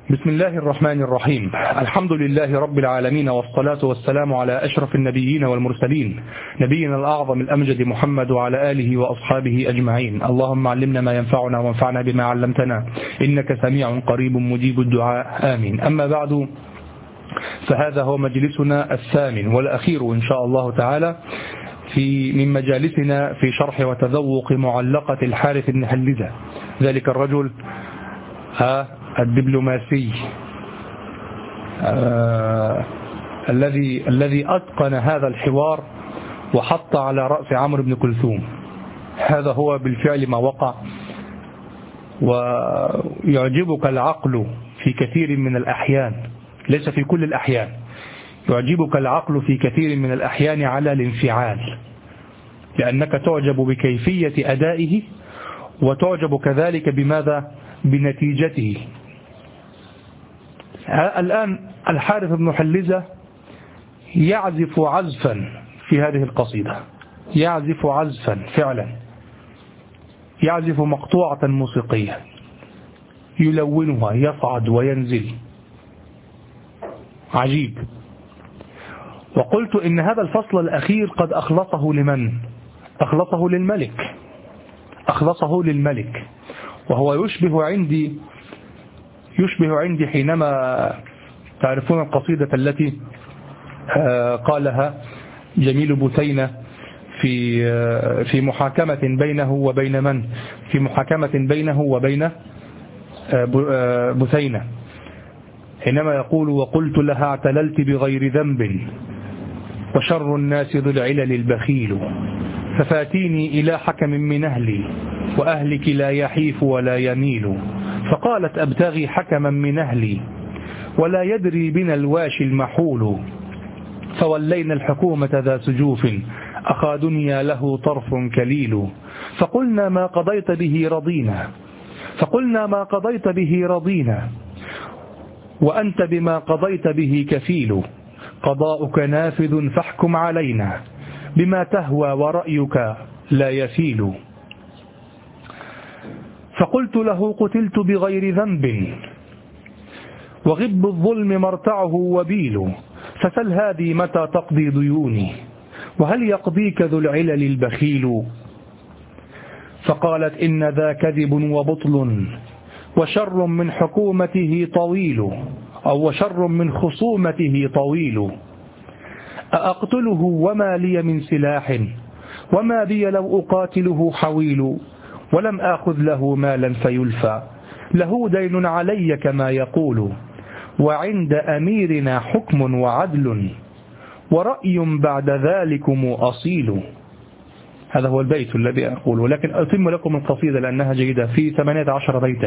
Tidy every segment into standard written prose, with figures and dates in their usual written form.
بسم الله الرحمن الرحيم. الحمد لله رب العالمين، والصلاة والسلام على أشرف النبيين والمرسلين، نبينا الأعظم الأمجد محمد وعلى آله وأصحابه أجمعين. اللهم علمنا ما ينفعنا وانفعنا بما علمتنا، إنك سميع قريب مجيب الدعاء، آمين. أما بعد، فهذا هو مجلسنا الثامن والأخير إن شاء الله تعالى من مجالسنا في شرح وتذوق معلقة الحارث بن حلزة، ذلك الرجل الدبلوماسي الذي أتقن هذا الحوار وحط على رأس عمرو بن كلثوم. هذا هو بالفعل ما وقع. ويعجبك العقل في كثير من الأحيان، ليس في كل الأحيان، يعجبك العقل في كثير من الأحيان على الانفعال، لأنك تعجب بكيفية أدائه وتعجب كذلك بماذا؟ بنتيجته. الآن الحارث بن حلزة يعزف عزفا في هذه القصيدة، يعزف عزفا فعلا، يعزف مقطوعة موسيقية يلونها، يصعد وينزل، عجيب. وقلت إن هذا الفصل الأخير قد أخلصه لمن؟ أخلصه للملك، أخلصه للملك. وهو يشبه عندي حينما تعرفون القصيدة التي قالها جميل بثينة في محاكمة بينه وبين من؟ في محاكمة بينه وبين بثينة، حينما يقول: وقلت لها اعتللت بغير ذنب وشر الناس ذو العلل البخيل، ففاتيني إلى حكم من أهلي وأهلك لا يحيف ولا يميل، فقالت أبتغي حكما من أهلي ولا يدري بنا الواشي المحول، فولينا الحكومة ذا سجوف أخا دنيا له طرف كليل، فقلنا ما قضيت به رضينا، فقلنا ما قضيت به رضينا، وأنت بما قضيت به كفيل، قضاؤك نافذ فاحكم علينا بما تهوى ورأيك لا يفيل. فقلت له قتلت بغير ذنب وغب الظلم مرتعه وبيل، فسل هذه متى تقضي ديوني وهل يقضيك ذو العلل البخيل. فقالت إن ذا كذب وبطل وشر من حكومته طويل، أو وشر من خصومته طويل، أأقتله وما لي من سلاح وما بي لو أقاتله حويل، ولم آخذ له مالا فيلفى له دين علي كما يقول، وعند أميرنا حكم وعدل ورأي بعد ذلكم أصيل. هذا هو البيت الذي أقول، ولكن أتم لكم القصيدة لأنها جيدة، في 18 بيتا.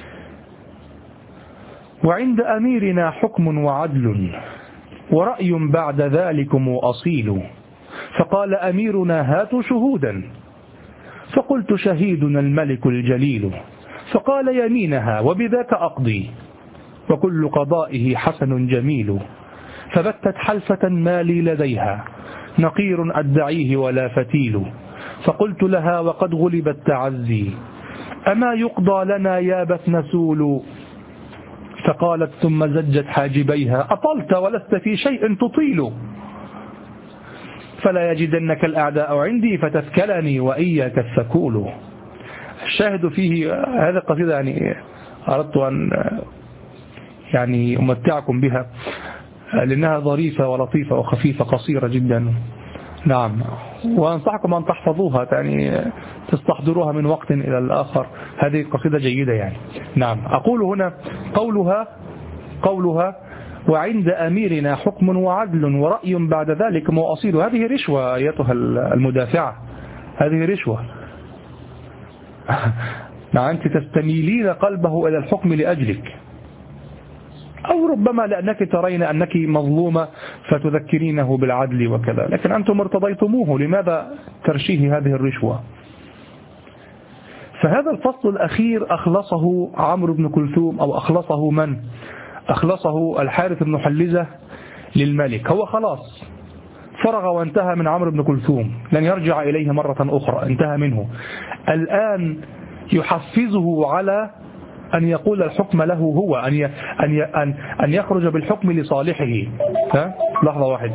وعند أميرنا حكم وعدل ورأي بعد ذلكم أصيل، فقال أميرنا هاتوا شهودا، فقلت شهيدنا الملك الجليل، فقال يمينها وبذاك أقضي وكل قضائه حسن جميل، فبتت حلفة ما لي لديها نقير أدعيه ولا فتيل، فقلت لها وقد غلب التعزي أما يقضى لنا يا بثنسول، فقالت ثم زجت حاجبيها أطلت ولست في شيء تطيل، فلا يجدنك الأعداء عندي فتثكلني وإياك الثكول. الشاهد فيه هذا القصيدة، يعني أردت أن أمتعكم بها لأنها ظريفة ولطيفة وخفيفة قصيرة جدا. نعم، وأنصحكم أن تحفظوها، يعني تستحضروها من وقت إلى الآخر. هذه قصيدة جيدة يعني. نعم، أقول هنا قولها وعند أميرنا حكم وعدل ورأي بعد ذلك مؤصيل. هذه رشوة أيتها المدافعة، هذه رشوة. نعم، أنت تستميلين قلبه إلى الحكم لأجلك، أو ربما لأنك ترين أنك مظلومة فتذكرينه بالعدل وكذا، لكن أنتم ارتضيتموه، لماذا ترشيه هذه الرشوة؟ فهذا الفصل الأخير أخلصه عمرو بن كلثوم، أو أخلصه من؟ أخلصه الحارث بن حلزة للملك. هو خلاص فرغ وانتهى من عمرو بن كلثوم، لن يرجع إليه مرة أخرى، انتهى منه. الآن يحفزه على أن يقول الحكم له هو، أن يخرج بالحكم لصالحه. لحظة واحدة.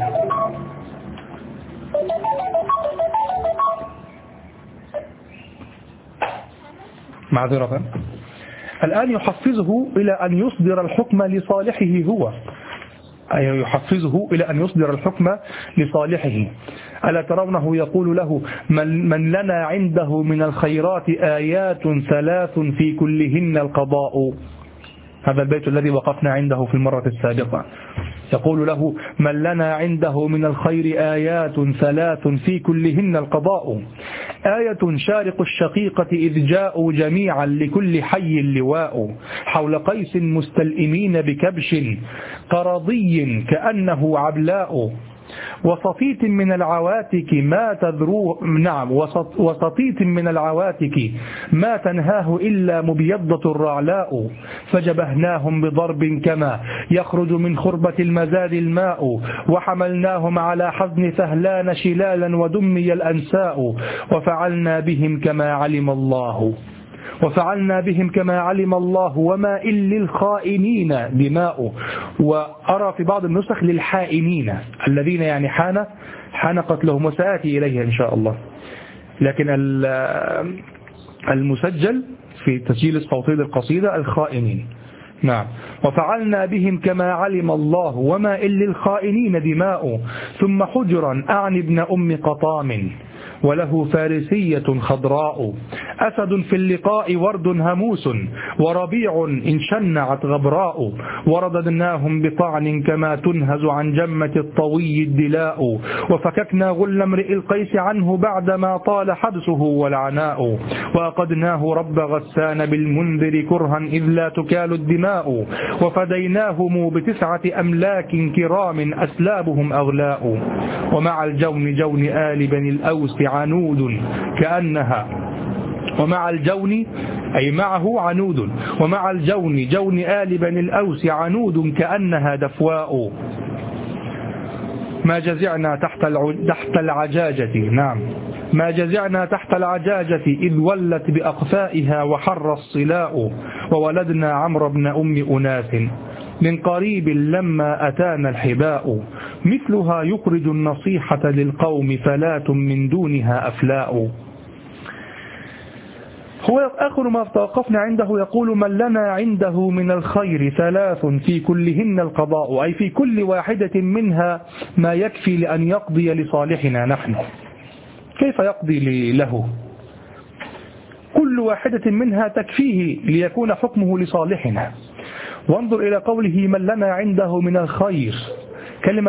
معذرة. الآن يحفزه إلى أن يصدر الحكم لصالحه هو، أي يحفزه إلى أن يصدر الحكم لصالحه. ألا ترونه يقول له من لنا عنده من الخيرات آيات 3 في كلهن القضاء. هذا البيت الذي وقفنا عنده في المرة السابقة. يقول له من لنا عنده من الخير آيات 3 في كلهن القضاء. آية شارق الشقيقة إذ جاءوا جميعا لكل حي لواء، حول قيس مستلئمين بكبش قرضي كأنه عبلاء، وسطيت من العواتك ما تذروه، وسطيت من العواتك ما تنهاه إلا مبيضة الرعلاء، فجبهناهم بضرب كما يخرج من خربة المزاد الماء، وحملناهم على حزن ثهلان شلالا ودمي الأنساء، وفعلنا بهم كما علم الله وما إن للخائنين دماء. وأرى في بعض النسخ للحائنين الذين يعني حان قتلهم، وسآتي إليه إن شاء الله. لكن المسجل في تسجيل الصوتي للقصيدة الخائنين. نعم. وفعلنا بهم كما علم الله وما إن للخائنين دماء، ثم حجرا أعني ابن أم قطام وله فارسية خضراء، أسد في اللقاء ورد هموس وربيع إن شنعت غبراء، ورددناهم بطعن كما تنهز عن جمة الطوي الدلاء، وفككنا غل امرئ القيس عنه بعدما طال حبسه والعناء، وأقدناه رب غسان بالمنذر كرها إذ لا تكال الدماء، وفديناهم ب9 أملاك كرام أسلابهم أغلاء، ومع الجون جون آل بني الأوس عنود كأنها، ومع الجون أي معه عنود، ومع الجون جون آل بني الأوس عنود كأنها دفواء، ما جزعنا تحت العجاجة. نعم. ما جزعنا تحت العجاجة إذ ولت بأقفائها وحر الصلاء، وولدنا عمرو بن أم أناس من قريب لما أتانا الحباء، مثلها يخرج النصيحة للقوم فلات من دونها أفلاء. هو آخر ما توقفنا عنده يقول من لنا عنده من الخير 3 في كلهن القضاء، أي في كل واحدة منها ما يكفي لأن يقضي لصالحنا نحن. كيف يقضي له؟ كل واحدة منها تكفيه ليكون حكمه لصالحنا. وانظر إلى قوله من لنا عنده من الخير. كلمة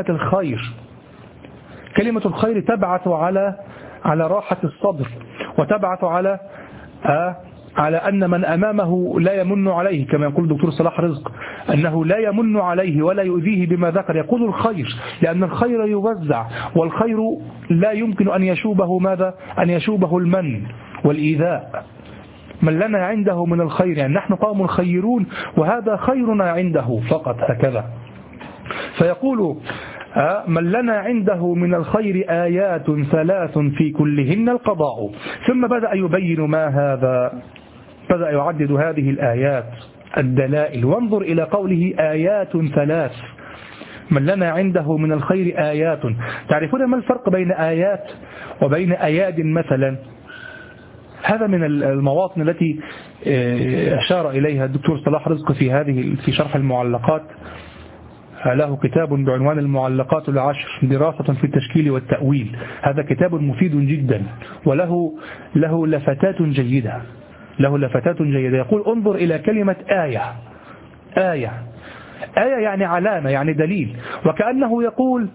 الخير تبعث على راحة الصدر، وتبعث على أن من أمامه لا يمن عليه، كما يقول الدكتور صلاح رزق أنه لا يمن عليه ولا يؤذيه بما ذكر. يقول الخير لأن الخير يوزع، والخير لا يمكن أن يشوبه ماذا؟ أن يشوبه المن والإيذاء. من لنا عنده من الخير يعني نحن قوم خيرون، وهذا خيرنا عنده فقط، هكذا. فيقول من لنا عنده من الخير آيات 3 في كلهن القضاء. ثم بدأ يبين ما هذا، بدأ يعدد هذه الآيات الدلائل. وانظر إلى قوله آيات 3. من لنا عنده من الخير آيات. تعرفون ما الفرق بين آيات وبين أياد مثلا؟ هذا من المواطن التي أشار إليها الدكتور صلاح رزق في شرح المعلقات. له كتاب بعنوان المعلقات العشر دراسة في التشكيل والتأويل. هذا كتاب مفيد جدا، وله لفتات جيدة. يقول انظر إلى كلمة آية يعني علامة، يعني دليل. وكأنه يقول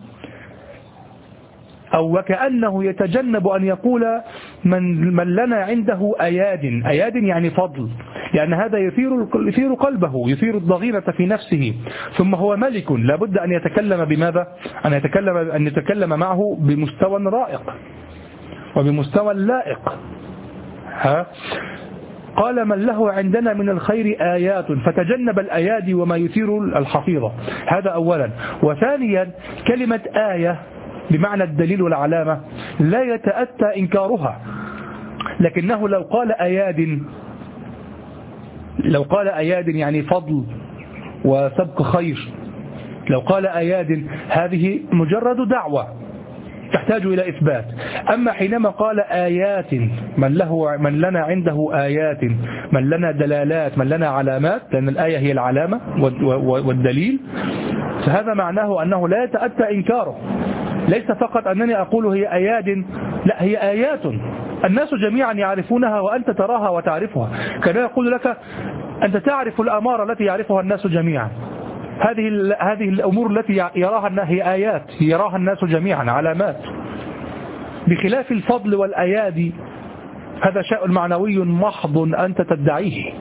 أو وكأنه يتجنب أن يقول من لنا عنده أياد يعني فضل، لأن هذا يثير قلبه، يثير الضغينة في نفسه. ثم هو ملك، لابد أن يتكلم بماذا؟ أن يتكلم معه بمستوى رائق وبمستوى لائق. قال من له عندنا من الخير آيات، فتجنب الأيادي وما يثير الحفيظة. هذا أولا. وثانيا كلمة آية بمعنى الدليل والعلامة لا يتأتى إنكارها، لكنه لو قال أياد لو قال أياد يعني فضل وسبق خير، لو قال أياد هذه مجرد دعوة تحتاج إلى إثبات. أما حينما قال آيات، من لنا عنده آيات، من لنا دلالات، من لنا علامات، لأن الآية هي العلامة والدليل، فهذا معناه أنه لا يتأتى إنكاره. ليس فقط أنني أقول هي آيات، لا، هي آيات الناس جميعا يعرفونها وأنت تراها وتعرفها، كما يقول لك أنت تعرف الأمارة التي يعرفها الناس جميعا. هذه الأمور التي يراها هي آيات يراها الناس جميعا، علامات. بخلاف الفضل والأيادي، هذا شيء معنوي محض أنت تدعيه.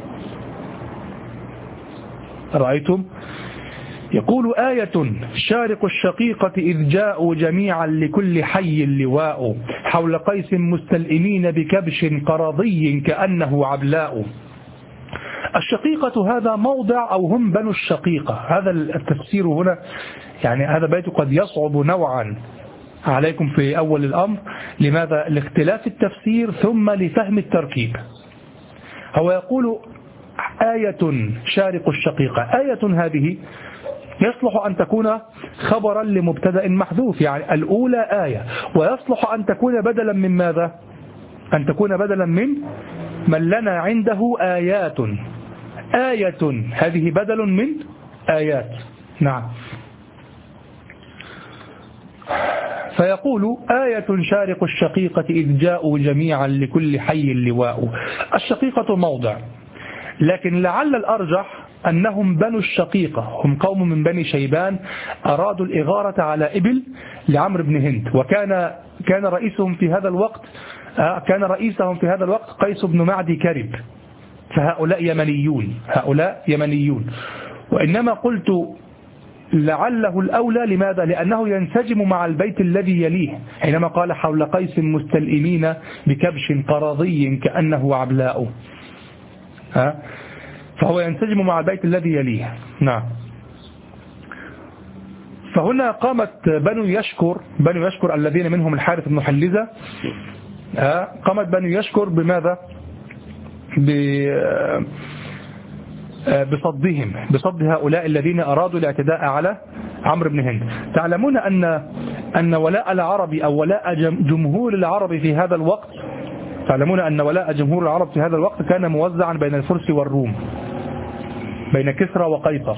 رأيتم؟ يقول آية شارق الشقيقة إذ جاءوا جميعا لكل حي لواء حول قيس مستلئمين بكبش قرضي كأنه عبلاء. الشقيقة هذا موضع أو هم بنو الشقيقة. هذا التفسير هنا يعني هذا بيت قد يصعب نوعا عليكم في أول الأمر. لماذا؟ لاختلاف التفسير ثم لفهم التركيب. هو يقول آية شارق الشقيقة، آية هذه يصلح أن تكون خبرا لمبتدأ محذوف، يعني الأولى آية، ويصلح أن تكون بدلا من ماذا؟ أن تكون بدلا من لنا عنده آيات. آية هذه بدل من آيات. نعم. فيقول آية شارق الشقيقة إذ جاءوا جميعا لكل حي لواء. الشقيقة موضع، لكن لعل الأرجح أنهم بنو الشقيقة، هم قوم من بني شيبان أرادوا الإغارة على إبل لعمرو بن هند، وكان رئيسهم في هذا الوقت قيس بن معدي كرب. فهؤلاء يمنيون. وإنما قلت لعله الأولى. لماذا؟ لأنه ينسجم مع البيت الذي يليه حينما قال حول قيس مستلئمين بكبش قرضي كأنه عبلاء، فهو ينسجم مع البيت الذي يليه. نعم. فهنا قامت بنو يشكر الذين منهم الحارث بن حلزة، قامت بنو يشكر بماذا؟ بصد هؤلاء الذين أرادوا الاعتداء على عمرو بن هند. تعلمون أن ولاء العرب أو ولاء جمهور العرب في هذا الوقت، تعلمون أن ولاء جمهور العرب في هذا الوقت كان موزعا بين الفرس والروم، بين كسرى وقيصر،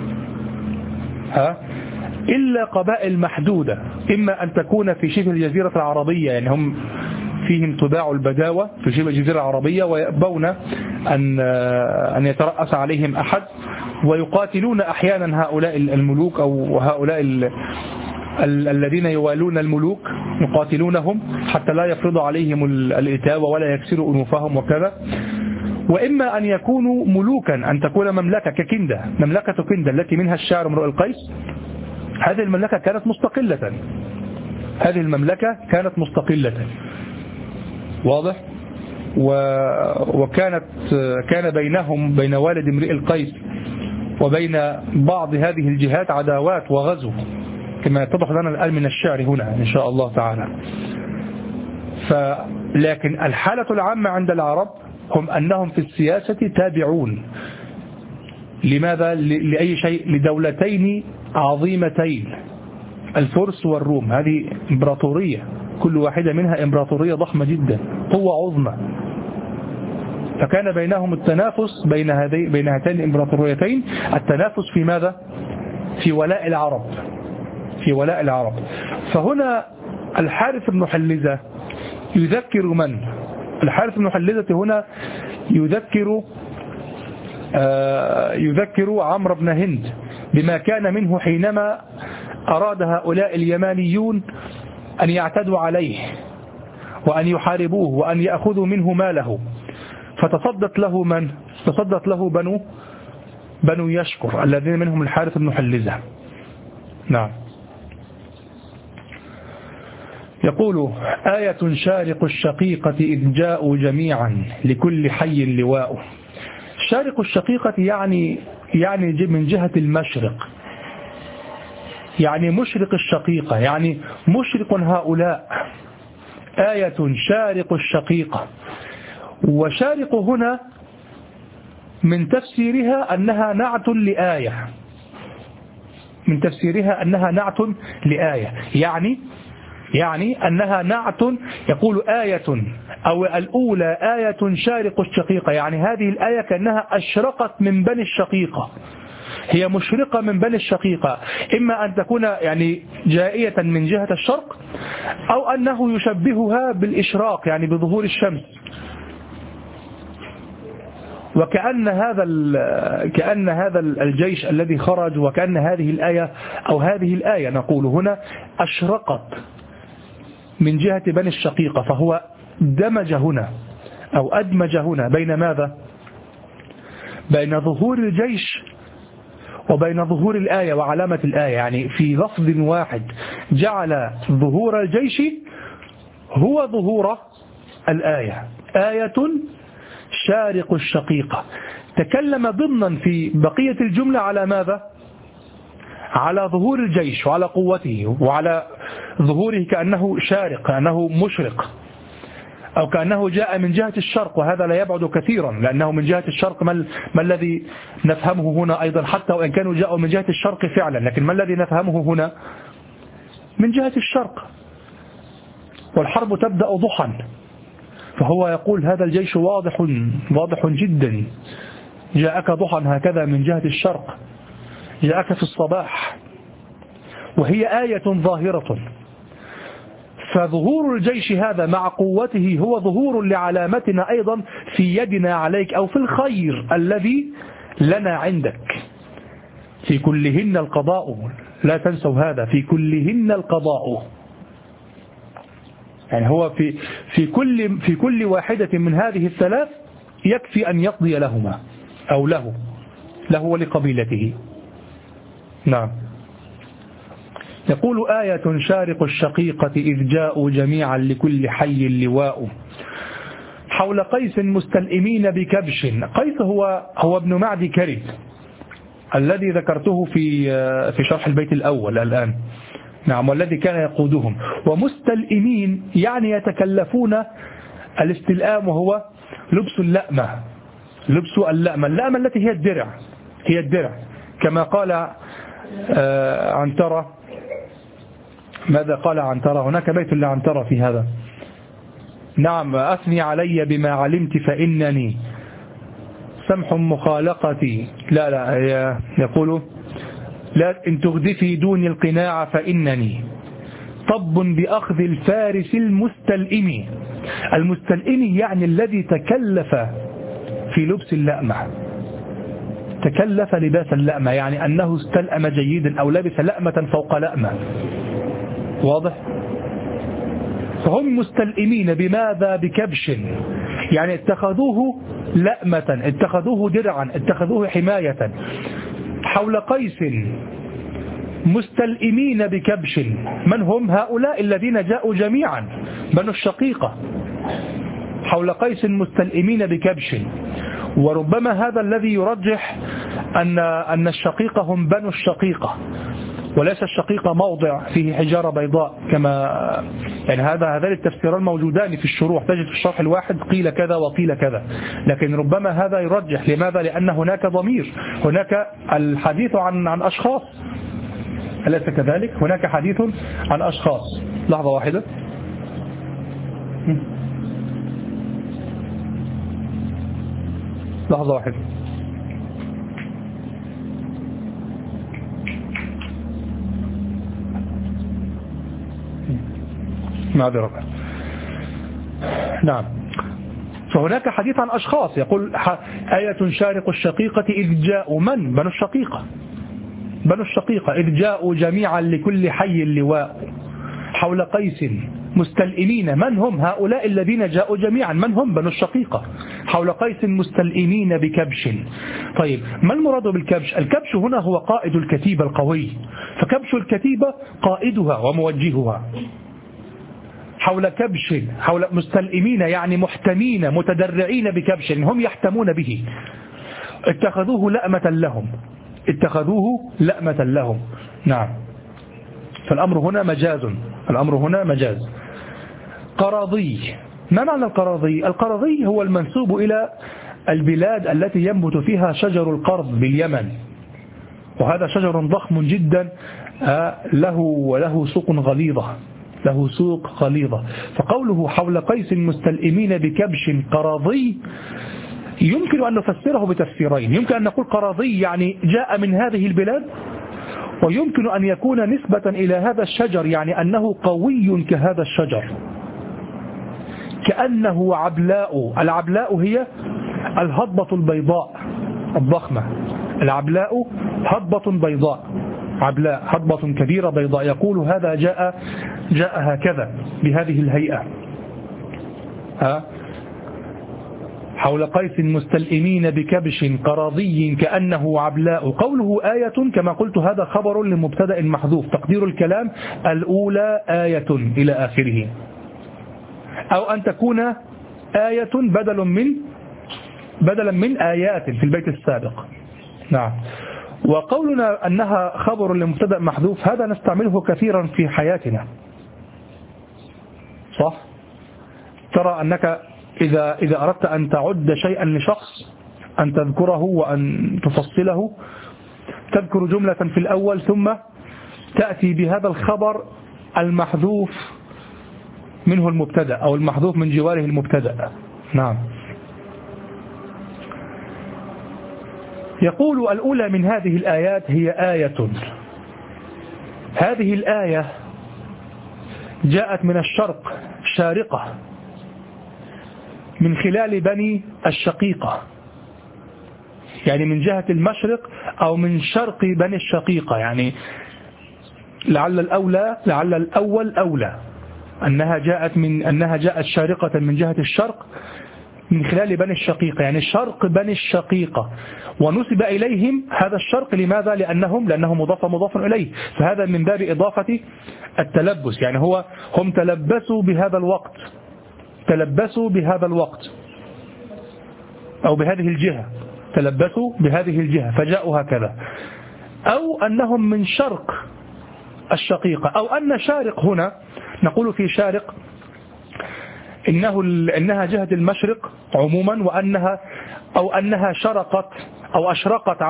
إلا قبائل محدودة، إما أن تكون في شبه الجزيرة العربية، يعني هم فيهم طباع البداوة في شبه الجزيرة العربية ويأبون أن يترأس عليهم أحد، ويقاتلون أحيانا هؤلاء الملوك أو هؤلاء الذين يوالون الملوك، يقاتلونهم حتى لا يفرضوا عليهم الإتاوة ولا يكسروا أنوفهم وكذا. وإما أن يكونوا ملوكا، أن تكون مملكة ككندة، مملكة كندة التي منها الشاعر امرؤ القيس. هذه المملكة كانت مستقلة، واضح؟ كان بين والد امرئ القيس وبين بعض هذه الجهات عداوات وغزو، كما يتضح لنا الآن من الشعر هنا إن شاء الله تعالى. لكن الحالة العامة عند العرب هم أنهم في السياسة تابعون. لماذا؟ لأي شيء؟ لدولتين عظيمتين، الفرس والروم. هذه إمبراطورية، كل واحدة منها إمبراطورية ضخمة جدا، قوة عظمى. فكان بينهم التنافس بين هاتين الإمبراطوريتين، التنافس في ماذا؟ في ولاء العرب. فهنا الحارث بن حلزة يذكر من؟ الحارث بن حلزة هنا يذكر عمرو بن هند بما كان منه حينما أراد هؤلاء اليمانيون أن يعتدوا عليه وأن يحاربوه وأن يأخذوا منه ماله، فتصدت له من؟ تصدت له بنو يشكر الذين منهم الحارث بن حلزة. نعم. يقول آية شارق الشقيقة إذ جاءوا جميعا لكل حي لواء. شارق الشقيقة يعني من جهة المشرق، يعني مشرق الشقيقة، يعني مشرق هؤلاء. آية شارق الشقيقة، وشارق هنا من تفسيرها أنها نعت لآية، من تفسيرها أنها نعت لآية، يعني أنها نعت، يقول آية أو الأولى آية شارق الشقيقة، يعني هذه الآية كأنها أشرقت من بني الشقيقة، هي مشرقة من بني الشقيقة، إما أن تكون يعني جائية من جهة الشرق، أو أنه يشبهها بالإشراق يعني بظهور الشمس. وكأن هذا الجيش الذي خرج، وكأن هذه الآية أو هذه الآية نقول هنا أشرقت من جهة بني الشقيقة، فهو دمج هنا أو أدمج هنا بين ماذا؟ بين ظهور الجيش وبين ظهور الآية وعلامة الآية، يعني في لفظ واحد جعل ظهور الجيش هو ظهور الآية، آية شارق الشقيقة. تكلم ضمنا في بقية الجملة على ماذا؟ على ظهور الجيش وعلى قوته وعلى ظهوره كأنه شارق، كأنه مشرق، أو كأنه جاء من جهة الشرق، وهذا لا يبعد كثيرا، لأنه من جهة الشرق ما الذي نفهمه هنا أيضا، حتى وإن كانوا جاءوا من جهة الشرق فعلا، لكن ما الذي نفهمه هنا من جهة الشرق، والحرب تبدأ ضحى، فهو يقول هذا الجيش واضح جدا، جاءك ضحى هكذا من جهة الشرق، جاءك في الصباح، وهي آية ظاهرة. فظهور الجيش هذا مع قوته هو ظهور لعلامتنا أيضا في يدنا عليك، أو في الخير الذي لنا عندك. في كلهن القضاء، لا تنسوا هذا، في كلهن القضاء، يعني هو في كل واحدة من هذه الثلاث يكفي أن يقضي لهما أو له ولقبيلته. نعم. يقول آية شارق الشقيقة إذ جاءوا جميعا لكل حي لواء حول قيس مستلئمين بكبش. قيس هو ابن معدي كرب الذي ذكرته في شرح البيت الأول الآن. نعم. والذي كان يقودهم. ومستلئمين يعني يتكلفون الاستلئام، وهو لبس اللأمة، اللأمة التي هي الدرع كما قال عنترة. ماذا قال عنترة؟ هناك بيت لعنترة في هذا. نعم. أثني علي بما علمت فإنني سمح مخالقتي. لا يقول لا إن تغدفي دوني القناع فإنني طب بأخذ الفارس المستلئم. المستلئم يعني الذي تكلف في لبس اللأمة، تكلف لباس اللأمة، يعني أنه استلأم جيدا أو لبس لأمة فوق لأمة. واضح؟ فهم مستلئمين بماذا؟ بكبش، يعني اتخذوه لأمة، اتخذوه درعا، اتخذوه حماية. حول قيس مستلئمين بكبش. من هم هؤلاء؟ الذين جاءوا جميعا بنو الشقيقة. حول قيس مستلئمين بكبش. وربما هذا الذي يرجح أن الشقيقة هم بنو الشقيقة، وليس الشقيقة موضع فيه حجارة بيضاء كما يعني هذان التفسيران موجودان في الشروح، تجد في الشرح الواحد قيل كذا وقيل كذا، لكن ربما هذا يرجح. لماذا؟ لأن هناك ضمير، هناك الحديث عن أشخاص، أليس كذلك؟ هناك حديث عن أشخاص. لحظة واحدة. لحظة واحدة. معذرة. نعم. فهناك حديث عن أشخاص، يقول آية شارق الشقيقة إذ جاءوا من؟ بنو الشقيقة إذ جاءوا جميعا لكل حي لواء حول قيس مستلئمين. من هم هؤلاء الذين جاءوا جميعا؟ من هم؟ بنو الشقيقة. حول قيس مستلئمين بكبش. طيب ما المراد بالكبش؟ الكبش هنا هو قائد الكتيبة القوي، فكبش الكتيبة قائدها وموجهها. حول كبش، حول مستلئمين يعني محتمين متدرعين بكبش، هم يحتمون به. اتخذوه لأمة لهم. نعم. فالأمر هنا مجاز. قراضي. ما معنى القراضي؟ القراضي هو المنسوب إلى البلاد التي ينبت فيها شجر القرض باليمن، وهذا شجر ضخم جدا له سوق غليظة، له سوق غليظة. فقوله حول قيس مستلئمين بكبش قراضي يمكن أن نفسره بتفسيرين. يمكن أن نقول قراضي يعني جاء من هذه البلاد، ويمكن أن يكون نسبة إلى هذا الشجر يعني أنه قوي كهذا الشجر، كأنه عبلاء. العبلاء هي الهضبة البيضاء الضخمة، العبلاء هضبة بيضاء، عبلاء هضبة كبيرة بيضاء، يقول هذا جاء هكذا بهذه الهيئة. حول قيس مستلئمين بكبش قراضي كأنه عبلاء. قوله آية كما قلت هذا خبر لمبتدأ محذوف، تقدير الكلام الأولى آية إلى آخره، أو أن تكون آية بدلا من آيات في البيت السابق. نعم. وقولنا أنها خبر لمبتدأ محذوف هذا نستعمله كثيرا في حياتنا، صح؟ ترى أنك إذا أردت أن تعد شيئا لشخص، أن تذكره وأن تفصله، تذكر جملة في الأول ثم تأتي بهذا الخبر المحذوف منه المبتدأ أو المحذوف من جواره المبتدأ. نعم. يقول الأولى من هذه الآيات هي آية. هذه الآية جاءت من الشرق شارقة من خلال بني الشقيقة، يعني من جهة المشرق أو من شرق بني الشقيقة، يعني لعل الأول أولى أنها جاءت شارقة من جهة الشرق من خلال بني الشقيقة، يعني شرق بني الشقيقة، ونسب إليهم هذا الشرق. لماذا؟ لأنه مضاف إليه، فهذا من باب إضافة التلبس، يعني هم تلبسوا بهذا الوقت أو بهذه الجهة، تلبسوا بهذه الجهة فجاءوا هكذا، أو أنهم من شرق الشقيقة، أو أن شارق هنا نقول في شارق إنها جهة المشرق عموما، أنها شرقت أو أشرقت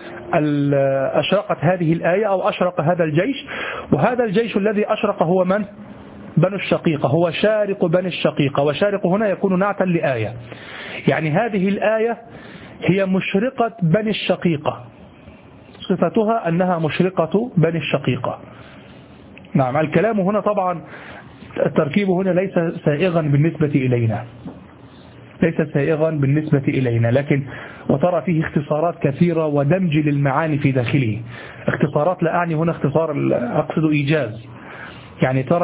هذه الآية أو أشرق هذا الجيش، وهذا الجيش الذي أشرق هو من؟ بنو الشقيقة، هو شارق بني الشقيقة، وشارق هنا يكون نعتا لآية، يعني هذه الآية هي مشرقة بني الشقيقة، صفتها أنها مشرقة بني الشقيقة. نعم. الكلام هنا طبعا التركيب هنا ليس سائغا بالنسبة إلينا، لكن وترى فيه اختصارات كثيرة ودمج للمعاني في داخله. اختصارات لا أعني هنا اختصار، أقصد إيجاز، يعني ترى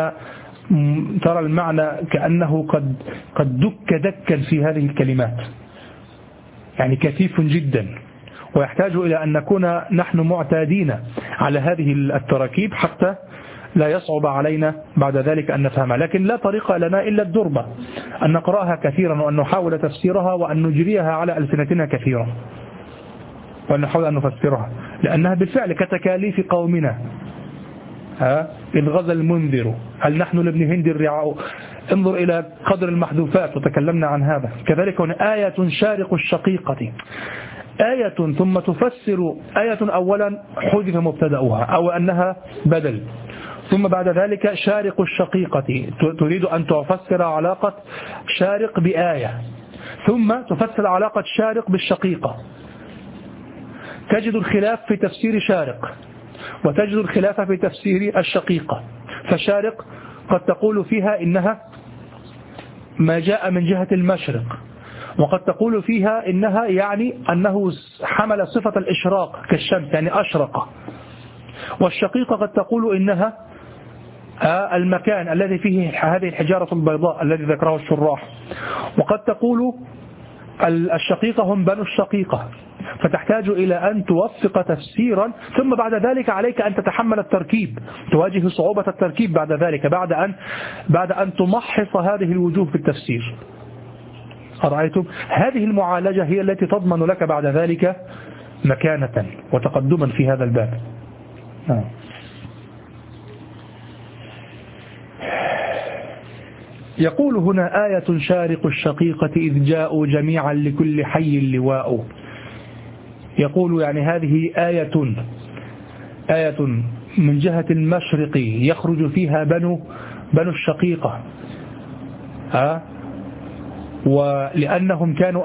المعنى كأنه قد دكا في هذه الكلمات، يعني كثيف جدا، ويحتاج إلى أن نكون نحن معتادين على هذه التراكيب حتى لا يصعب علينا بعد ذلك أن نفهمها. لكن لا طريق لنا إلا الدربة، أن نقرأها كثيرا وأن نحاول تفسيرها وأن نجريها على ألسنتنا كثيرا وأن نحاول أن نفسرها، لأنها بالفعل كتكاليف قومنا. إذ غزا المنذر هل نحن لابن هند الرعاء، انظر إلى قدر المحذوفات وتكلمنا عن هذا. كذلك هنا آية شارق الشقيقة، آية ثم تفسر آية أولا حذف مبتدأها أو أنها بدل، ثم بعد ذلك شارق الشقيقة تريد أن تفسر علاقة شارق بآية، ثم تفسر علاقة شارق بالشقيقة. تجد الخلاف في تفسير شارق وتجد الخلاف في تفسير الشقيقة. فشارق قد تقول فيها إنها ما جاء من جهة المشرق، وقد تقول فيها إنها يعني أنه حمل صفة الإشراق كالشمس، يعني أشرق. والشقيقة قد تقول إنها المكان الذي فيه هذه الحجارة البيضاء الذي ذكره الشراح. وقد تقول الشقيقة هم بنو الشقيقة، فتحتاج إلى أن توفق تفسيرا، ثم بعد ذلك عليك أن تتحمل التركيب، تواجه صعوبة التركيب بعد ذلك بعد أن تمحص هذه الوجوه في التفسير. أرأيتم؟ هذه المعالجة هي التي تضمن لك بعد ذلك مكانة وتقدما في هذا الباب. يقول هنا آية شارق الشقيقة إذ جاءوا جميعا لكل حي لواء. يقول يعني هذه آية من جهة المشرق يخرج فيها بنو الشقيقة، ولأنهم كانوا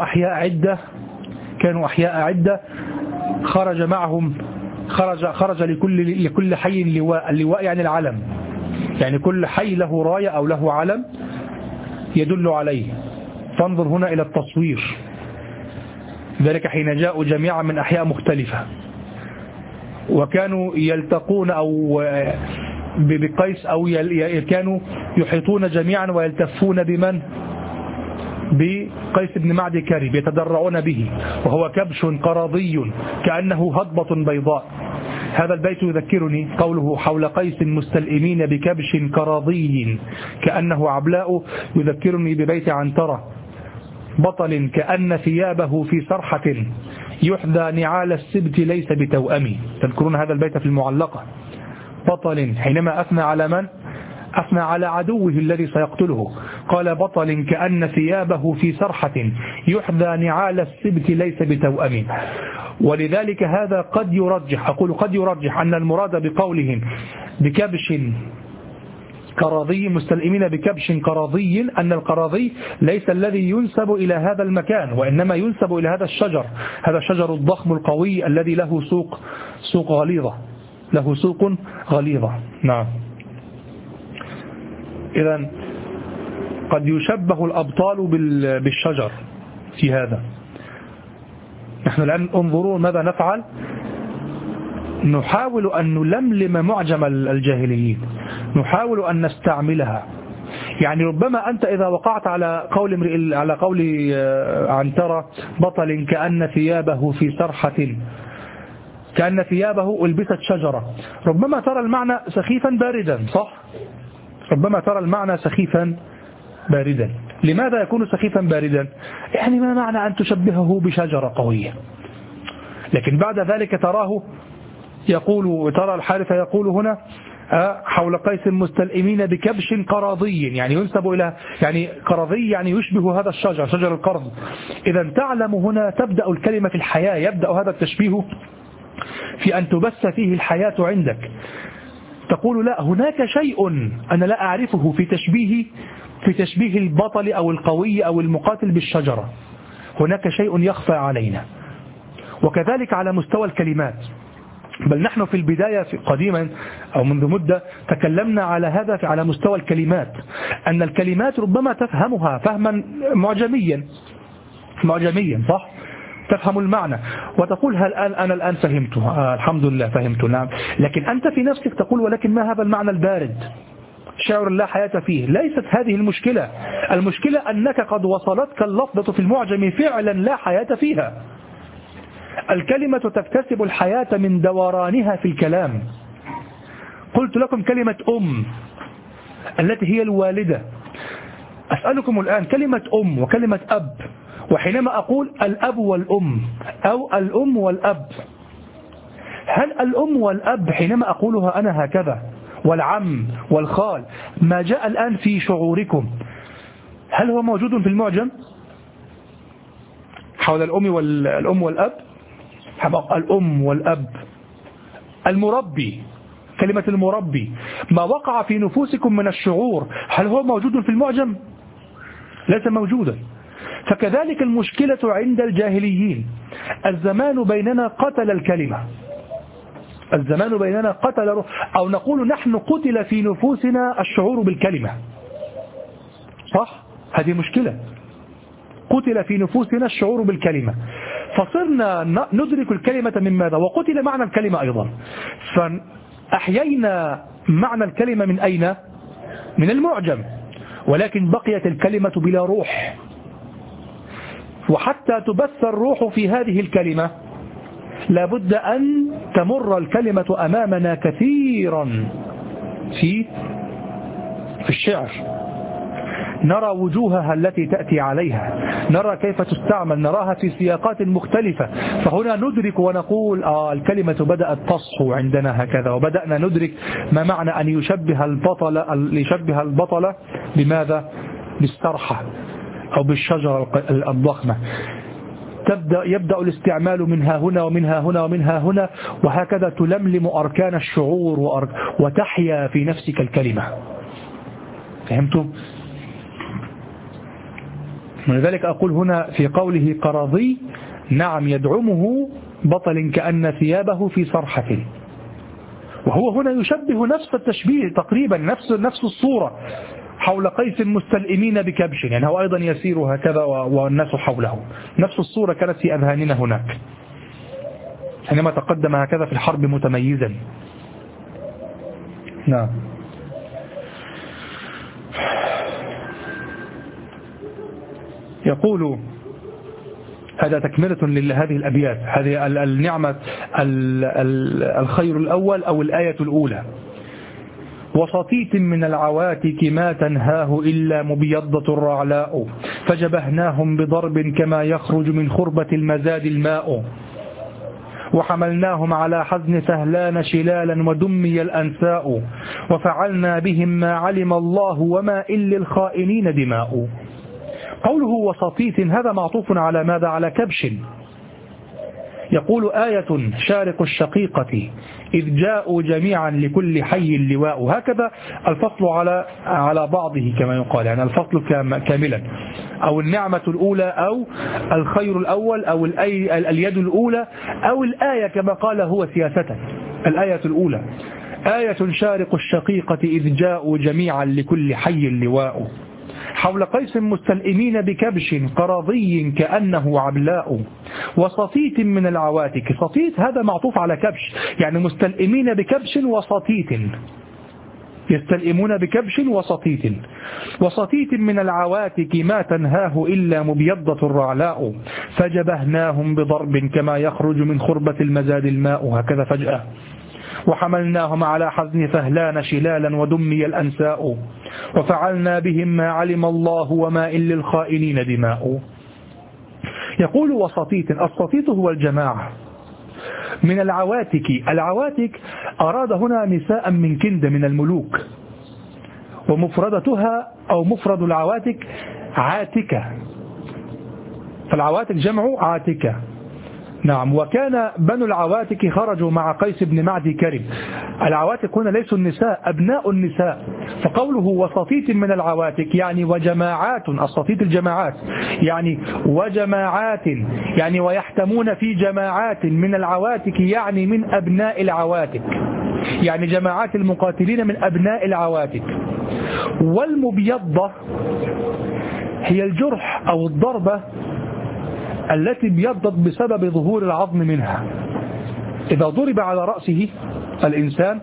أحياء عدة خرج معهم خرج لكل حي لواء. اللواء يعني العلم، يعني كل حي له راية أو له علم يدل عليه. فانظر هنا إلى التصوير، ذلك حين جاءوا جميعا من أحياء مختلفة وكانوا يلتقون أو بقيس أو كانوا يحيطون جميعا ويلتفون بقيس بن معد كرب يتدرعون به، وهو كبش قراضي كأنه هضبة بيضاء. هذا البيت يذكرني قوله حول قيس مستلئمين بكبش كراضي كأنه عبلاء، يذكرني ببيت عنترة بطل كأن ثيابه في سرحة يحذى نعال السبت ليس بتوأم. تذكرون هذا البيت في المعلقة. بطل حينما أثنى على من؟ أثنى على عدوه الذي سيقتله، قال بطل كأن ثيابه في سرحة يحذى نعال السبت ليس بتوأم. ولذلك هذا قد يرجح أن المراد بقولهم بكبش كراضي مستلئمين بكبش كراضي أن القراضي ليس الذي ينسب إلى هذا المكان، وإنما ينسب إلى هذا الشجر، هذا الشجر الضخم القوي الذي له سوق غليظة. نعم. إذن قد يشبه الأبطال بالشجر في هذا. نحن الآن انظروا ماذا نفعل. نحاول أن نلملم معجم الجاهليين، نحاول أن نستعملها. يعني ربما أنت إذا وقعت على قول عنترة بطل كأن ثيابه في سرحة كأن ثيابه ألبست شجرة، ربما ترى المعنى سخيفا باردا، صح؟ ربما ترى المعنى سخيفا باردا. لماذا يكون سخيفا باردا؟ يعني ما معنى أن تشبهه بشجرة قوية؟ لكن بعد ذلك ترى الحارث يقول هنا حول قيس مستلئمين بكبش قراضي، يعني ينسب إلى قراضي يعني يشبه هذا الشجر، شجر القرض. إذا تعلم هنا تبدأ الكلمة في الحياة، يبدأ هذا التشبيه في أن تبث فيه الحياة عندك. تقول لا، هناك شيء أنا لا أعرفه في تشبيه البطل أو القوي أو المقاتل بالشجرة، هناك شيء يخفى علينا. وكذلك على مستوى الكلمات، بل نحن في البداية قديما أو منذ مدة تكلمنا على هذا على مستوى الكلمات، أن الكلمات ربما تفهمها فهما معجميا، صح؟ تفهم المعنى وتقول هل أنا الآن فهمته، الحمد لله فهمته، نعم. لكن أنت في نفسك تقول ولكن ما هذا المعنى البارد، شعر لا حياة فيه. ليست هذه المشكلة، المشكلة أنك قد وصلتك اللفظة في المعجم فعلا لا حياة فيها. الكلمة تكتسب الحياة من دورانها في الكلام. قلت لكم كلمة التي هي الوالدة. أسألكم الآن كلمة وكلمة أب، وحينما أقول الأب والأم أو الأم والأب، هل الأم والأب حينما أقولها أنا هكذا والعم والخال ما جاء الآن في شعوركم هل هو موجود في المعجم حول الأم والأب؟ الأم والأب، المربي، كلمة المربي، ما وقع في نفوسكم من الشعور هل هو موجود في المعجم؟ ليس موجودا. فكذلك المشكلة عند الجاهليين، الزمان بيننا قتل الكلمة، الزمان بيننا قتل، أو نقول نحن قتل في نفوسنا الشعور بالكلمة، صح؟ هذه مشكلة، قتل في نفوسنا الشعور بالكلمة، فصرنا ندرك الكلمة من ماذا؟ وقتل معنى الكلمة أيضا، فأحيينا معنى الكلمة من أين؟ من المعجم، ولكن بقيت الكلمة بلا روح. وحتى تبث الروح في هذه الكلمة لابد أن تمر الكلمة أمامنا كثيرا في الشعر، نرى وجوهها التي تأتي عليها، نرى كيف تستعمل، نراها في سياقات مختلفة، فهنا ندرك ونقول الكلمة بدأت تصحو عندنا هكذا، وبدأنا ندرك ما معنى أن يشبه البطل بماذا؟ بالسرحة أو بالشجرة الضخمة، يبدأ الاستعمال منها هنا ومنها هنا ومنها هنا، وهكذا تلملم أركان الشعور وتحيا في نفسك الكلمة. فهمتم؟ ولذلك أقول هنا في قوله قراضي، نعم يدعمه بطل كأن ثيابه في صرحة، وهو هنا يشبه نفس التشبيه تقريبا، نفس الصورة حول قيس مستلئمين بكبش، يعني هو أيضا يسير هكذا والناس حوله، نفس الصورة كانت في أذهاننا هناك حينما تقدم هكذا في الحرب متميزا. نعم. يقول هذا تكملة لهذه الأبيات، هذه النعمة الخير الأول أو الآية الأولى: وصتيت من العواتك ما تنهاه إلا مبيضة الرعلاء، فجبهناهم بضرب كما يخرج من خربة المزاد الماء، وحملناهم على حزن سهلان شلالا ودمي الأنساء، وفعلنا بهم ما علم الله وما إن للخائنين دماء. قوله وصتيت هذا معطوف على ماذا؟ على كبش. يقول آية شارق الشقيقة إذ جاءوا جميعا لكل حي لواء، هكذا الفصل على بعضه كما يقال، يعني الفصل كاملا، أو النعمة الأولى أو الخير الأول أو اليد الأولى أو الآية كما قال هو سياسة. الآية الأولى آية شارق الشقيقة إذ جاءوا جميعا لكل حي لواء، حول قيس مستلئمين بكبش قراضي كأنه عبلاء، وصتيت من العواتك. صتيت هذا معطوف على كبش، يعني مستلئمين بكبش وصتيت، يستلئمون بكبش وصتيت. وصتيت من العواتك ما تنهاه إلا مبيضة الرعلاء، فجبهناهم بضرب كما يخرج من خربة المزاد الماء، هكذا فجأة. وحملناهم على حزن فهلان شلالا ودمي الأنساء، وفعلنا بهم ما علم الله وما إن للخائنين دماء. يقول وصتيت، الصتيت هو الجماعة. من العواتك، العواتك أراد هنا نساء من كند من الملوك، ومفردتها أو مفرد العواتك عاتكة، فالعواتك جمع عاتكة. نعم. وكان بنو العواتك خرجوا مع قيس بن معدي كرب. العواتك هنا ليسوا النساء، أبناء النساء، فقوله وصتيت من العواتك يعني وجماعات، الصتيت الجماعات يعني وجماعات، يعني ويحتمون في جماعات من العواتك، يعني من أبناء العواتك، يعني جماعات المقاتلين من أبناء العواتك. والمبيضة هي الجرح أو الضربة التي ابيضت بسبب ظهور العظم منها. إذا ضرب على رأسه الإنسان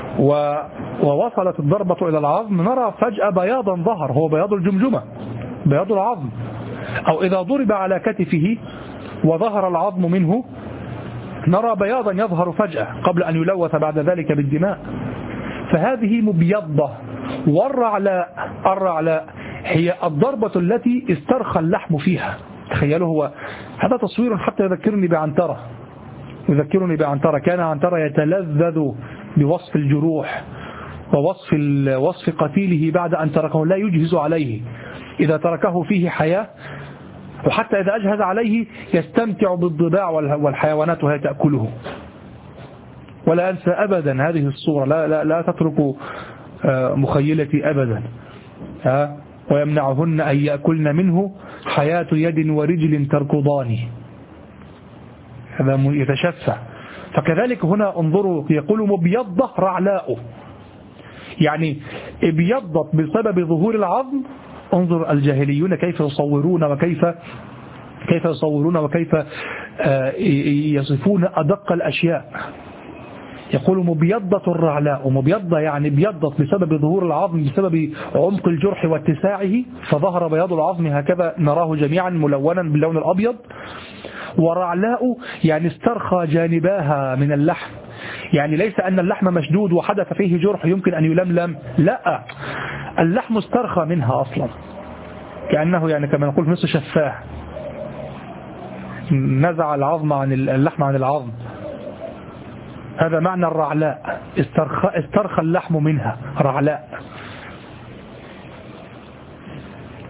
ووصلت الضربة إلى العظم نرى فجأة بياضا ظهر، هو بياض الجمجمة، بياض العظم. أو إذا ضرب على كتفه وظهر العظم منه نرى بياضا يظهر فجأة قبل أن يلوث بعد ذلك بالدماء. فهذه مبيضة. والرعلاء، الرعلاء هي الضربة التي استرخى اللحم فيها. تخيلوا، هو هذا تصوير حتى يذكرني بعنترة. كان عنترة يتلذذ بوصف الجروح ووصف قتيله بعد أن تركه، لا يجهز عليه، إذا تركه فيه حياة، وحتى إذا أجهز عليه يستمتع بالضباع والحيوانات وهي تأكله. ولا أنسى أبدا هذه الصورة، لا تترك مخيلتي أبدا. ويمنعهن أن يأكلن منه حياة يد ورجل تركضان، هذا يتشفع. فكذلك هنا انظروا، يقول مبيضة رعلاء، يعني ابيضت بسبب ظهور العظم. انظر الجاهليون كيف يصورون وكيف يصفون أدق الأشياء. يقول مبيضة الرعلاء، مبيضة يعني ابيضت بسبب ظهور العظم، بسبب عمق الجرح واتساعه، فظهر بياض العظم هكذا نراه جميعا ملونا باللون الأبيض. ورعلاء يعني استرخى جانباها من اللحم، يعني ليس أن اللحم مشدود وحدث فيه جرح يمكن أن يلملم، لا، اللحم استرخى منها أصلا، كأنه يعني كما نقول نصف شفاه، نزع العظم عن اللحم عن العظم. هذا معنى الرعلاء، استرخى اللحم منها، رعلاء.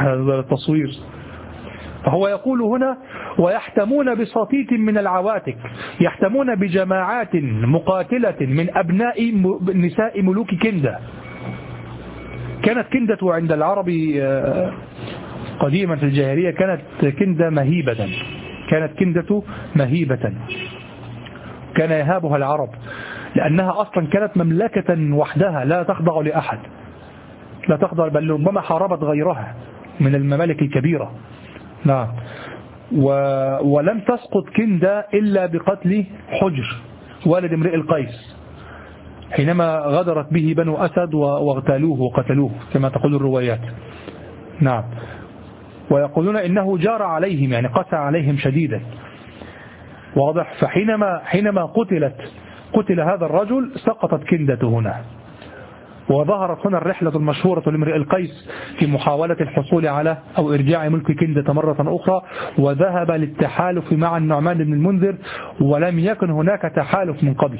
هذا التصوير. فهو يقول هنا ويحتمون بسطيت من العواتق، يحتمون بجماعات مقاتلة من أبناء نساء ملوك كندة. كانت كندة عند العرب قديما في الجاهلية كانت كندة مهيبة، كانت كندة مهيبة، كان يهابها العرب لأنها أصلا كانت مملكة وحدها لا تخضع لأحد، لا تخضع، بل ربما حاربت غيرها من الممالك الكبيرة. نعم. ولم تسقط كندة إلا بقتل حجر والد امرئ القيس حينما غدرت به بنو أسد واغتالوه وقتلوه كما تقول الروايات. نعم. ويقولون إنه جار عليهم، يعني قسى عليهم شديدا، واضح. فحينما قتل هذا الرجل سقطت كندة هنا، وظهرت هنا الرحلة المشهورة لامرئ القيس في محاولة الحصول على أو إرجاع ملك كندة مرة أخرى، وذهب للتحالف مع النعمان بن المنذر، ولم يكن هناك تحالف من قبل،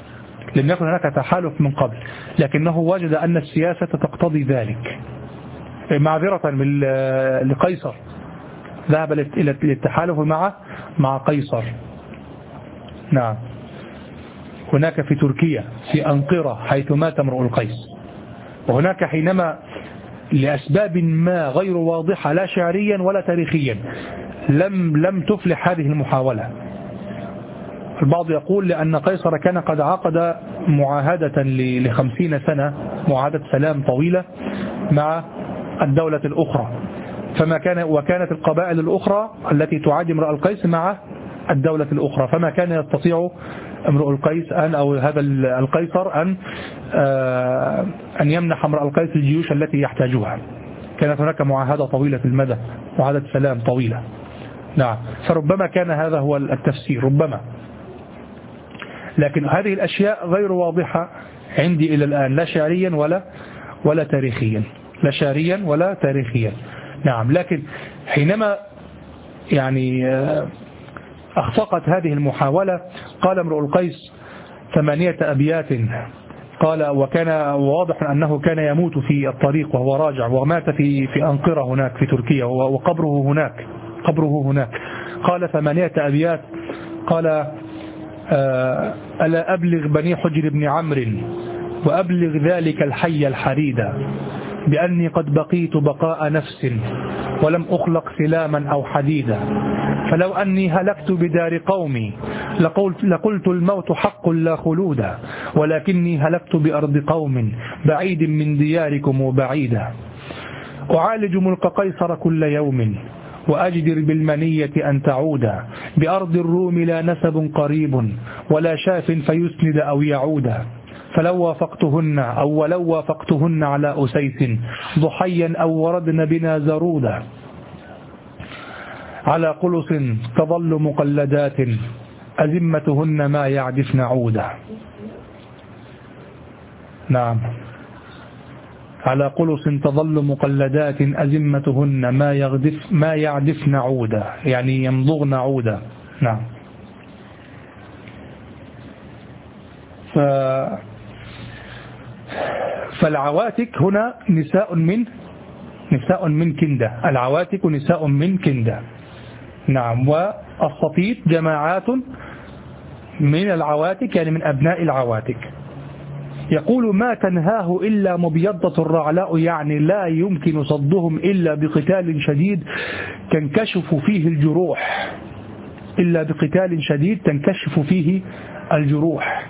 لكنه وجد أن السياسة تقتضي ذلك، معذرة لقيصر، ذهب إلى التحالف مع قيصر. نعم. هناك في تركيا في أنقرة حيث مات امرؤ القيس. وهناك حينما لأسباب ما غير واضحة لا شعريا ولا تاريخيا لم تفلح هذه المحاولة. البعض يقول لأن قيصر كان قد عقد معاهدة ل50 سنة، معاهدة سلام طويلة مع الدولة الأخرى، وكانت القبائل الأخرى التي تعادي امرؤ القيس مع الدولة الأخرى، فما كان يستطيع امرؤ القيس أو هذا القيصر أن يمنح امرؤ القيس الجيوش التي يحتاجها. كانت هناك معاهدة طويلة المدى، معاهدة سلام طويلة. نعم. فربما كان هذا هو التفسير، ربما، لكن هذه الأشياء غير واضحة عندي إلى الآن، لا شعريا ولا تاريخيا، لا شعريا ولا تاريخيا. نعم. لكن حينما يعني أخفقت هذه المحاولة قال امرؤ القيس 8 أبيات، قال وكان واضح أنه كان يموت في الطريق وهو راجع، ومات في أنقرة هناك في تركيا، وقبره هناك. قال 8 أبيات، قال ألا أبلغ بني حجر بن عمرو وأبلغ ذلك الحي الحريدا بأني قد بقيت بقاء نفس ولم أخلق سلاما أو حديدا، فلو أني هلكت بدار قومي لقلت الموت حق لا خلودا، ولكني هلكت بأرض قوم بعيد من دياركم وبعيدا، أعالج ملك قيصر كل يوم وأجدر بالمنية أن تعودا، بأرض الروم لا نسب قريب ولا شاف فيسند أو يعودا، ولو وافقتهن على أسيس ضحيا أو وردن بنا زرودا، على قلص تظل مقلدات أزمتهن ما يعدفن عودا. نعم. على قلص تظل مقلدات أزمتهن ما يعدفن عودا، يعني يمضغن عودا. نعم. فالعواتك هنا نساء من كندة، العواتك نساء من كندة. نعم. والسطيط جماعات من العواتك، يعني من أبناء العواتك. يقول ما تنهاه إلا مبيضة الرعلاء، يعني لا يمكن صدهم إلا بقتال شديد تنكشف فيه الجروح، إلا بقتال شديد تنكشف فيه الجروح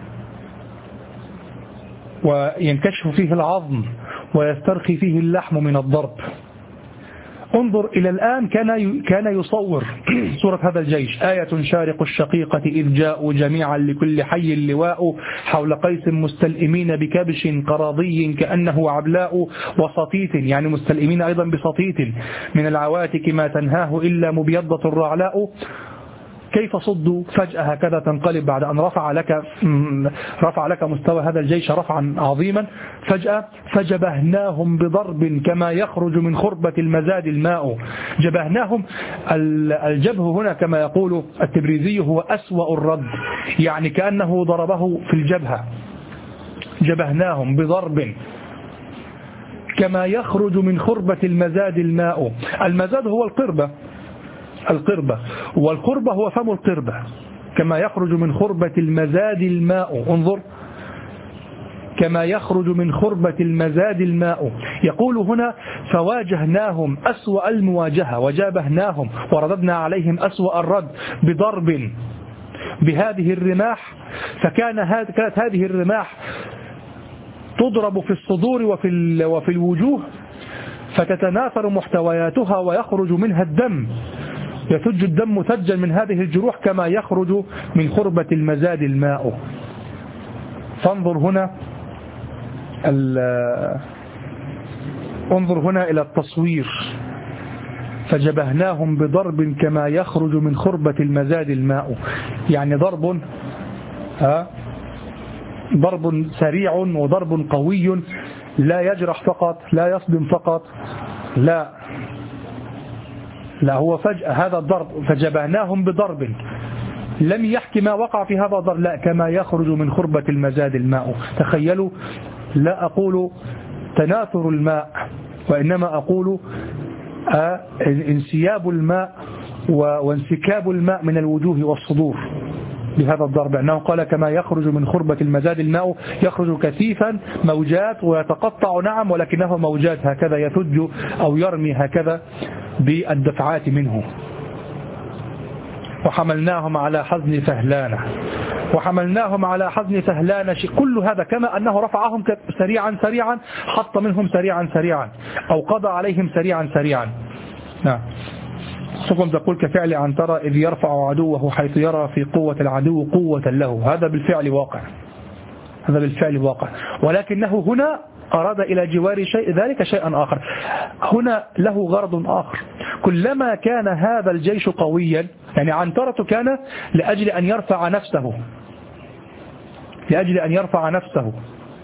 وينكشف فيه العظم ويسترخي فيه اللحم من الضرب. انظر إلى الآن كان يصور صورة هذا الجيش، آية شارق الشقيقة إذ جاءوا جميعا لكل حي اللواء حول قيس مستلئمين بكبش قراضي كأنه عبلاء وسطيت، يعني مستلئمين أيضا بسطيت من العواتك ما تنهاه إلا مبيضة الرعلاء. كيف صدوا فجأة هكذا تنقلب بعد أن رفع لك مستوى هذا الجيش رفعا عظيما، فجأة فجبهناهم بضرب كما يخرج من خربة المزاد الماء. جبهناهم، الجبه هنا كما يقول التبريزي هو أسوأ الرد، يعني كأنه ضربه في الجبهة. جبهناهم بضرب كما يخرج من خربة المزاد الماء. المزاد هو القربة والقربة هو فم القربة. كما يخرج من خربة المزاد الماء، انظر، كما يخرج من خربة المزاد الماء. يقول هنا فواجهناهم أسوأ المواجهة، وجابهناهم ورددنا عليهم أسوأ الرد بضرب بهذه الرماح. كانت هذه الرماح تضرب في الصدور وفي الوجوه، فتتناثر محتوياتها ويخرج منها الدم، يثج الدم ثجا من هذه الجروح كما يخرج من خربة المزاد الماء. فانظر هنا انظر هنا إلى التصوير، فجبهناهم بضرب كما يخرج من خربة المزاد الماء، يعني ضرب سريع وضرب قوي، لا يجرح فقط، لا يصدم فقط، لا هو فجأة هذا الضرب، فجبهناهم بضرب لم يحكي ما وقع في هذا الضرب، لا، كما يخرج من خربة المزاد الماء. تخيلوا، لا أقول تناثر الماء، وإنما أقول انسياب الماء وانسكاب الماء من الوجوه والصدور بهذا الضرب، أنه قال كما يخرج من خربة المزاد الماء، يخرج كثيفا موجات ويتقطع، نعم، ولكنه موجات هكذا يثج أو يرمي هكذا بالدفعات منه. وحملناهم على حزن فهلانة، وحملناهم على حزن فهلانة، كل هذا كما أنه رفعهم سريعا حط منهم سريعا أو قضى عليهم سريعا. نعم، سكم تقول كفعل عنترة إذ يرفع عدوه حيث يرى في قوة العدو قوة له. هذا بالفعل واقع، ولكنه هنا أراد إلى جوار ذلك شيئا آخر. هنا له غرض آخر. كلما كان هذا الجيش قويا، يعني عنترة كان لأجل أن يرفع نفسه،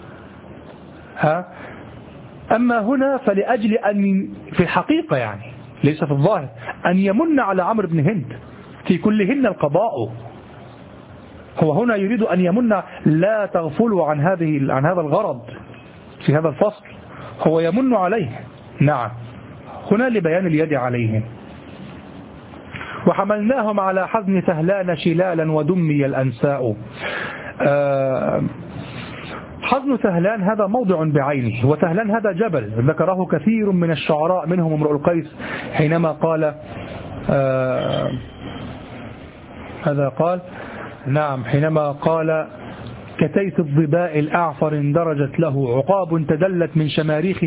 أما هنا فلأجل أن في الحقيقة، يعني ليس في الظاهر، أن يمن على عمرو بن هند في كلهن القضاء. هو هنا يريد أن يمن، لا تغفلوا عن هذا الغرض في هذا الفصل، هو يمن عليه، نعم، هنا لبيان اليد عليهم. وحملناهم على حزن فهلان شلالا ودمي الأنساء. حزن فهلان هذا موضع بعينه، وفهلان هذا جبل ذكره كثير من الشعراء، منهم امرؤ القيس حينما قال هذا قال، نعم، حينما قال كتيت الظباء الأعفر اندرجت له عقاب تدلت من شماريخ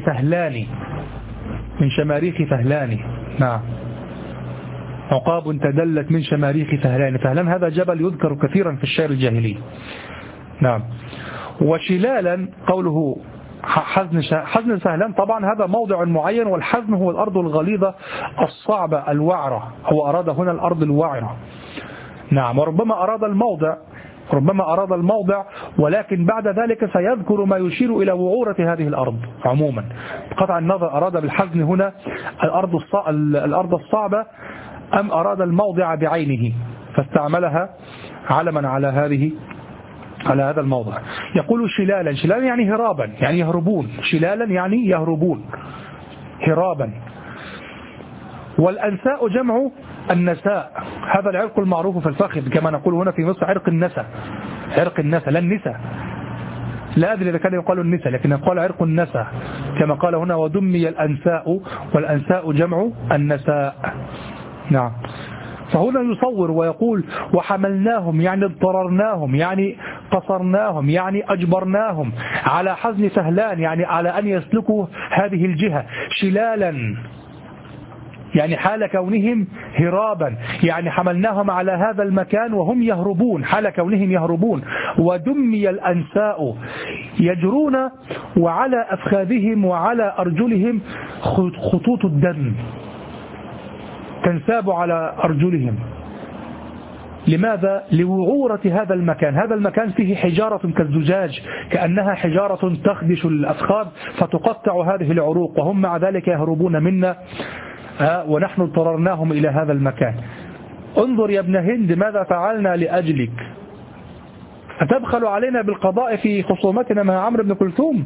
فهلان، نعم، عقاب تدلت من شماريخ فهلان. فهلان هذا جبل يذكر كثيرا في الشعر الجاهلي، نعم. وشلالا قوله حزن فهلان، طبعا هذا موضع معين، والحزن هو الأرض الغليظة الصعبة الوعرة، هو أراد هنا الأرض الوعرة، نعم. وربما أراد الموضع، ولكن بعد ذلك سيذكر ما يشير إلى وعورة هذه الأرض عموما. بقطع النظر أراد بالحزن هنا الأرض الصعبة أم أراد الموضع بعينه، فاستعملها علما على هذا الموضع. يقول شلالا يعني هرابا، يعني يهربون، شلالا يعني يهربون هرابا. والأنساء جمع النساء، هذا العرق المعروف في الفخذ، كما نقول هنا في مصر عرق النساء، لا النساء، لا أدري إذا كان يقال النساء، لكن يقال عرق النساء، كما قال هنا ودمي الأنساء، والأنساء جمع النساء، نعم. فهنا يصور ويقول وحملناهم، يعني اضطررناهم، يعني قصرناهم، يعني أجبرناهم على حزن فهلان، يعني على أن يسلكوا هذه الجهة، شلالا يعني حال كونهم هرابا، يعني حملناهم على هذا المكان وهم يهربون، حال كونهم يهربون. ودمي الأنساء يجرون، وعلى أفخاذهم وعلى أرجلهم خطوط الدم تنساب على أرجلهم. لماذا؟ لوعورة هذا المكان فيه حجارة كالزجاج، كأنها حجارة تخدش الأفخاذ فتقطع هذه العروق، وهم مع ذلك يهربون منا، ونحن اضطررناهم إلى هذا المكان. انظر يا ابن هند ماذا فعلنا لأجلك، أتبخل علينا بالقضاء في خصومتنا مع عمرو بن كلثوم؟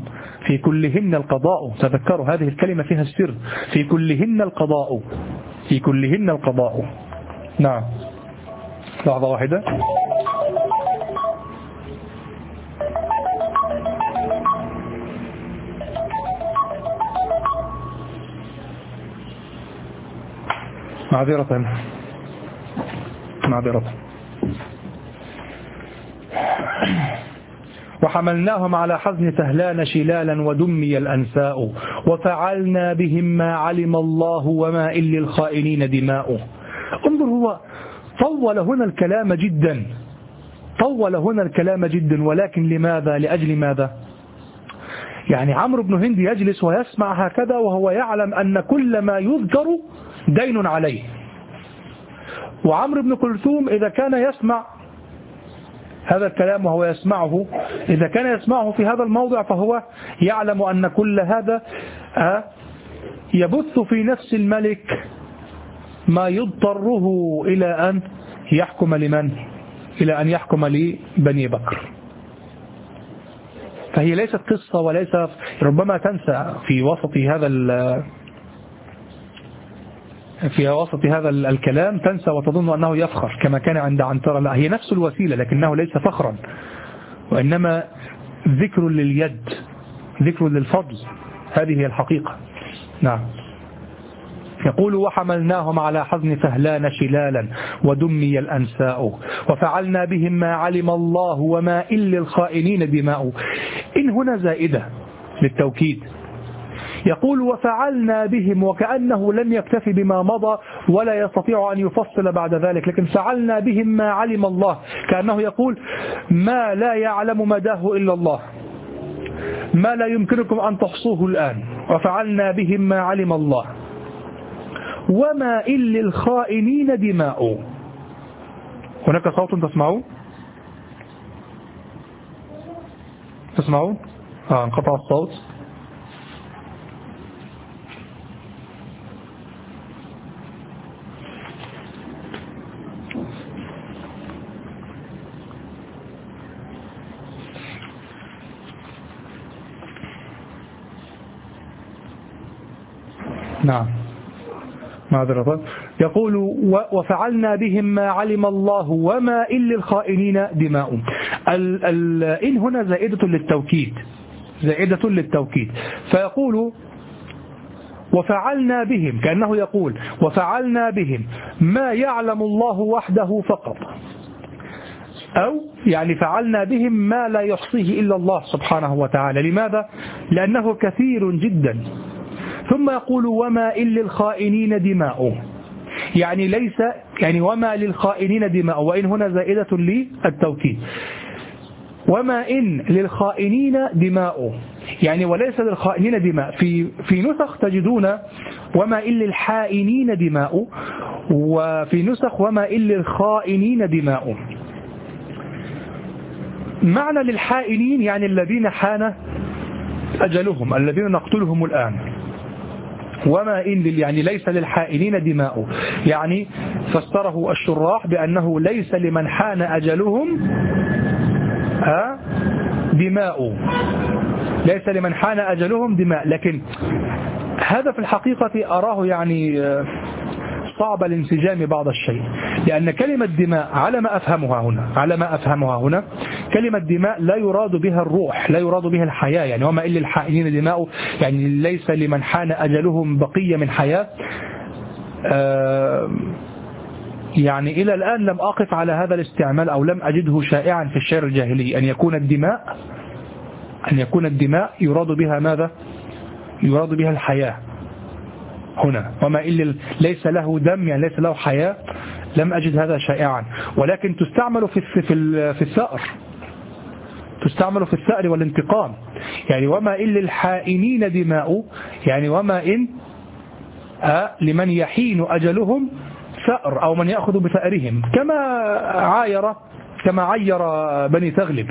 في كلهن القضاء. تذكروا هذه الكلمة فيها السر، في كلهن القضاء، في كلهن القضاء. نعم، لحظة واحدة. معذرة معذرة. وحملناهم على حزن سهلان شلالا ودمي الأنساء وفعلنا بهم ما علم الله وما إن للخائنين دماء. انظر، هو طول هنا الكلام جدا، طول هنا الكلام جدا، ولكن لماذا؟ لأجل ماذا؟ يعني عمرو بن هند يجلس ويسمع هكذا وهو يعلم أن كل ما يذكر دين عليه. وعمرو بن كلثوم إذا كان يسمع هذا الكلام وهو يسمعه، إذا كان يسمعه في هذا الموضع فهو يعلم أن كل هذا يبث في نفس الملك ما يضطره إلى أن يحكم لمن؟ إلى أن يحكم لبني بكر. فهي ليست قصة، وليس ربما تنسى في وسط هذا الكلام تنسى وتظن أنه يفخر كما كان عند عنترة. لا، هي نفس الوسيلة لكنه ليس فخرا، وإنما ذكر لليد، ذكر للفضل. هذه هي الحقيقة. نعم. يقول وحملناهم على حزن سهلان شلالا ودمي الأنساء وفعلنا بهم ما علم الله وما إن للخائنين دماء. إن هنا زائدة للتوكيد. يقول وفعلنا بهم، وكأنه لم يكتفي بما مضى ولا يستطيع أن يفصل بعد ذلك، لكن فعلنا بهم ما علم الله، كأنه يقول ما لا يعلم مداه إلا الله، ما لا يمكنكم أن تحصوه الآن. وفعلنا بهم ما علم الله وما إن للخائنين دماء. هناك صوت تسمعون؟ تسمعون؟ انقطع الصوت. نعم، معذرة. يقول وفعلنا بهم ما علم الله وما إن للخائنين دماء. إن هنا زائدة للتوكيد، زائدة للتوكيد. فيقول وفعلنا بهم، كأنه يقول وفعلنا بهم ما يعلم الله وحده فقط، أو يعني فعلنا بهم ما لا يحصيه إلا الله سبحانه وتعالى. لماذا؟ لأنه كثير جدا. ثم يقول وما إن للخائنين دماء، يعني ليس يعني وما للخائنين دماء، وإن هنا زائدة للتوكيد. وما إن للخائنين دماء يعني وليس للخائنين دماء. في نسخ تجدون وما إن للحائنين دماء، وفي نسخ وما إن للخائنين دماء. معنى للحائنين يعني الذين حان أجلهم، الذين نقتلهم الآن. وما إن يعني ليس للحائنين دماء، يعني فسره الشراح بأنه ليس لمن حان أجلهم دماء، ليس لمن حان أجلهم دماء. لكن هذا في الحقيقة أراه يعني صعب الانسجام بعض الشيء، لأن كلمة دماء على ما أفهمها هنا كلمة دماء لا يراد بها الروح، لا يراد بها الحياة. يعني وما إلا الحائنين دماء يعني ليس لمن حان أجلهم بقية من حياة. يعني إلى الآن لم أقف على هذا الاستعمال أو لم أجده شائعا في الشعر الجاهلي، أن يكون الدماء يراد بها ماذا؟ يراد بها الحياة. هنا وما إلا ليس له دم يعني ليس له حياة، لم أجد هذا شائعا. ولكن تستعمل في الثأر، تستعمل في الثأر والانتقام. يعني وما إن للحائنين دماء يعني وما إن لمن يحين أجلهم ثأر أو من يأخذ بثأرهم، كما عير بني تغلب.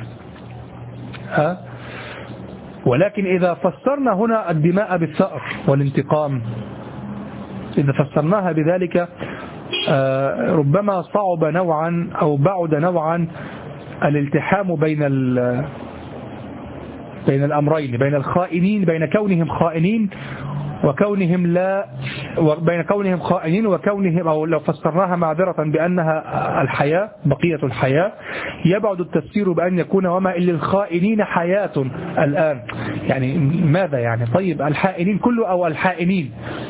ولكن إذا فسرنا هنا الدماء بالثأر والانتقام، إذا فسرناها بذلك ربما صعب نوعا أو بعد نوعا الالتحام بين الأمرين، بين الخائنين، بين كونهم خائنين وكونهم لا، بين كونهم خائنين وكونهم، أو لو فسرناها معذرة بأنها الحياة، بقية الحياة، يبعد التفسير بأن يكون وما إلا الخائنين حياة الآن. يعني ماذا يعني؟ طيب الحائنين كله أو الحائنين،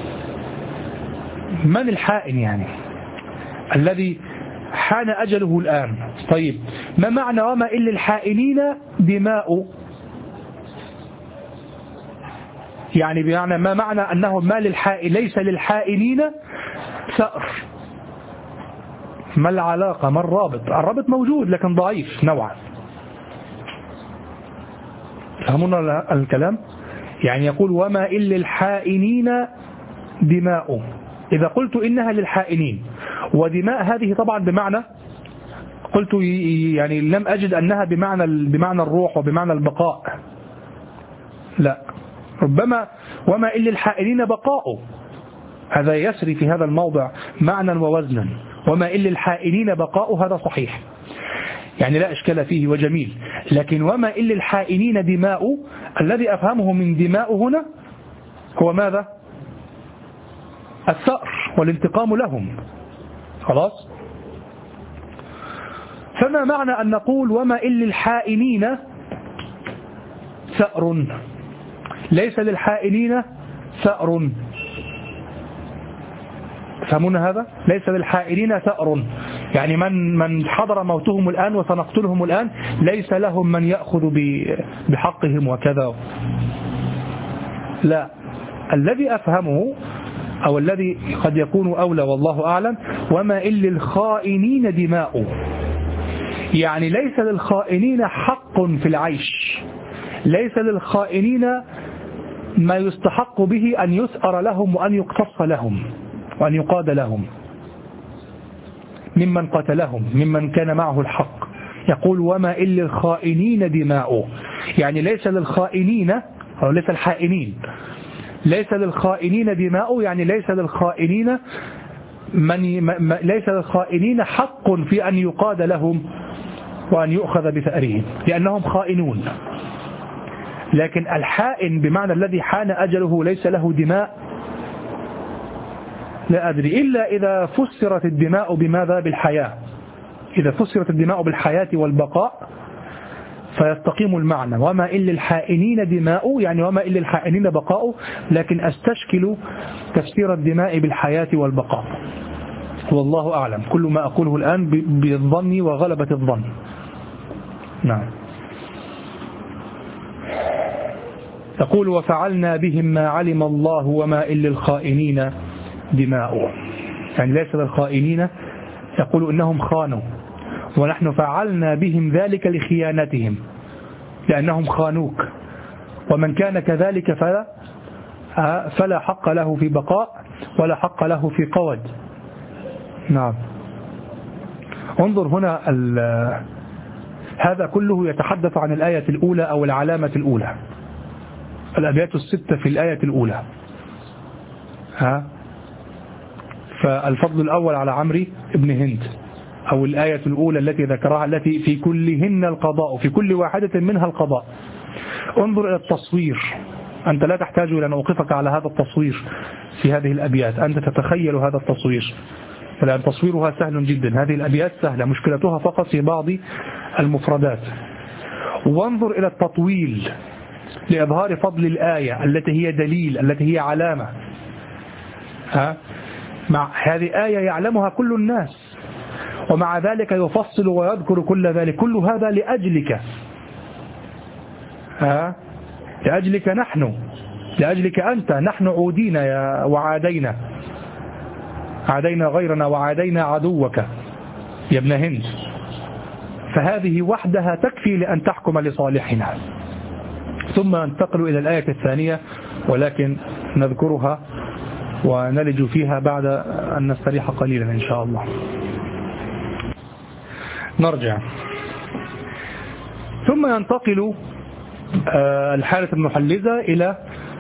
من الحائن يعني؟ الذي حان أجله الآن. طيب ما معنى وما إلا الحائنين دماء؟ يعني بمعنى ما معنى أنه ما ليس للحائنين ثأر؟ ما العلاقة؟ ما الرابط؟ الرابط موجود لكن ضعيف نوعا. فهمونا الكلام؟ يعني يقول وما إلا الحائنين دماء، إذا قلت إنها للحائنين ودماء هذه طبعا بمعنى، قلت يعني لم أجد أنها بمعنى الروح وبمعنى البقاء، لا، ربما وما إلا الحائنين بقاء، هذا يسري في هذا الموضع معنى ووزنا، وما إلا الحائنين بقاء هذا صحيح، يعني لا إشكال فيه وجميل. لكن وما إلا الحائنين دماء، الذي أفهمه من دماء هنا هو ماذا؟ الثأر والانتقام لهم. خلاص؟ فما معنى أن نقول وما إلا الحائنين ثأر؟ ليس للحائنين ثأر. فهمون هذا؟ ليس للحائنين ثأر، يعني من حضر موتهم الآن وسنقتلهم الآن ليس لهم من يأخذ بحقهم وكذا، لا. الذي أفهمه أو الذي قد يكون أولى والله أعلم، وما إلا الخائنين دماء، يعني ليس للخائنين حق في العيش، ليس للخائنين ما يستحق به أن يثأر لهم وأن يقتص لهم وأن يقاد لهم ممن قتلهم، ممن كان معه الحق. يقول وما إلا الخائنين دماء، يعني ليس للخائنين أو ليس الحائنين، ليس للخائنين دماء، يعني ليس للخائنين ليس للخائنين حق في أن يقاد لهم وأن يؤخذ بثأرهم لأنهم خائنون. لكن الحائن بمعنى الذي حان أجله ليس له دماء، لا أدري، إلا إذا فسرت الدماء بماذا؟ بالحياة. إذا فسرت الدماء بالحياة والبقاء فيستقيم المعنى. وما إلا الحائنين دماء، يعني وما إلا الحائنين بقاء، لكن أستشكل تفسير الدماء بالحياة والبقاء، والله أعلم. كل ما أقوله الآن بالظن وغلبة الظن. نعم. تقول وفعلنا بهم ما علم الله وما إلا الخائنين دماء، يعني ليس للخائنين، يقول إنهم خانوا ونحن فعلنا بهم ذلك لخيانتهم لأنهم خانوك، ومن كان كذلك فلا حق له في بقاء ولا حق له في قود. نعم. انظر هنا، هذا كله يتحدث عن الآية الأولى أو العلامة الأولى، الأبيات الستة في الآية الأولى. فالفضل الأول على عمرو بن هند، أو الآية الأولى التي ذكرها التي في كلهن القضاء، في كل واحدة منها القضاء. انظر إلى التصوير، أنت لا تحتاج إلى أن أوقفك على هذا التصوير في هذه الأبيات، أنت تتخيل هذا التصوير، فلأن تصويرها سهل جدا. هذه الأبيات سهلة، مشكلتها فقط في بعض المفردات. وانظر إلى التطويل لإظهار فضل الآية التي هي دليل، التي هي علامة. مع هذه آية يعلمها كل الناس، ومع ذلك يفصل ويذكر كل ذلك، كل هذا لأجلك، لأجلك نحن، لأجلك أنت. نحن عودينا وعادينا، عادينا غيرنا وعادينا عدوك يا ابن هند. فهذه وحدها تكفي لأن تحكم لصالحنا. ثم ننتقل إلى الآية الثانية، ولكن نذكرها ونلج فيها بعد أن نستريح قليلا إن شاء الله. نرجع. ثم ينتقل الحالة المحلزة إلى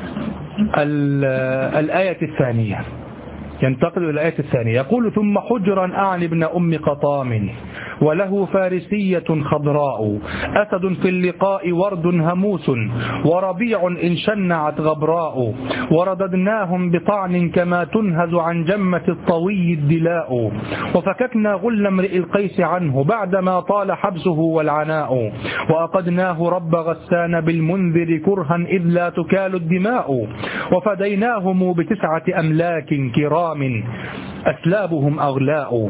الآية الثانية، ينتقل إلى الآية الثانية. يقول ثم حجرا أعن ابن أم قطام وله فارسية خضراء، أسد في اللقاء ورد هموس، وربيع إن شنعت غبراء، ورددناهم بطعن كما تنهز عن جمة الطوي الدلاء، وفككنا غل امرئ القيس عنه بعدما طال حبسه والعناء، وأقدناه رب غسان بالمنذر كرها إذ لا تكال الدماء، وفديناهم ب9 أملاك كرام أسلابهم أغلاء.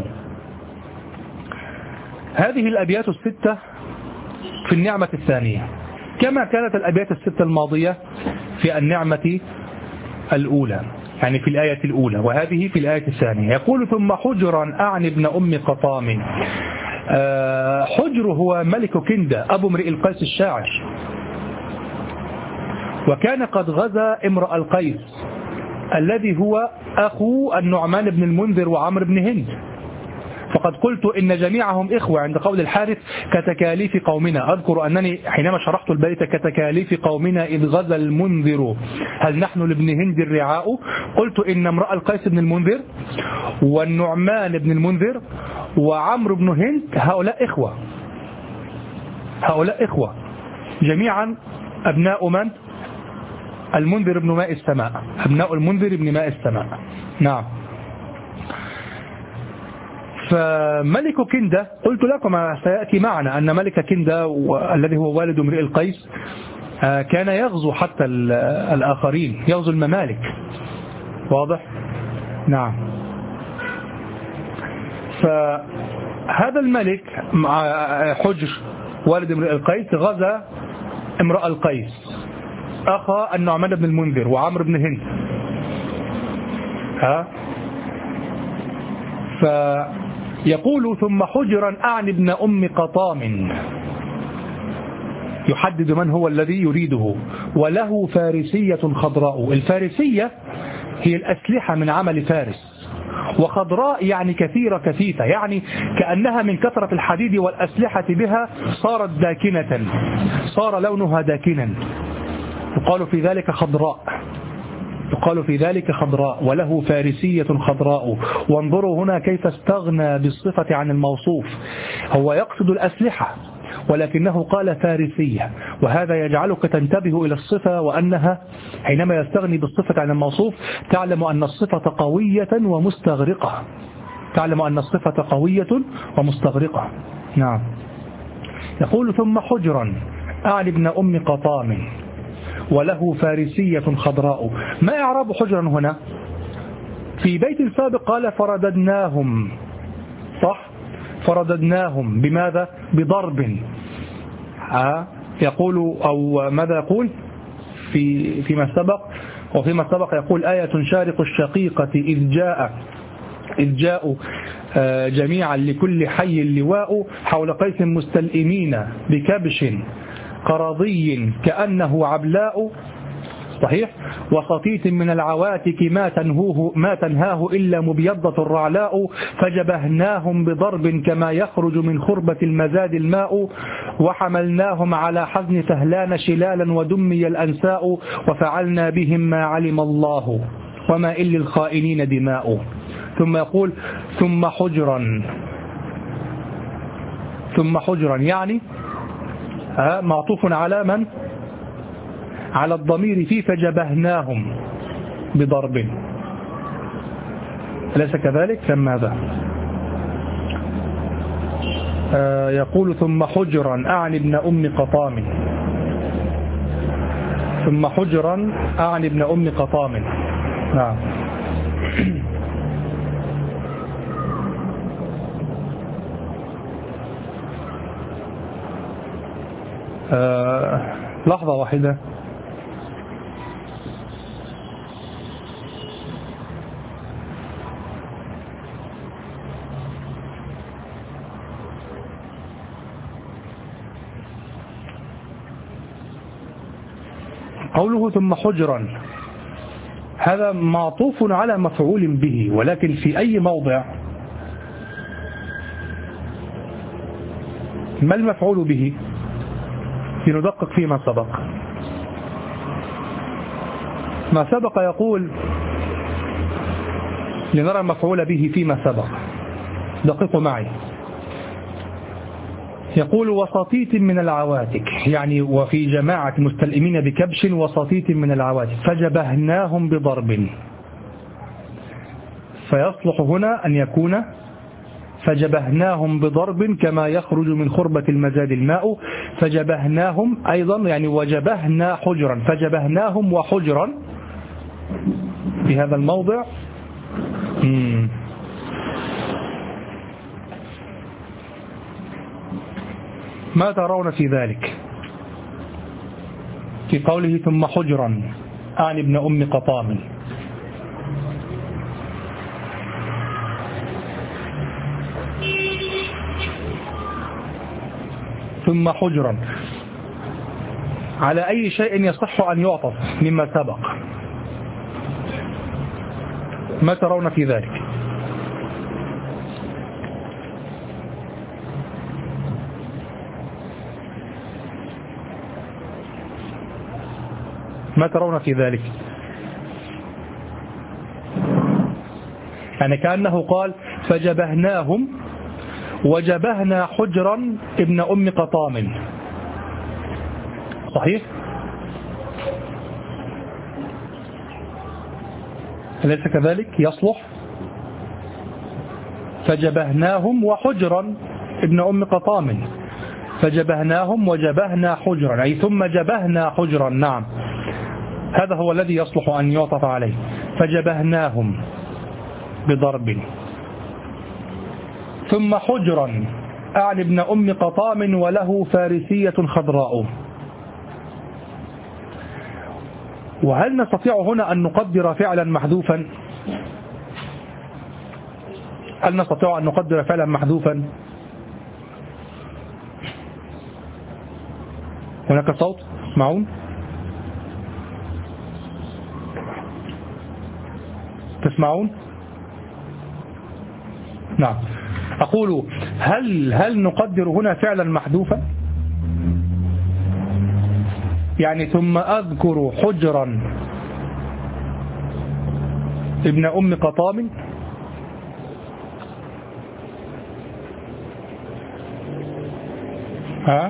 هذه الأبيات الستة في النعمة الثانية، كما كانت الأبيات الستة الماضية في النعمة الأولى، يعني في الآية الأولى، وهذه في الآية الثانية. يقول ثم حجرا أعني ابن أم قطام. حجر هو ملك كندة أبو امرئ القيس الشاعر، وكان قد غزا امرأ القيس الذي هو أخو النعمان بن المنذر وعمر بن هند. فقد قلت إن جميعهم إخوة عند قول الحارث كتكاليف قومنا. أذكر أنني حينما شرحت البيت كتكاليف قومنا إذ غزا المنذر هل نحن لابن هند الرعاء، قلت إن امرأ القيس بن المنذر والنعمان بن المنذر وعمر بن هند هؤلاء إخوة، هؤلاء إخوة جميعا أبناء من؟ المنذر بن ماء السماء، أبناء المنذر بن ماء السماء. نعم. فملك كندة قلت لكم سيأتي معنا أن ملك كندة الذي هو والد امرئ القيس كان يغزو حتى الآخرين، يغزو الممالك. واضح؟ نعم. فهذا الملك حجر والد امرئ القيس غزا امرأ القيس أخا النعمان بن المنذر وعمر بن هند. فيقول ثم حجرا أعني ابن أم قطام، يحدد من هو الذي يريده. وله فارسية خضراء، الفارسية هي الأسلحة من عمل فارس، وخضراء يعني كثيرة كثيفة، يعني كأنها من كثرة الحديد والأسلحة بها صارت داكنة، صار لونها داكنا، يقال في ذلك خضراء، يقال في ذلك خضراء. وله فارسية خضراء. وانظروا هنا كيف استغنى بالصفة عن الموصوف، هو يقصد الأسلحة ولكنه قال فارسية، وهذا يجعلك تنتبه إلى الصفة، وأنها حينما يستغني بالصفة عن الموصوف تعلم أن الصفة قوية ومستغرقة، تعلم أن الصفة قوية ومستغرقة. نعم. يقول ثم حجرا أعني ابن أم قطام وله فارسية خضراء. ما إعراب حجرا هنا؟ في بيت سابق قال فرددناهم، صح؟ فرددناهم بماذا؟ بضرب. يقول أو ماذا يقول فيما سبق؟ وفيما سبق يقول آية شارق الشقيقة إذ جاءوا جميعا لكل حي لواء حول قيس مستلئمين بكبش قرضي كأنه عبلاء، صحيح؟ وصفيت من العواتك ما تنهاه إلا مبيضة الرعلاء، فجبهناهم بضرب كما يخرج من خربة المزاد الماء، وحملناهم على حزن فهلان شلالا ودمي الأنساء، وفعلنا بهم ما علم الله وما إلا الخائنين دماء. ثم يقول ثم حجرا يعني معطوف على من؟ على الضمير فيه فجبهناهم بضرب، أليس كذلك؟ فماذا؟ يقول ثم حجرا أعني ابن أم قطام، ثم حجرا أعني ابن أم قطام. نعم. لحظة واحدة. قوله ثم حجرا هذا معطوف على مفعول به، ولكن في أي موضع؟ ما المفعول به؟ لندقق فيما سبق. ما سبق يقول لنرى المفعول به فيما سبق، دققوا معي. يقول وسطيت من العواتك، يعني وفي جماعة مستلئمين بكبش وسطيت من العواتك فجبهناهم بضرب، فيصلح هنا أن يكون فجبهناهم بضرب كما يخرج من خربة المزاد الماء، فجبهناهم أيضا يعني وجبهنا حجرا، فجبهناهم وحجرا في هذا الموضع. ما ترون في ذلك في قوله ثم حجرا أعني ابن أم قطام؟ ثم حجرا على أي شيء يصح أن يعطف مما سبق؟ ما ترون في ذلك؟ ما ترون في ذلك؟ يعني كأنه قال فجبهناهم وجبهنا حجرا ابن أم قطام، صحيح؟ أليس كذلك؟ يصلح فجبهناهم وحجرا ابن أم قطام، فجبهناهم وجبهنا حجرا أي ثم جبهنا حجرا. نعم، هذا هو الذي يصلح أن يعطف عليه، فجبهناهم بضرب ثم حجرا أعني ابن أم قطام وله فارسية خضراء. وهل نستطيع هنا أن نقدر فعلا محذوفا؟ هل نستطيع أن نقدر فعلا محذوفا؟ هناك صوت اسمعون؟ تسمعون؟ نعم، أقول هل نقدر هنا فعلا محذوفا؟ يعني ثم أذكر حجرا ابن أم قطام، ها؟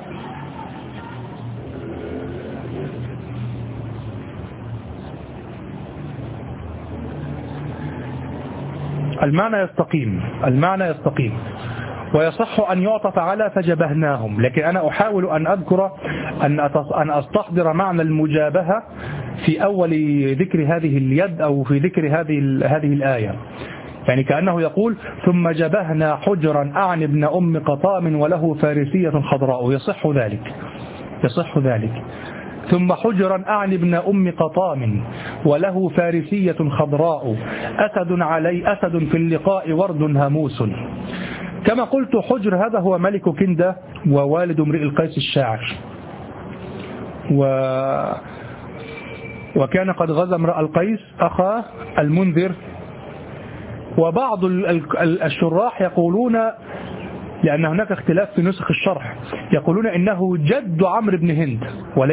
المعنى يستقيم ويصح أن يعطف على فجبهناهم، لكن أنا أحاول أن أذكر أن أستحضر معنى المجابهة في أول ذكر هذه اليد أو في ذكر هذه الآية. يعني كأنه يقول ثم جبهنا حجرا أعني ابن أم قطام وله فارسية خضراء، يصح ذلك. ثم حجرا أعني ابن أم قطام وله فارسية خضراء أسد في اللقاء ورد هموس. كما قلت حجر هذا هو ملك كندة ووالد امرئ القيس الشاعر، وكان قد غزا امرئ القيس أخا المنذر. وبعض الشراح يقولون، لأن هناك اختلاف في نسخ الشرح، يقولون إنه جد عمرو بن هند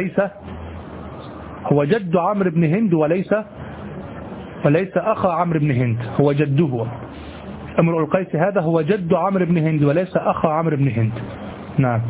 هو جد عمرو بن هند وليس أخا عمرو بن هند، هو جده. امرؤ القيس هذا هو جد عمرو بن هند وليس أخا عمرو بن هند. نعم،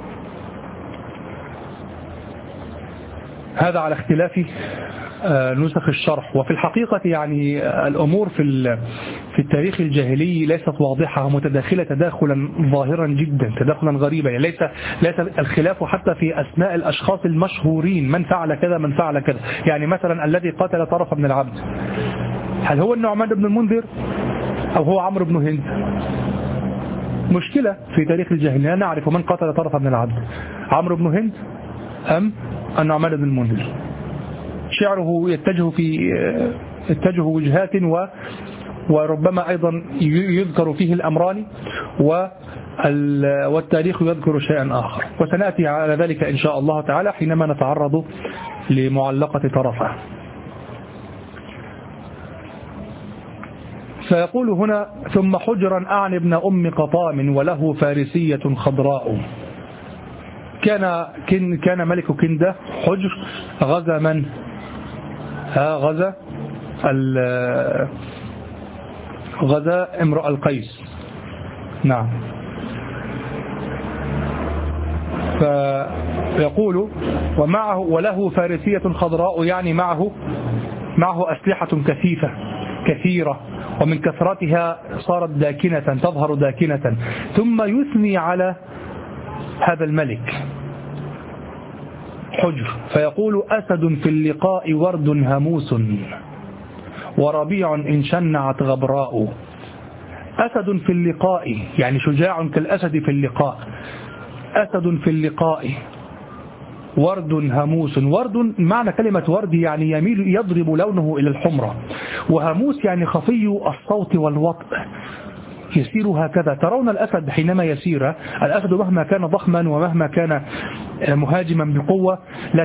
هذا على اختلاف نسخ الشرح. وفي الحقيقة يعني الأمور في التاريخ الجاهلي ليست واضحة ومتداخلة تداخلا ظاهرا جدا، تداخلا غريبا. يعني ليس الخلاف حتى في أسماء الأشخاص المشهورين، من فعل كذا من فعل كذا. يعني مثلا الذي قتل طرف بن العبد، هل هو النعمان بن المنذر أو هو عمرو بن هند؟ مشكلة في تاريخ الجاهلية، لا نعرف من قتل طرف بن العبد، عمرو بن هند أم النعمان بن المنذر. شعره يتجه وجهات وربما أيضا يذكر فيه الأمران والتاريخ يذكر شيئا آخر، وسنأتي على ذلك إن شاء الله تعالى حينما نتعرض لمعلقة طرفه. فيقول هنا ثم حجرا أعني ابن أم قطام وله فارسية خضراء. كان ملك كندة حجر غزا من؟ غزا امرؤ القيس. نعم، فيقول ومعه وله فارسية خضراء، يعني معه أسلحة كثيفة كثيرة، ومن كثرتها صارت داكنة، تظهر داكنة. ثم يثني على هذا الملك حجر فيقول أسد في اللقاء ورد هموس، وربيع إن شنعت غبراء. أسد في اللقاء يعني شجاع كالأسد في اللقاء، أسد في اللقاء ورد هموس. ورد معنى كلمة ورد يعني يميل يضرب لونه إلى الحمرة، وهموس يعني خفي الصوت والوطء، يسير هكذا. ترون الأسد حينما يسير، الأسد مهما كان ضخما ومهما كان مهاجما بقوة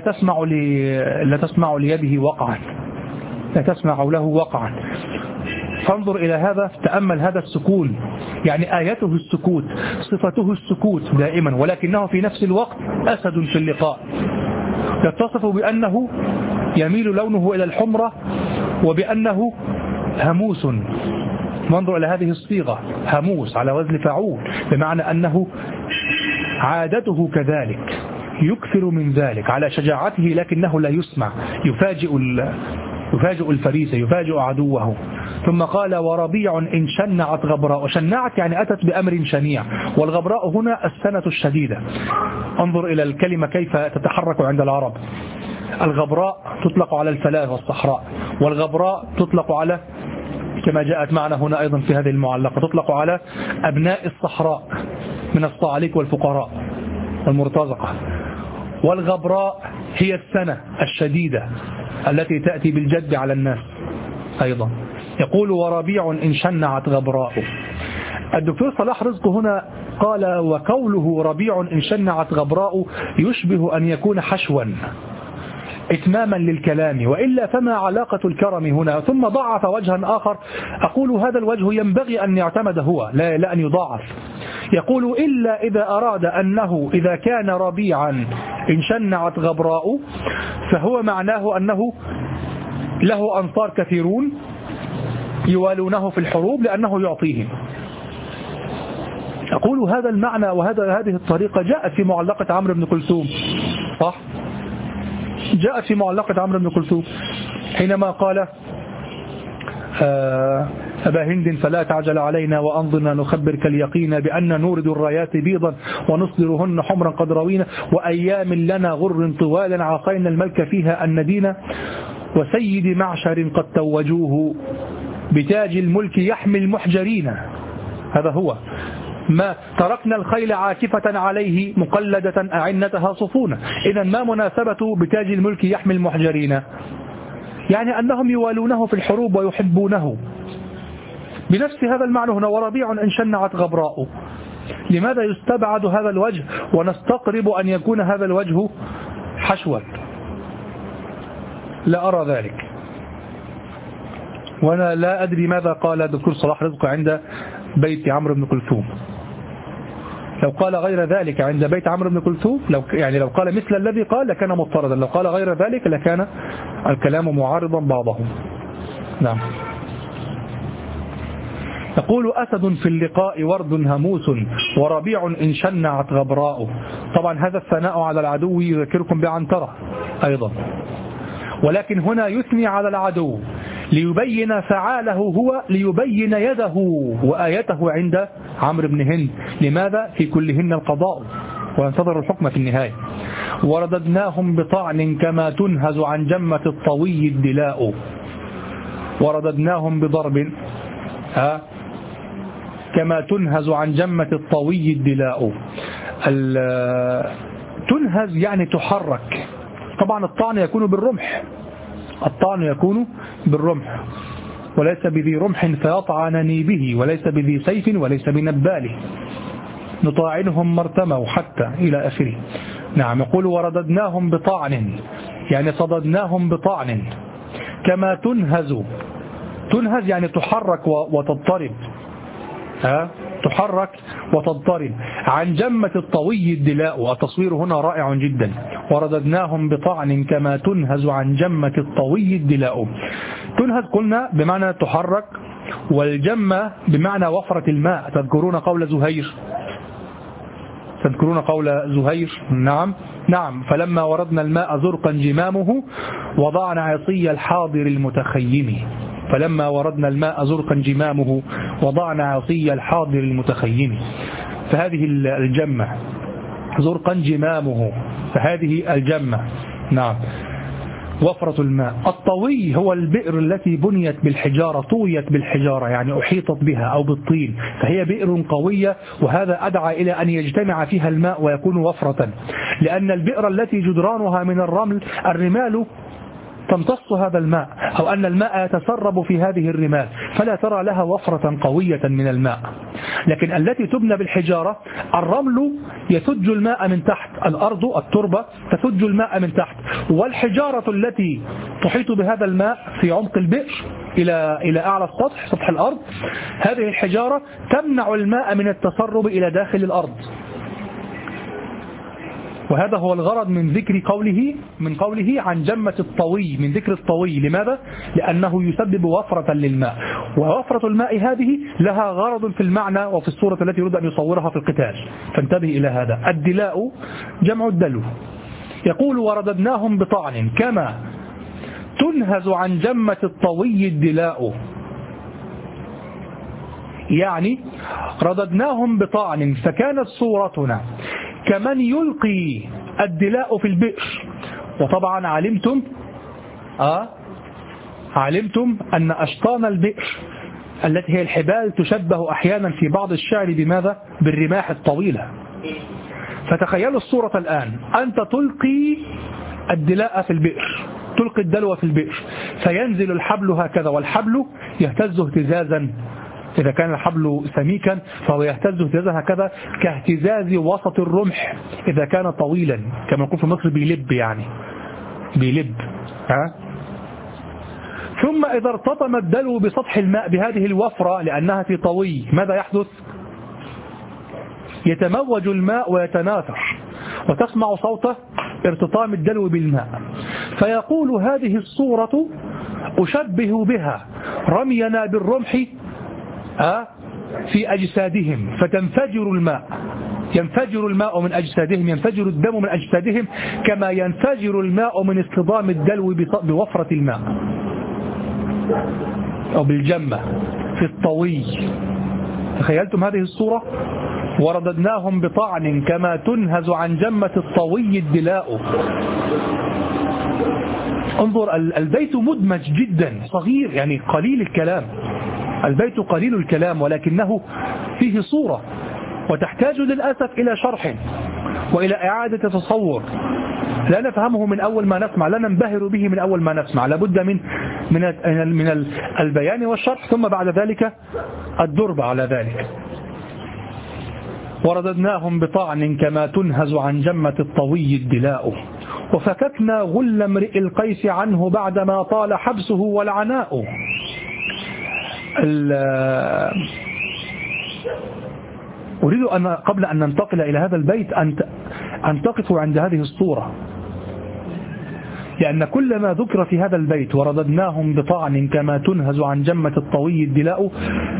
لا تسمع ليده وقعا، لا تسمع له وقعا. فانظر إلى هذا، تأمل هذا السكون، يعني آيته السكوت، صفته السكوت دائما، ولكنه في نفس الوقت أسد في اللقاء، يتصف بأنه يميل لونه إلى الحمرة وبأنه هموس. وانظر إلى هذه الصيغة، هموس على وزن فعول، بمعنى أنه عادته كذلك، يكثر من ذلك على شجاعته، لكنه لا يسمع، يفاجئ الفريسة، يفاجئ عدوه. ثم قال وربيع إن شنعت غبراء. وشنعت يعني أتت بأمر شنيع، والغبراء هنا السنة الشديدة. انظر إلى الكلمة كيف تتحرك عند العرب. الغبراء تطلق على الفلاة والصحراء، والغبراء تطلق على، كما جاءت معنا هنا أيضا في هذه المعلقة، تطلق على أبناء الصحراء من الصعاليك والفقراء والمرتزقة. والغبراء هي السنة الشديدة التي تأتي بالجد على الناس أيضا. يقول وربيع إن شنعت غبراء. الدكتور صلاح رزق هنا قال وقوله ربيع إن شنعت غبراء يشبه أن يكون حشوا إتماما للكلام، وإلا فما علاقة الكرم هنا. ثم ضعف وجها آخر، أقول هذا الوجه ينبغي أن يعتمد هو، لا أن يضاعف. يقول إلا إذا أراد أنه إذا كان ربيعا إن شنعت غبراء فهو معناه أنه له أنصار كثيرون يوالونه في الحروب لأنه يعطيهم. أقول هذا المعنى هذه الطريقة جاءت في معلقة عمرو بن كلثوم، صح؟ جاءت في معلقة عمرو بن كلثوم حينما قال أبا هند فلا تعجل علينا وأنظرنا نخبرك اليقين بأن نورد الرايات بيضا ونصدرهن حمرا قد روينا، وأيام لنا غر طوالا عاصينا الملك فيها الندين، وسيد معشر قد توجوه بتاج الملك يحمي المحجرين. هذا هو ما تركنا الخيل عاكفة عليه مقلدة أعنتها صفونة. إذا ما مناسبة بتاج الملك يحمي المحجرين؟ يعني أنهم يوالونه في الحروب ويحبونه. بنفس هذا المعنى هنا وربيع إن شنعت غبراء. لماذا يستبعد هذا الوجه ونستقرب أن يكون هذا الوجه حشوا؟ لا أرى ذلك، وأنا لا أدري ماذا قال دكتور صلاح رزق عند بيت عمرو بن كلثوم. لو قال غير ذلك عند بيت عمرو بن كلثوم، لو قال مثل الذي قال لكان مضطردا، لو قال غير ذلك لكان الكلام معارضا بعضه. نعم. يقول أسد في اللقاء ورد هموس، وربيع إن شنعت غبراء. طبعا هذا الثناء على العدو يذكركم بعنترة أيضا، ولكن هنا يثني على العدو ليبين فعاله هو، ليبين يده وآيته عند عمرو بن هند. لماذا؟ في كلهن القضاء وينتظر الحكم في النهاية. ورددناهم بطعن كما تنهز عن جمة الطوي الدلاء. ورددناهم بضرب كما تنهز عن جمة الطوي الدلاء. تنهز يعني تحرك. طبعا الطعن يكون بالرمح، الطعن يكون بالرمح، وليس بذي رمح فيطعنني به، وليس بذي سيف وليس بنباله، نطاعنهم مرتموا حتى إلى آخره. نعم. يقول ورددناهم بطعن يعني صددناهم بطعن كما تنهز. تنهز يعني تحرك وتضطرب، تحرك وتضطرب عن جمة الطوي الدلاء. التصوير هنا رائع جدا. ورددناهم بطعن كما تنهز عن جمة الطوي الدلاء. تنهز قلنا بمعنى تحرك، والجمة بمعنى وفرة الماء. تذكرون قول زهير تذكرون قول زهير؟ نعم. فلما وردنا الماء زرقا جمامه وضعنا عصي الحاضر المتخيم. فلما وردنا الماء زرقا جمامه وضعنا عصي الحاضر المتخيم. فهذه الجمة زرقا جمامه، فهذه الجمة. نعم. وفرة الماء. الطوي هو البئر التي بنيت بالحجارة، طويت بالحجارة يعني أحيطت بها أو بالطين، فهي بئر قوية، وهذا أدعى إلى أن يجتمع فيها الماء ويكون وفرة، لأن البئر التي جدرانها من الرمال تمتص هذا الماء، أو أن الماء يتسرب في هذه الرمال، فلا ترى لها وفرة قوية من الماء. لكن التي تبنى بالحجارة الرمل يثج الماء من تحت، الأرض التربة تثج الماء من تحت، والحجارة التي تحيط بهذا الماء في عمق البئر إلى أعلى السطح، سطح الأرض، هذه الحجارة تمنع الماء من التسرب إلى داخل الأرض. وهذا هو الغرض من ذكر قوله عن جمة الطوي، من ذكر الطوي. لماذا؟ لأنه يسبب وفرة للماء، ووفرة الماء هذه لها غرض في المعنى وفي الصورة التي يريد أن يصورها في القتال، فانتبه إلى هذا. الدلاء جمع الدلو. يقول ورددناهم بطعن كما تنهز عن جمة الطوي الدلاء، يعني رددناهم بطعن، فكانت صورتنا كمن يلقي الدلاء في البئر. وطبعا علمتم أن أشطان البئر التي هي الحبال تشبه أحيانا في بعض الشعر بماذا؟ بالرماح الطويلة. فتخيلوا الصورة الآن، أنت تلقي الدلاء في البئر، تلقي الدلو في البئر، فينزل الحبل هكذا، والحبل يهتز اهتزازا، إذا كان الحبل سميكا فهو يهتز اهتزازا هكذا كاهتزاز وسط الرمح إذا كان طويلا، كما نقول في مصر بيلب، يعني بيلب. ثم إذا ارتطم الدلو بسطح الماء بهذه الوفرة لأنها في طوي، ماذا يحدث؟ يتموج الماء ويتناثر، وتسمع صوت ارتطام الدلو بالماء. فيقول هذه الصورة أشبه بها رمينا بالرمح في أجسادهم، فتنفجر الماء، ينفجر الماء من أجسادهم، ينفجر الدم من أجسادهم كما ينفجر الماء من اصطدام الدلو بوفرة الماء أو بالجمة في الطوي. تخيلتم هذه الصورة؟ ورددناهم بطعن كما تنهز عن جمة الطوي الدلاء. انظر، البيت مدمج جدا، صغير، يعني قليل الكلام، البيت قليل الكلام، ولكنه فيه صورة، وتحتاج للأسف إلى شرح وإلى إعادة تصور. لا نفهمه من أول ما نسمع، لا ننبهر به من أول ما نسمع، لابد من البيان والشرح، ثم بعد ذلك الدرب على ذلك. ورددناهم بطعن كما تنهز عن جمة الطوي الدلاء، وفككنا غل امرئ القيس عنه بعدما طال حبسه والعناء. أريد أن قبل أن ننتقل إلى هذا البيت أن تقفوا عند هذه الصورة، لأن كل ما ذكر في هذا البيت ورددناهم بطعن كما تنهز عن جمة الطوي الدلاء،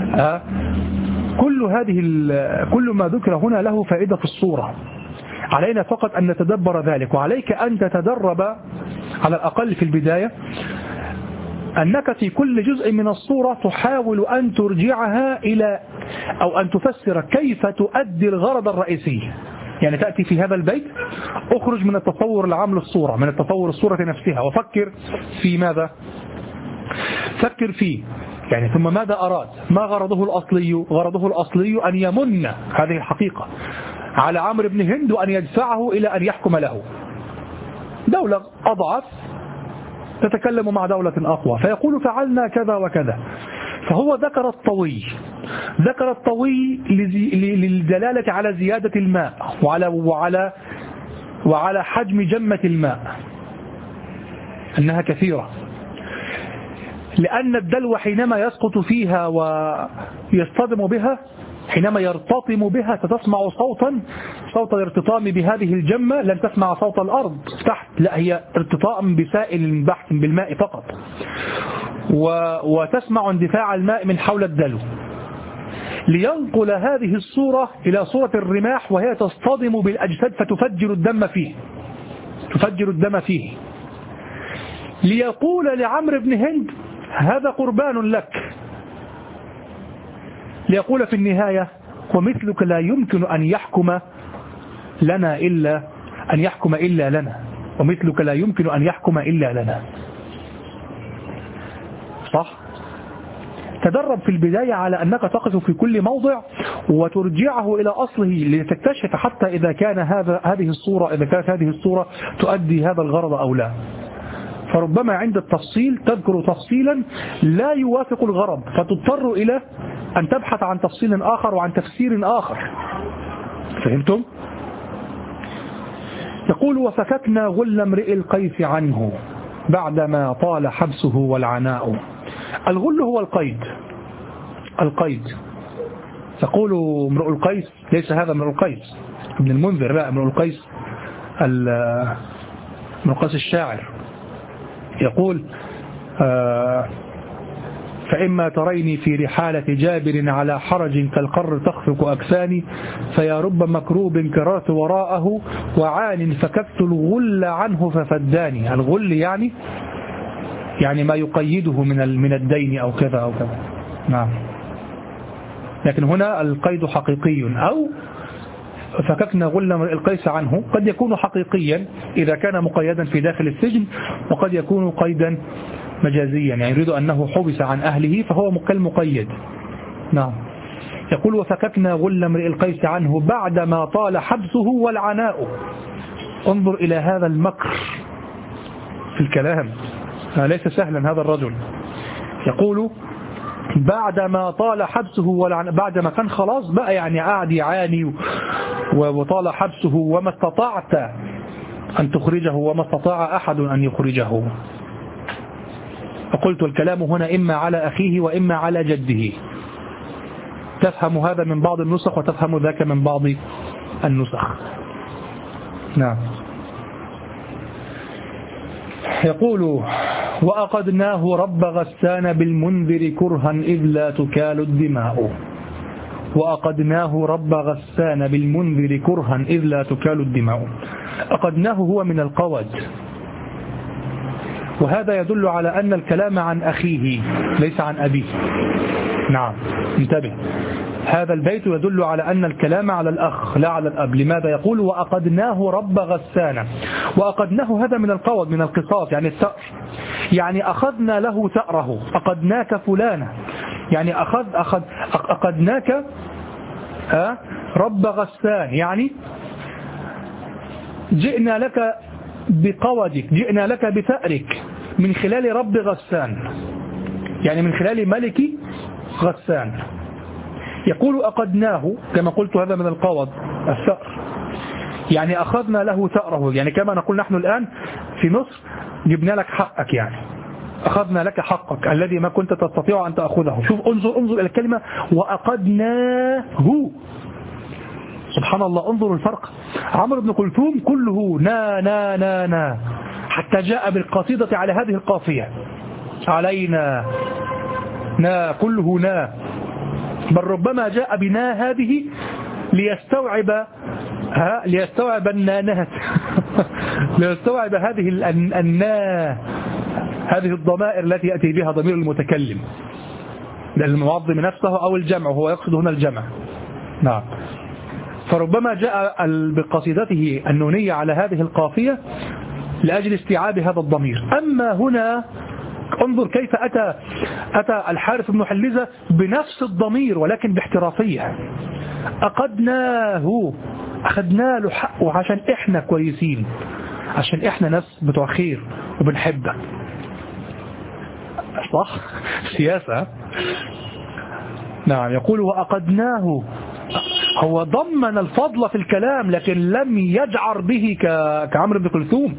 كل ما ذكر هنا له فائدة في الصورة. علينا فقط أن نتدبر ذلك، وعليك أن تتدرب على الأقل في البداية أنك في كل جزء من الصورة تحاول أن ترجعها إلى أو أن تفسر كيف تؤدي الغرض الرئيسي. يعني تأتي في هذا البيت، أخرج من التصور العام للصورة، من التصور الصورة نفسها، وفكر في ماذا؟ فكر فيه، يعني ثم ماذا أراد؟ ما غرضه الأصلي؟ غرضه الأصلي أن يمن، هذه الحقيقة، على عمرو بن هند وأن يدفعه إلى أن يحكم له. دولة أضعف تتكلم مع دولة أقوى، فيقول فعلنا كذا وكذا. فهو ذكر الطوي للدلالة على زيادة الماء وعلى حجم جمة الماء، أنها كثيرة، لأن الدلو حينما يسقط فيها ويصطدم بها، حينما يرتطم بها ستسمع صوت الارتطام بهذه الجمة، لن تسمع صوت الأرض تحت، لا، هي ارتطام بسائل بحث بالماء فقط، وتسمع اندفاع الماء من حول الدلو. لينقل هذه الصورة إلى صورة الرماح وهي تصطدم بالأجساد فتفجر الدم فيه ليقول لعمرو بن هند هذا قربان لك، ليقول في النهاية ومثلك لا يمكن أن يحكم إلا لنا، ومثلك لا يمكن أن يحكم إلا لنا. صح؟ تدرب في البداية على أنك تقف في كل موضع وترجعه إلى أصله لتكتشف حتى إذا كانت هذه الصورة تؤدي هذا الغرض أو لا. فربما عند التفصيل تذكر تفصيلا لا يوافق الغرض فتضطر إلى أن تبحث عن تفصيل آخر وعن تفسير آخر. فهمتم؟ يقول وفككنا غل امرئ القيس عنه بعدما طال حبسه والعناء. الغل هو القيد. تقول امرؤ القيس، ليس هذا امرؤ القيس ابن المنذر، لا، امرؤ القيس الشاعر يقول فإما تريني في رحالة جابر على حرج كالقر تخفق أكفاني فيا رب مكروب كررت وراءه وعان فككت الغل عنه ففداني. الغل يعني ما يقيده من الدين أو كذا أو كذا. نعم. لكن هنا القيد حقيقي، أو فككنا غل القيس عنه قد يكون حقيقيا إذا كان مقيدا في داخل السجن، وقد يكون قيدا مجازيا يعني يريد أنه حبس عن أهله فهو كالمقيد. نعم. يقول وفككنا غل امرئ القيس عنه بعدما طال حبسه والعناء. انظر إلى هذا المكر في الكلام، ليس سهلا هذا الرجل. يقول بعدما طال حبسه والعناء، بعدما كان خلاص بقى يعني قاعد يعاني وطال حبسه وما استطعت أن تخرجه وما استطاع أحد أن يخرجه. فقلت الكلام هنا إما على أخيه وإما على جده. تفهم هذا من بعض النسخ وتفهم ذاك من بعض النسخ. نعم. يقول وأقدناه رب غسان بالمنذر كرها إذ لا تكال الدماء. وأقدناه رب غسان بالمنذر كرها إذ لا تكال الدماء. أقدناه هو من القود، وهذا يدل على أن الكلام عن أخيه ليس عن أبيه. نعم، انتبه، هذا البيت يدل على أن الكلام على الأخ لا على الأب. لماذا؟ يقول وأقدناه رب غسان. وأقدناه هذا من القود، من القصاص، يعني الثأر، يعني أخذنا له ثأره. أقدناك فلانا يعني أقدناك رب غسان، يعني جئنا لك بقودك، جئنا لك بثأرك من خلال رب غسان، يعني من خلال ملك غسان. يقول أقدناه كما قلت هذا من القود الثأر، يعني أخذنا له ثأره، يعني كما نقول نحن الآن في مصر جبنا لك حقك، يعني أخذنا لك حقك الذي ما كنت تستطيع أن تأخذه. شوف، انظر إلى الكلمة وأقدناه. سبحان الله، انظروا الفرق. عمرو بن كلثوم كله نا نا نا نا، حتى جاء بالقصيدة على هذه القافية علينا نا، كله نا، بل ربما جاء بنا هذه ليستوعب النانات ليستوعب هذه هذه الضمائر التي يأتي بها ضمير المتكلم للمعظم نفسه أو الجمع، وهو يقصد هنا الجمع. نعم. فربما جاء بقصيدته النونية على هذه القافية لأجل استيعاب هذا الضمير. أما هنا انظر كيف أتى الحارث بن حلزة بنفس الضمير ولكن باحترافية. أقدناه، أخذنا له حقه عشان إحنا كويسين، عشان إحنا ناس بتوع خير وبنحبه. صح؟ سياسة. نعم. يقول وأقدناه، هو ضمن الفضل في الكلام لكن لم يجعر به كعمرو بن كلثوم.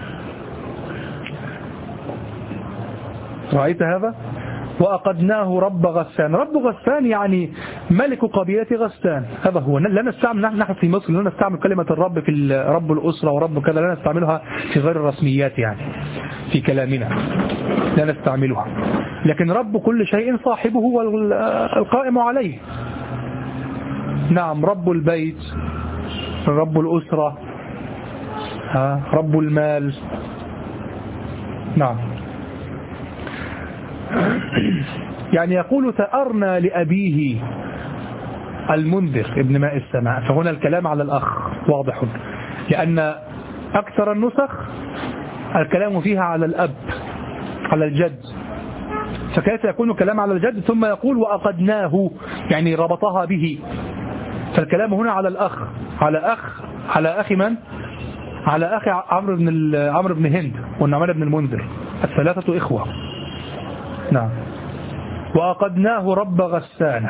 رأيت هذا؟ وأقدناه رب غسان. رب غسان يعني ملك قبيلة غسان، هذا هو. لا نستعمل نحن في مصر لا نستعمل كلمة الرب في رب الأسرة ورب كذا، لا نستعملها في غير الرسميات، يعني في كلامنا لا نستعملها، لكن رب كل شيء صاحبه والقائم عليه. نعم، رب البيت، رب الأسرة، رب المال. نعم. يعني يقول ثأرنا لأبيه المنذر ابن ماء السماء، فهنا الكلام على الأخ واضح، لأن أكثر النسخ الكلام فيها على الأب، على الجد، فكيف يكون الكلام على الجد ثم يقول وأقدناه، يعني ربطها به، فالكلام هنا على الأخ، على أخ من؟ على أخي عمرو بن هند والنعمان بن المنذر، الثلاثة إخوة. نعم. وأقدناه رب غسانة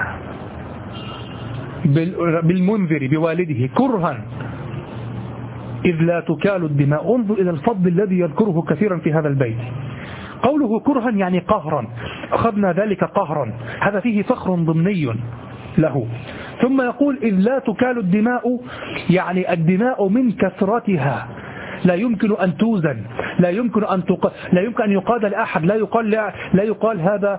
بالمنذر بوالده كرها إذ لا تكال الدماء. انظر إلى الفضل الذي يذكره كثيرا في هذا البيت. قوله كرها يعني قهرا، أخذنا ذلك قهرا، هذا فيه فخر ضمني له. ثم يقول إذ لا تكال الدماء، يعني الدماء من كثرتها لا يمكن أن توزن، لا يمكن أن يقاد لأحد، لا يقال هذا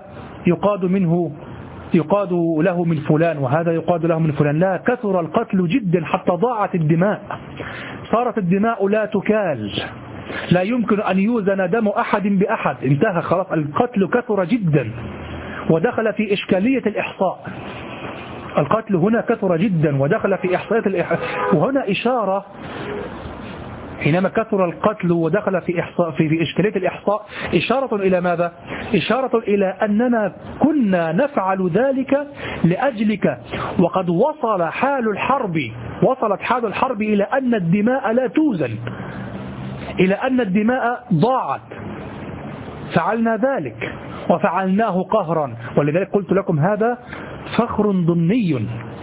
يقاد له من فلان وهذا يقاد له من فلان، لا، كثر القتل جدا حتى ضاعت الدماء، صارت الدماء لا تكال، لا يمكن أن يوزن دم أحد بأحد، انتهى خلاص، القتل كثر جدا ودخل في إشكالية الإحصاء. القتل هنا كثر جدا ودخل في إحصائية وهنا إشارة، حينما كثر القتل ودخل في إشكالية الإحصاء، إشارة إلى ماذا؟ إشارة إلى أننا كنا نفعل ذلك لأجلك، وقد وصلت حال الحرب إلى أن الدماء لا توزن، إلى أن الدماء ضاعت، فعلنا ذلك وفعلناه قهرا، ولذلك قلت لكم هذا فخر ضمني،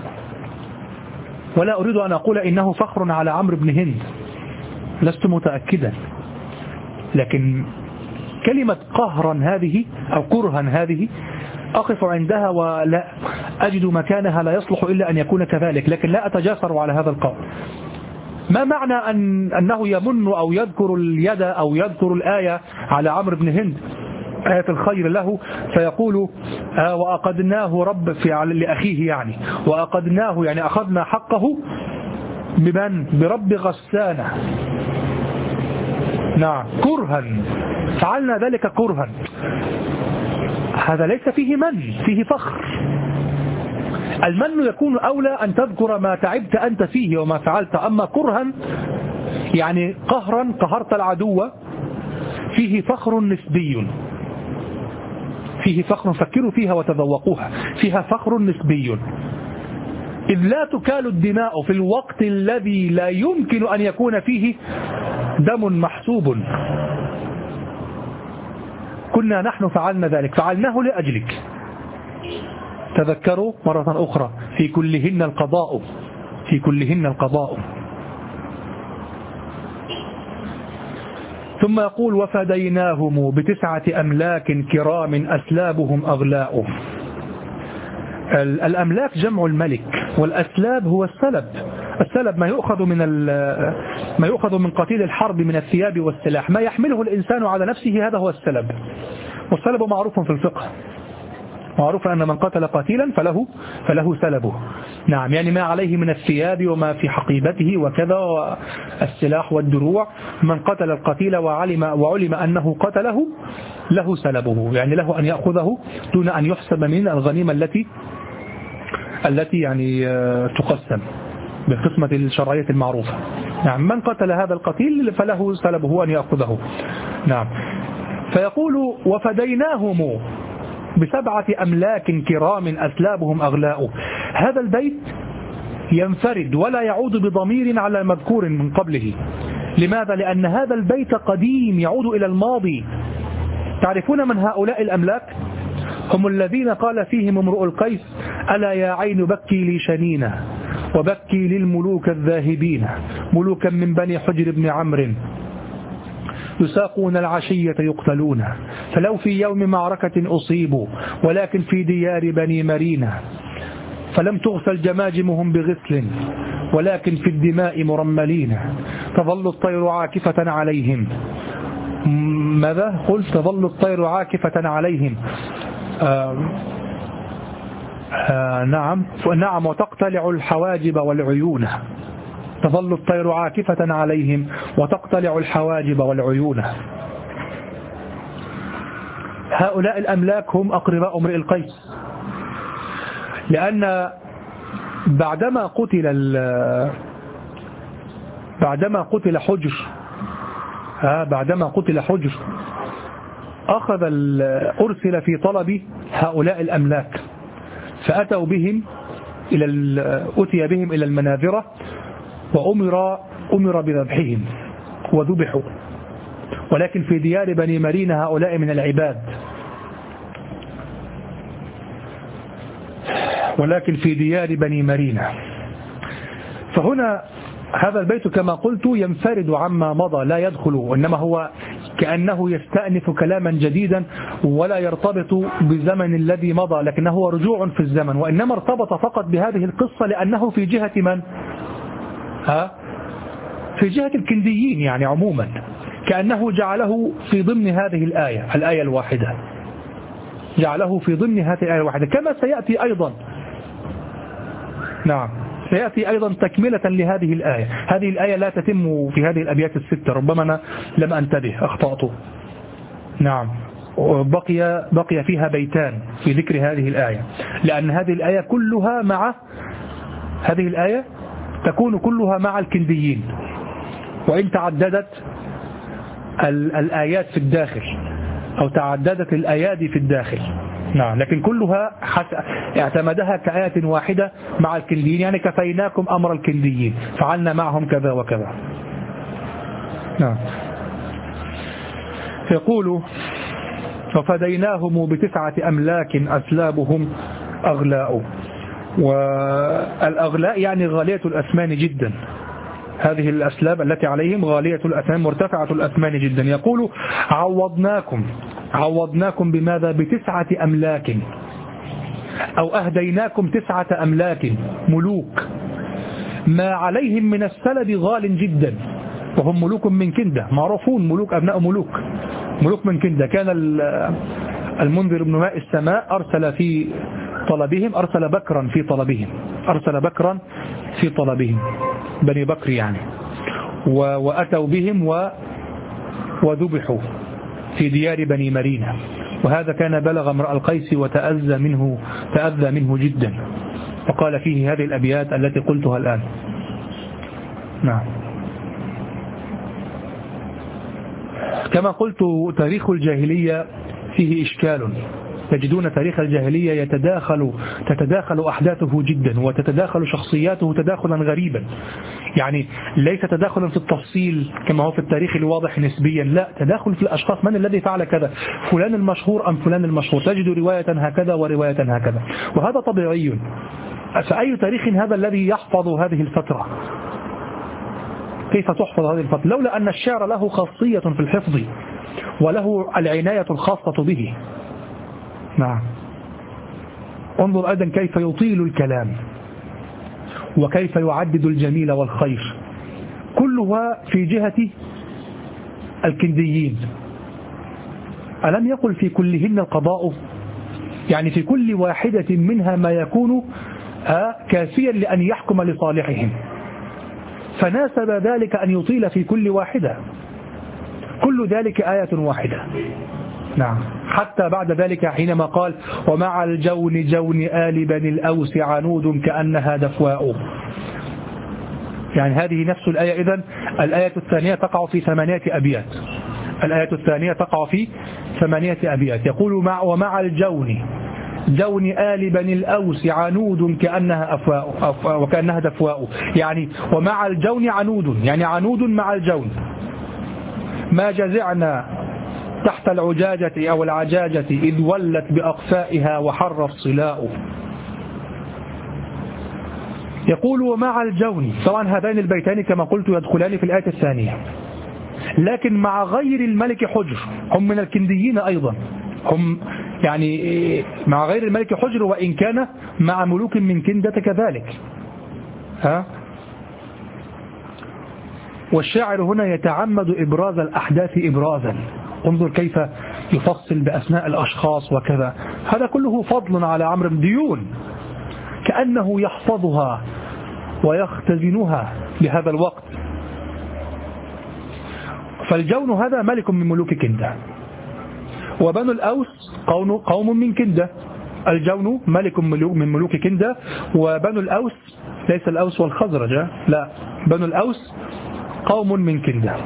ولا أريد أن أقول إنه فخر على عمرو بن هند، لست متأكدا، لكن كلمة قهرا هذه أو كرها هذه أقف عندها ولا أجد مكانها، لا يصلح إلا أن يكون كذلك، لكن لا أتجاسر على هذا القول. ما معنى أنه يمن أو يذكر اليد أو يذكر الآية على عمرو بن هند، آية الخير له، فيقول وأقدناه رب لأخيه، يعني وأقدناه يعني أخذنا حقه بمن؟ برب غسانة. نعم، كرها، فعلنا ذلك كرها، هذا ليس فيه من، فيه فخر. المن يكون أولى أن تذكر ما تعبت أنت فيه وما فعلت، أما كرها يعني قهرا، قهرت العدو، فيه فخر نسبي، فيه فخر، فكروا فيها وتذوقوها، فيها فخر نسبي. إذ لا تكال الدماء في الوقت الذي لا يمكن أن يكون فيه دم محسوب، كنا نحن فعلنا ذلك، فعلناه لأجلك. تذكروا مرة أخرى في كلهن القضاء، في كلهن القضاء. ثم يقول وفديناهم ب9 أملاك كرام أسلابهم أغلاء. الأملاك جمع الملك، والأسلاب هو السلب. السلب ما يؤخذ من قتيل الحرب من الثياب والسلاح، ما يحمله الإنسان على نفسه، هذا هو السلب. والسلب معروف في الفقه، معروف أن من قتل قتيلا فله سلبه. نعم، يعني ما عليه من الثياب وما في حقيبته وكذا والسلاح والدروع، من قتل القتيل وعلم أنه قتله له سلبه، يعني له أن يأخذه دون أن يحسب من الغنيمة التي يعني تقسم بالقسمة الشرعية المعروفة. نعم، من قتل هذا القتيل فله سلبه أن يأخذه. نعم، فيقول وفديناهم ب7 أملاك كرام أسلابهم أغلاء. هذا البيت ينفرد ولا يعود بضمير على مذكور من قبله. لماذا؟ لأن هذا البيت قديم يعود إلى الماضي. تعرفون من هؤلاء الأملاك؟ هم الذين قال فيهم امرؤ القيس ألا يا عين بكي لي شنينة وبكي للملوك الذاهبين ملوكا من بني حجر بن عمرو يساقون العشية يقتلون فلو في يوم معركة أصيبوا ولكن في ديار بني مرينة فلم تغسل جماجمهم بغسل ولكن في الدماء مرملين تظل الطير عاكفة عليهم. ماذا قلت؟ تظل الطير عاكفة عليهم. نعم وتقتلع الحواجب والعيون، تظل الطير عاكفة عليهم وتقتلع الحواجب والعيون. هؤلاء الأملاك هم أقرباء امرئ القيس، لأن بعدما قتل حجر أرسل في طلب هؤلاء الأملاك، أتي بهم إلى المناذرة وأمر بذبحهم وذبحوا، ولكن في ديار بني مرين هؤلاء من العباد، فهنا هذا البيت كما قلت ينفرد عما مضى، لا يدخل، إنما هو كأنه يستأنف كلاما جديدا ولا يرتبط بالزمن الذي مضى، لكنه هو رجوع في الزمن، وإنما ارتبط فقط بهذه القصة لأنه في جهة من؟ في جهة الكنديين يعني عموما، كأنه جعله في ضمن هذه الآية الواحدة، جعله في ضمن هذه الآية الواحدة، كما سيأتي أيضا. نعم، سيأتي أيضا تكملة لهذه الآية. هذه الآية لا تتم في هذه الأبيات الستة، ربما أنا لم أنتبه، أخطأت. نعم، بقي فيها بيتان في ذكر هذه الآية، لأن هذه الآية تكون كلها مع الكنديين، وإن تعددت الآيات في الداخل أو تعددت الأيادي في الداخل. نعم، لكن كلها اعتمدها كآية واحدة مع الكنديين، يعني كفيناكم أمر الكنديين، فعلنا معهم كذا وكذا. نعم. يقول وفديناهم ب9 أملاك أسلابهم أغلاء، والأغلاء يعني غالية الأثمان جدا، هذه الأسلاب التي عليهم غالية الأثمان مرتفعة الأثمان جدا. يقول عوضناكم بماذا؟ ب9 أملاك، أو أهديناكم 9 أملاك ملوك، ما عليهم من السلب غال جدا، وهم ملوك من كندة معروفون، ملوك أبناء ملوك من كندة. كان المنذر بن ماء السماء أرسل بكرا في طلبهم بني بكر يعني، وأتوا بهم وذبحوا في ديار بني مرينة، وهذا كان بلغ امرأ القيس وتأذى منه جدا، وقال فيه هذه الأبيات التي قلتها الآن. نعم. كما قلت تاريخ الجاهلية فيه إشكال، تجدون تاريخ الجاهلية تتداخل أحداثه جدا، وتتداخل شخصياته تداخلا غريبا، يعني ليس تداخلا في التفصيل كما هو في التاريخ الواضح نسبيا، لا، تداخل في الأشخاص، من الذي فعل كذا، فلان المشهور أم فلان المشهور، تجد رواية هكذا ورواية هكذا، وهذا طبيعي. فأي تاريخ هذا الذي يحفظ هذه الفترة؟ كيف تحفظ هذه الفترة؟ لولا أن الشعر له خاصية في الحفظ وله العناية الخاصة به. نعم. انظر أيضا كيف يطيل الكلام، وكيف يعدد الجميل والخير، كلها في جهة الكنديين. ألم يقل في كلهن القضاء؟ يعني في كل واحدة منها ما يكون كافيا لأن يحكم لصالحهم، فناسب ذلك أن يطيل في كل واحدة، كل ذلك آية واحدة. نعم. حتى بعد ذلك حينما قال ومع الجون جون آل بني الأوس عنود كأنها دفواء، يعني هذه نفس الآية. إذن الآية الثانية تقع في 8 أبيات، الآية الثانية تقع في 8 أبيات. يقول ومع الجون جون آل بني الأوس عنود كأنها أفواء وكأنها دفواء، يعني ومع الجون عنود، يعني عنود مع الجون، ما جزعنا تحت العجاجة أو العجاجة إذ ولت بأقفائها وحر الصلاء. يقول ومع الجون، طبعا هذين البيتان كما قلت يدخلان في الآية الثانية، لكن مع غير الملك حجر، هم من الكنديين أيضا، هم يعني مع غير الملك حجر، وإن كان مع ملوك من كندة كذلك. والشاعر هنا يتعمد إبراز الأحداث إبرازا، انظر كيف يفصل بأسماء الأشخاص وكذا، هذا كله فضل على عمرو، ديون كأنه يحفظها ويختزنها لهذا الوقت. فالجون هذا ملك من ملوك كندة، وبنو الأوس قوم من كندة. الجون ملك من ملوك كندة، وبنو الأوس ليس الأوس والخزرج، لا، بنو الأوس قوم من كندة.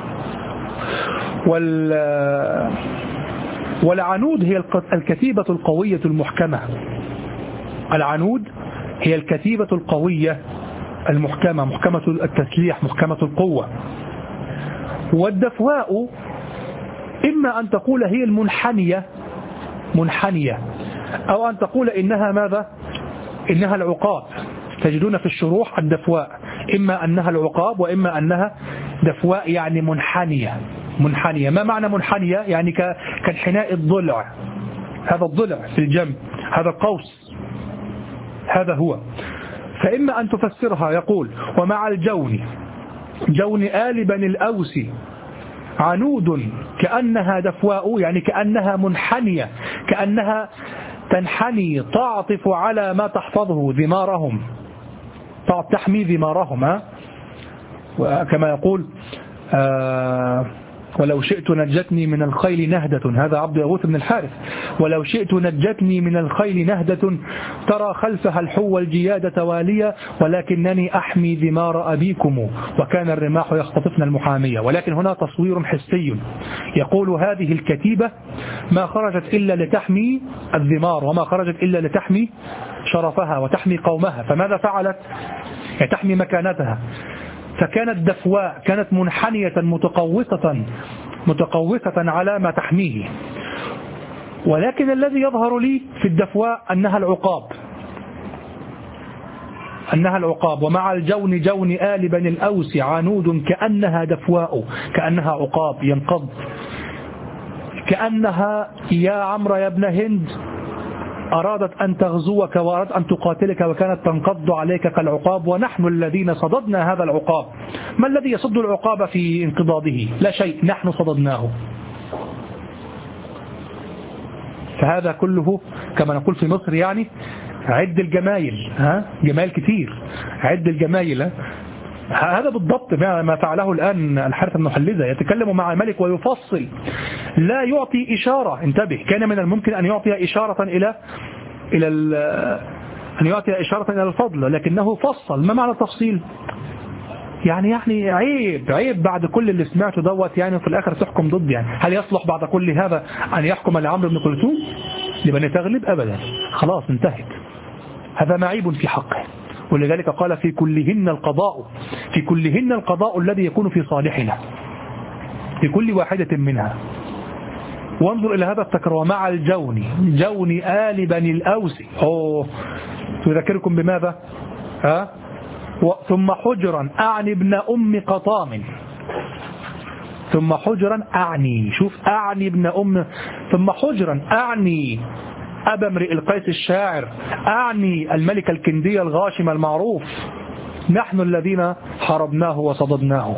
والعنود هي الكتيبة القوية المحكمة. العنود هي الكتيبة القوية المحكمة، محكمة التسليح، محكمة القوة. والدفواء إما أن تقول هي المنحنية، منحنية، أو أن تقول إنها ماذا؟ إنها العقاب. تجدون في الشروح الدفواء إما أنها العقاب وإما أنها دفواء، يعني منحنية. منحنية، ما معنى منحنية؟ يعني كانحناء الضلع، هذا الضلع في الجنب، هذا القوس، هذا هو. فإما أن تفسرها يقول ومع الجون، جون آل بني الأوس، عنود كأنها دفواء، يعني كأنها منحنية، كأنها تنحني، تعطف على ما تحفظه ذمارهم، تحمي ذمارهم. كما يقول ولو شئت نجتني من الخيل نهدة، هذا عبد يغوث بن الحارث، ولو شئت نجتني من الخيل نهدة ترى خلفها الحو الجيادة والية، ولكنني أحمي ذمار أبيكم وكان الرماح يختطفن المحامية. ولكن هنا تصوير حسي، يقول هذه الكتيبة ما خرجت إلا لتحمي الذمار، وما خرجت إلا لتحمي شرفها وتحمي قومها. فماذا فعلت؟ تحمي مكانتها. فكانت دفواء، كانت منحنية متقوسة على ما تحميه. ولكن الذي يظهر لي في الدفواء أنها العقاب، أنها العقاب. ومع الجون، جون آل بني الأوس، عنود كأنها دفواء، كأنها عقاب ينقض، كأنها يا عمرو يا ابن هند أرادت أن تغزوك وأرادت أن تقاتلك وكانت تنقض عليك كالعقاب، ونحن الذين صددنا هذا العقاب. ما الذي يصد العقاب في انقضاضه؟ لا شيء، نحن صددناه. فهذا كله كما نقول في مصر، يعني عد الجمايل، جمايل كتير، عد الجمايل. هذا بالضبط ما فعله الآن الحارث بن حليزة، يتكلم مع الملك ويفصل، لا يعطي إشارة. انتبه، كان من الممكن أن يعطي إشارة إلى الفضل، لكنه فصل. ما معنى التفصيل؟ يعني عيب بعد كل اللي سمعته دوت، يعني في الآخر تحكم ضد. يعني هل يصلح بعد كل هذا أن يحكم لعمرو بن كلثوم لبني تغلب؟ أبدا، خلاص انتهت. هذا معيب في حقه. ولذلك قال في كلهن القضاء الذي يكون في صالحنا، في كل واحدة منها. وانظر إلى هذا التكرار، ومع الجون، جون آل بني الأوس. تذكركم بماذا؟ ثم حجرا أعني ابن أم قطام، ثم حجرا أعني، شوف، أعني ابن أم، ثم حجرا أعني أبا امرئ القيس الشاعر، أعني الملك الكندي الغاشم المعروف، نحن الذين حاربناه وصددناه.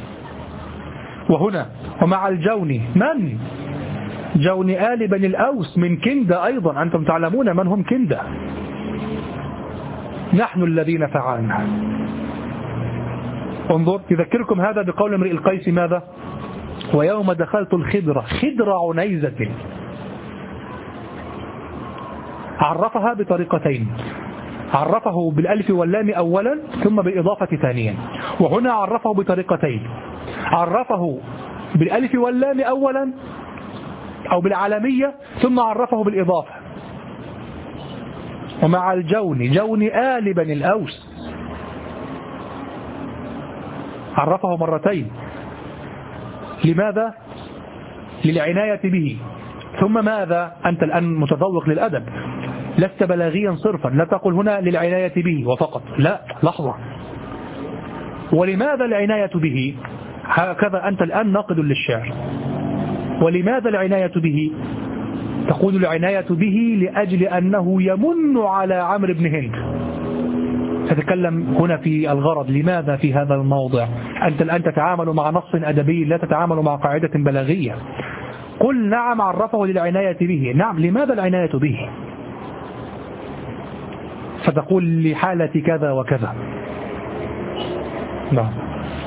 وهنا ومع الجون، من؟ جون آل بني الأوس من كندة أيضا، أنتم تعلمون من هم كندة، نحن الذين فعلنا. انظر، يذكركم هذا بقول امرئ القيس ماذا؟ ويوم دخلت الخضرة، خضر عنيزة. عرفها بطريقتين، عرفه بالألف واللام أولا ثم بالإضافة ثانيا. وهنا عرفه بطريقتين، عرفه بالألف واللام أولا أو بالعالمية ثم عرفه بالإضافة. ومع الجون، جون آل بني الأوس، عرفه مرتين. لماذا؟ للعناية به. ثم ماذا؟ أنت الآن متذوق للأدب، لست بلاغيا صرفا، لا تقول هنا للعناية به وفقط، لا، لحظة. ولماذا العناية به؟ هكذا أنت الآن ناقد للشعر. ولماذا العناية به؟ تقول العناية به لأجل أنه يمن على عمرو بن هند. تتكلم هنا في الغرض، لماذا في هذا الموضع؟ أنت الآن تتعامل مع نص أدبي، لا تتعامل مع قاعدة بلاغية. قل نعم عرفه للعناية به، نعم، لماذا العناية به؟ فتقول لحالة كذا وكذا. نعم.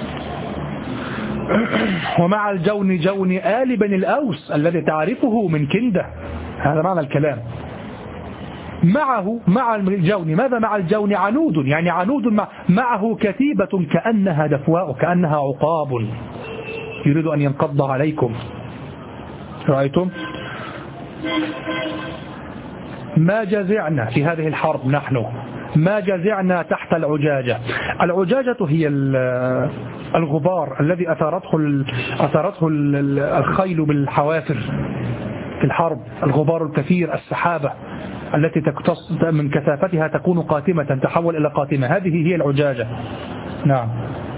ومع الجون جون آل بن الأوس الذي تعرفه من كندة، هذا معنى الكلام. معه مع الجون، ماذا مع الجون؟ عنود، يعني عنود معه كتيبة كأنها دفواء، كأنها عقاب يريد أن ينقض عليكم. رأيتم؟ ما جزعنا في هذه الحرب، نحن ما جزعنا تحت العجاجة. العجاجة هي الغبار الذي أثارته الخيل بالحوافر في الحرب، الغبار الكثير، السحابة التي تقتص من كثافتها تكون قاتمة تحول إلى قاتمة، هذه هي العجاجة. نعم.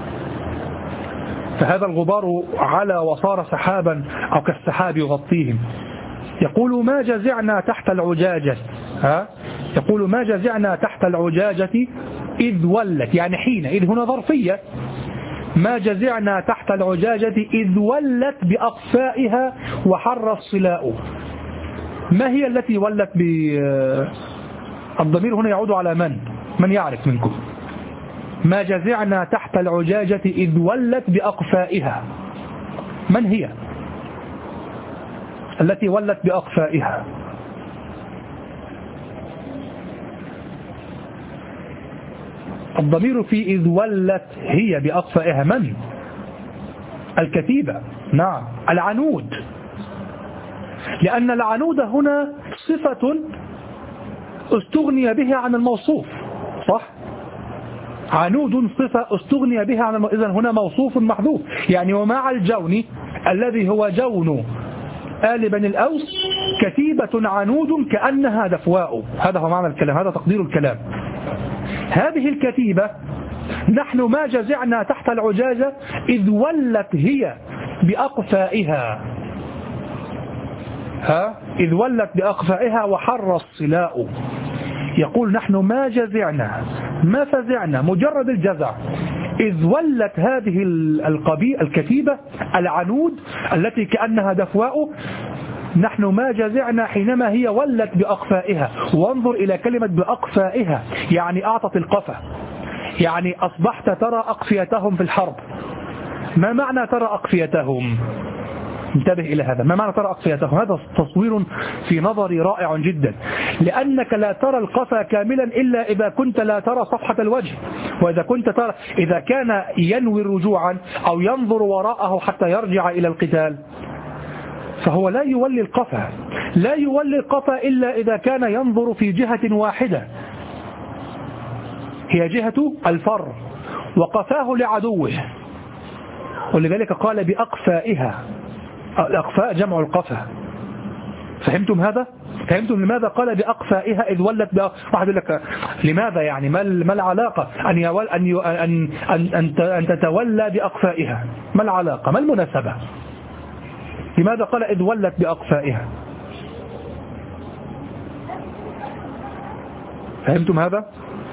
فهذا الغبار على وصار سحابا أو كالسحاب يغطيهم. يقول ما جزعنا تحت العجاجة، يقول ما جزعنا تحت العجاجة إذ ولت، يعني حين، إذ هنا ظرفية. ما جزعنا تحت العجاجة إذ ولت بأقفائها وحر الصلاء. ما هي التي ولت الضمير هنا يعود على من يعرف منكم؟ ما جزعنا تحت العجاجة إذ ولت بأقفائها، من هي التي ولت بأقفائها؟ الضمير في إذ ولت هي بأقفائها، من؟ الكتيبة. نعم، العنود، لأن العنود هنا صفة استغني بها عن الموصوف، صح؟ عنود صفة استغني بها عن الموصوف، إذن هنا موصوف محذوف، يعني ومع الجون الذي هو جون آل بن الأوس كتيبة عنود كأنها دفواء. هذا هو معنى الكلام، هذا تقدير الكلام. هذه الكتيبة نحن ما جزعنا تحت العجاجة إذ ولت هي بأقفائها، إذ ولت بأقفائها وحر الصلاء. يقول نحن ما جزعنا، ما فزعنا، مجرد الجزع، إذ ولت هذه الكتيبة العنود التي كأنها دفواء، نحن ما جزعنا حينما هي ولت بأقفائها. وانظر إلى كلمة بأقفائها، يعني أعطت القفا، يعني أصبحت ترى أقفيتهم في الحرب. ما معنى ترى أقفيتهم؟ انتبه إلى هذا، ما معنى ترى أقفيتهم؟ هذا تصوير في نظري رائع جدا، لأنك لا ترى القفا كاملا إلا إذا كنت لا ترى صفحة الوجه، وإذا كنت ترى، إذا كان ينوي رجوعا أو ينظر وراءه حتى يرجع إلى القتال فهو لا يولي القفا، لا يولي القفا إلا إذا كان ينظر في جهة واحدة، هي جهة الفر، وقفاه لعدوه، ولذلك قال بأقفائها. الأقفاء جمع القفا. فهمتم هذا؟ فهمتم لماذا قال بأقفائها إذ ولت واحد يقول لك لماذا، يعني ما العلاقة أن تتولى بأقفائها؟ ما العلاقة؟ ما المناسبة؟ لماذا قال إذ ولت بأقفائها؟ فهمتم هذا؟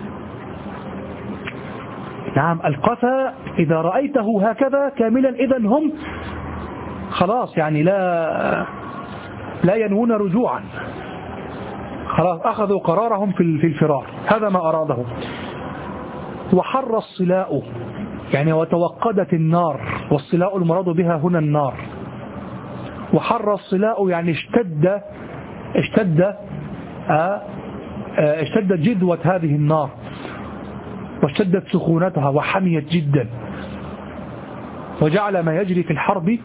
نعم، القفا إذا رأيته هكذا كاملا إذن هم خلاص، يعني لا ينوون رجوعا، خلاص أخذوا قرارهم في الفرار، هذا ما أراده. وحر الصلاء، يعني وتوقدت النار، والصلاء المراد بها هنا النار. وحر الصلاء يعني اشتدت جدوة هذه النار، واشتدت سخونتها وحميت جدا، وجعل ما يجري في الحرب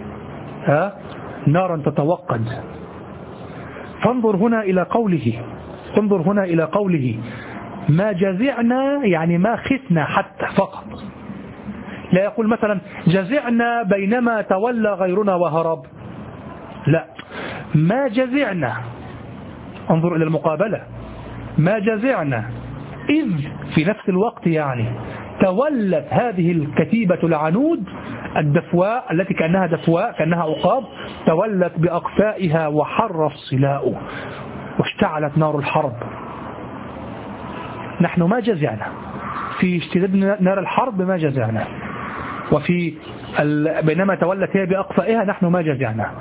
نارا تتوقد. فانظر هنا إلى قوله ما جزعنا، يعني ما خفنا حتى فقط، لا يقول مثلا جزعنا بينما تولى غيرنا وهرب، لا، ما جزعنا. انظر إلى المقابلة، ما جزعنا إذ في نفس الوقت يعني تولت هذه الكتيبة العنود الدفواء التي كأنها دفواء كأنها عقاب، تولت بأقفائها وحر الصلاء، واشتعلت نار الحرب. نحن ما جزعنا في اشتداد نار الحرب، ما جزعنا، وفي بينما تولت هي بأقفائها نحن ما جزعنا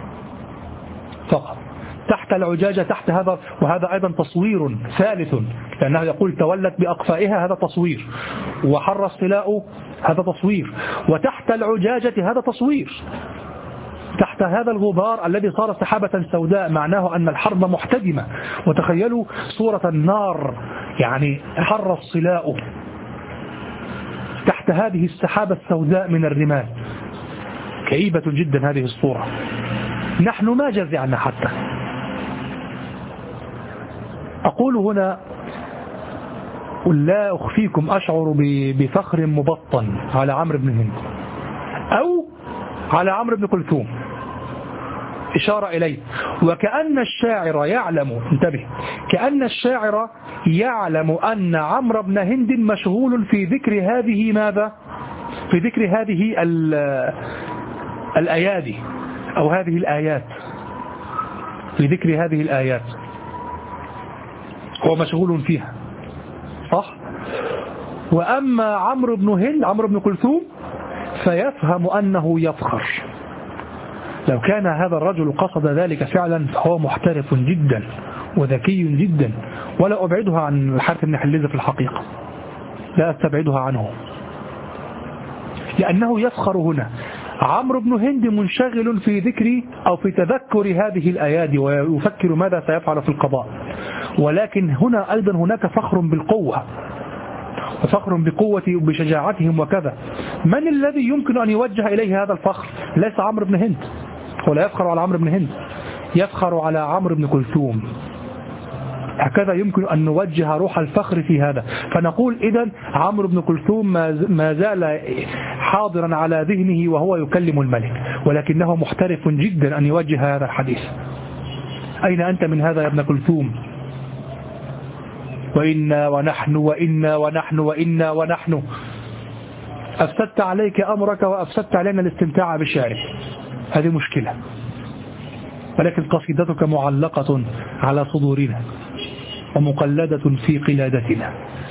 فقط. تحت العجاجة، تحت هذا، وهذا أيضا تصوير ثالث لأنه يقول تولت بأقفائها، هذا تصوير، وحر الصلاء هذا تصوير، وتحت العجاجة هذا تصوير، تحت هذا الغبار الذي صار سحابة سوداء معناه أن الحرب محتدمة. وتخيلوا صورة النار، يعني حر الصلاء تحت هذه السحابة السوداء من الرمال، كئيبة جدا هذه الصورة. نحن ما جزعنا حتى. أقول هنا لا أخفيكم أشعر بفخر مبطن على عمرو بن هند أو على عمرو بن كلثوم، إشارة إليه. وكأن الشاعر يعلم، انتبه، كأن الشاعر يعلم أن عمرو بن هند مشغول في ذكر هذه ماذا؟ في ذكر هذه الأيادي أو هذه الآيات، في ذكر هذه الآيات هو مشغول فيها، صح؟ وأما عمرو بن هند، عمرو بن كلثوم، فيفهم أنه يفخر. لو كان هذا الرجل قصد ذلك فعلا فهو محترف جدا وذكي جدا، ولا أبعدها عن الحارث بن حليزة في الحقيقة، لا أستبعدها عنه، لأنه يفخر هنا. عمرو بن هند منشغل في ذكر أو في تذكر هذه الآيات ويفكر ماذا سيفعل في القضاء، ولكن هنا أيضا هناك فخر بالقوة وفخر بقوة وبشجاعتهم وكذا. من الذي يمكن أن يوجه إليه هذا الفخر؟ ليس عمرو بن هند، ولا يفخر على عمرو بن هند، يفخر على عمرو بن كلثوم. هكذا يمكن أن نوجه روح الفخر في هذا. فنقول إذن عمرو بن كلثوم ما زال حاضرا على ذهنه وهو يكلم الملك، ولكنه محترف جدا أن يوجه هذا الحديث. أين أنت من هذا يا ابن كلثوم؟ وإنا ونحن وإنا ونحن وإنا ونحن. أفسدت عليك أمرك وأفسدت علينا الاستمتاع بشعرك، هذه مشكلة، ولكن قصيدتك معلقة على صدورنا ومقلدة في قلادتنا.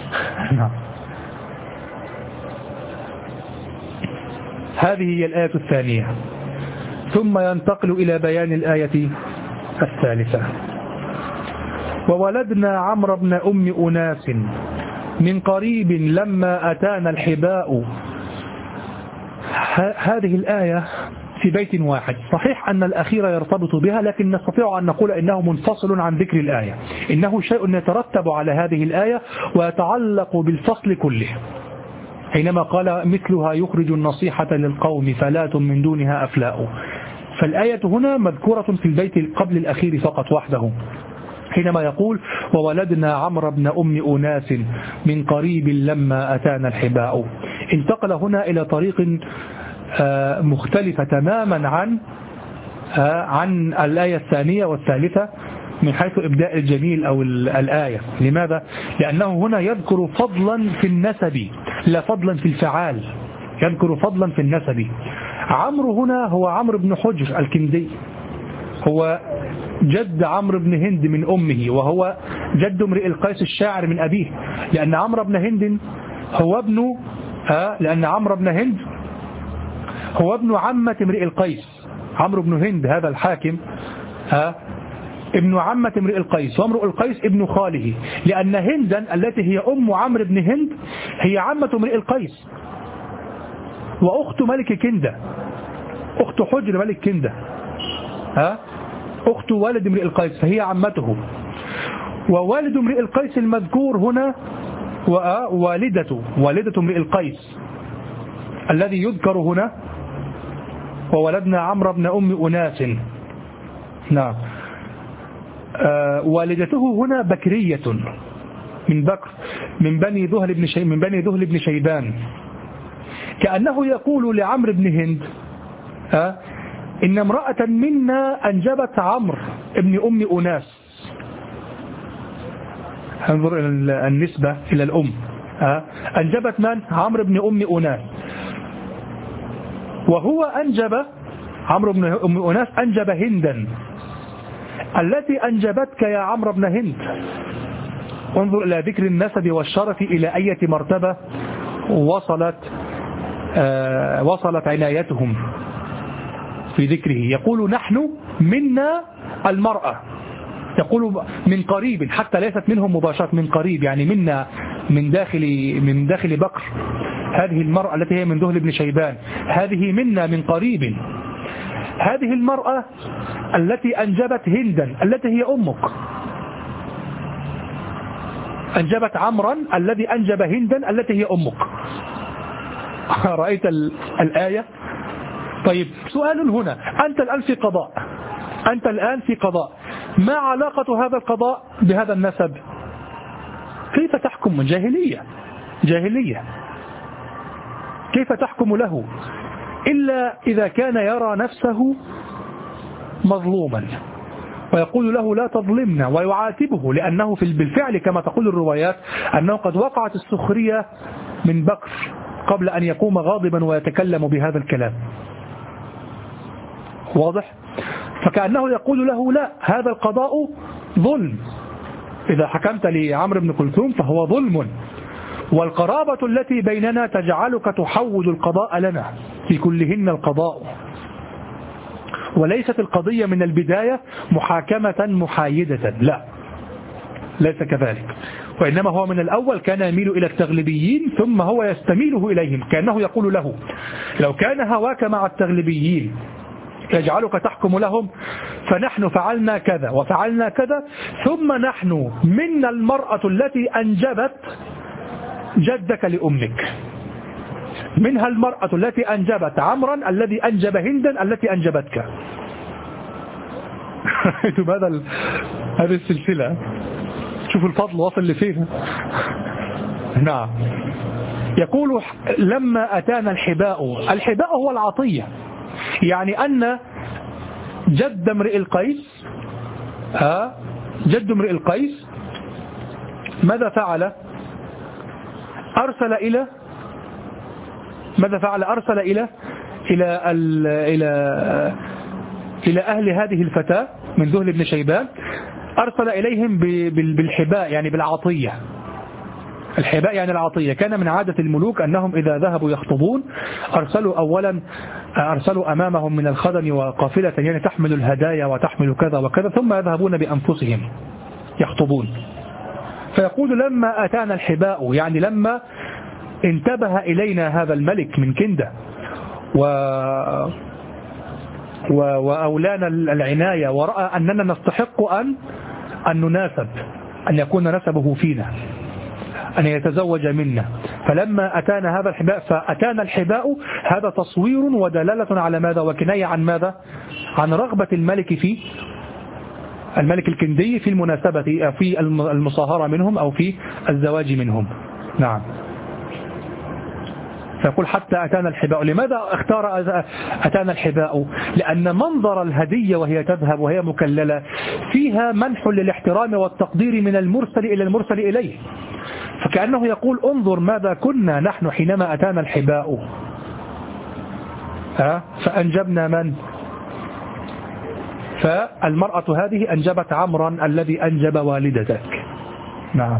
هذه هي الآية الثانية. ثم ينتقل إلى بيان الآية الثالثة. وولدنا عمرو بن أم أناس من قريب لما أتانا الحباء. هذه الآية في بيت واحد، صحيح أن الأخير يرتبط بها، لكن نستطيع أن نقول إنه منفصل عن ذكر الآية، إنه شيء يترتب على هذه الآية ويتعلق بالفصل كله. حينما قال مثلها يخرج النصيحة للقوم فلات من دونها أفلاء، فالآية هنا مذكورة في البيت قبل الأخير فقط وحده، حينما يقول وولدنا عمرو بن أم أناس من قريب لما أتانا الحباء. انتقل هنا إلى طريق مختلفة تماما عن الآية الثانية والثالثة من حيث إبداء الجميل أو الآية. لماذا؟ لأنه هنا يذكر فضلا في النسب لا فضلا في الفعال، يذكر فضلا في النسب. عمرو هنا هو عمرو بن حجر الكندي، هو جد عمرو بن هند من أمه، وهو جد امرئ القيس الشاعر من أبيه، لأن عمرو بن هند هو ابن لأن عمرو بن هند هو ابن عمة امرئ القيس. عمرو بن هند هذا الحاكم ابن عمة امرئ القيس، وامرئ القيس ابن خاله، لأن هندا التي هي أم عمرو بن هند هي عمة امرئ القيس وأخت ملك كندة، أخت حجر ملك كندة، أخت والد امرئ القيس، فهي عمته. ووالد امرئ القيس المذكور هنا والدة امرئ القيس الذي يذكر هنا وولدنا عمرو بن أم أناس. نعم. والدته هنا بكرية من بكر من بني ذهل بن شيبان، كأنه يقول لعمرو بن هند إن امرأة منا أنجبت عمرو ابن أم أناس. انظر النسبة إلى الأم، أنجبت من؟ عمرو بن أم أناس، وهو أنجب عمرو بن أم أناس أنجب هندا التي أنجبتك يا عمرو بن هند. انظر إلى ذكر النسب والشرف إلى أي مرتبة وصلت عنايتهم في ذكره. يقول نحن منا المرأة، يقول من قريب، حتى ليست منهم مباشرة، من قريب يعني منا من داخل بكر. هذه المرأة التي هي من ذهل بن شيبان هذه منا من قريب. هذه المرأة التي أنجبت هندا التي هي أمك، أنجبت عمرا الذي أنجب هندا التي هي أمك. رأيت الآية؟ طيب سؤال هنا، أنت الآن في قضاء، ما علاقة هذا القضاء بهذا النسب؟ كيف تحكم؟ من جاهلية كيف تحكم له إلا إذا كان يرى نفسه مظلوما ويقول له لا تظلمنا ويعاتبه، لأنه بالفعل كما تقول الروايات أنه قد وقعت السخرية من بكر قبل أن يقوم غاضبا ويتكلم بهذا الكلام. واضح؟ فكأنه يقول له لا، هذا القضاء ظلم، إذا حكمت لعمرو بن كلثوم فهو ظلم، والقرابة التي بيننا تجعلك تحوج القضاء لنا في كلهن القضاء، وليست القضية من البداية محاكمة محايدة، لا ليس كذلك، وإنما هو من الأول كان يميل إلى التغلبيين ثم هو يستميله إليهم، كأنه يقول له لو كان هواك مع التغلبيين يجعلك تحكم لهم فنحن فعلنا كذا وفعلنا كذا، ثم نحن منا المرأة التي أنجبت جدك لأمك، منها المرأة التي أنجبت عمرا الذي أنجب هندا التي أنجبتك. هذه السلسلة، شوف الفضل وصل لفين. نعم. يقول لما أتانا الحباء هو العطية، يعني أن جد امرئ القيس ماذا فعل؟ أرسل إلى أهل هذه الفتاة من ذهل بن شيبان، أرسل إليهم بالحباء يعني بالعطية. الحباء يعني العطية. كان من عادة الملوك أنهم إذا ذهبوا يخطبون أرسلوا أمامهم من الخدم وقافلة يعني تحمل الهدايا وتحمل كذا وكذا، ثم يذهبون بأنفسهم يخطبون. فيقول لما أتانا الحباء يعني لما انتبه إلينا هذا الملك من كندة وأولانا العناية ورأى أننا نستحق أن نناسب، أن يكون نسبه فينا، أن يتزوج منا، فلما أتانا هذا الحباء فأتانا الحباء هذا تصوير ودلالة على ماذا وكناية عن ماذا؟ عن رغبة الملك الملك الكندي في المناسبة في المصاهرة منهم أو في الزواج منهم. نعم. فيقول حتى أتانا الحباء. لماذا اختار أتانا الحباء؟ لأن منظر الهدية وهي تذهب وهي مكللة فيها منح للاحترام والتقدير من المرسل إلى المرسل إليه، فكأنه يقول انظر ماذا كنا نحن حينما أتانا الحباء، فأنجبنا من؟ فالمرأة هذه أنجبت عمرا الذي أنجب والدتك. نعم.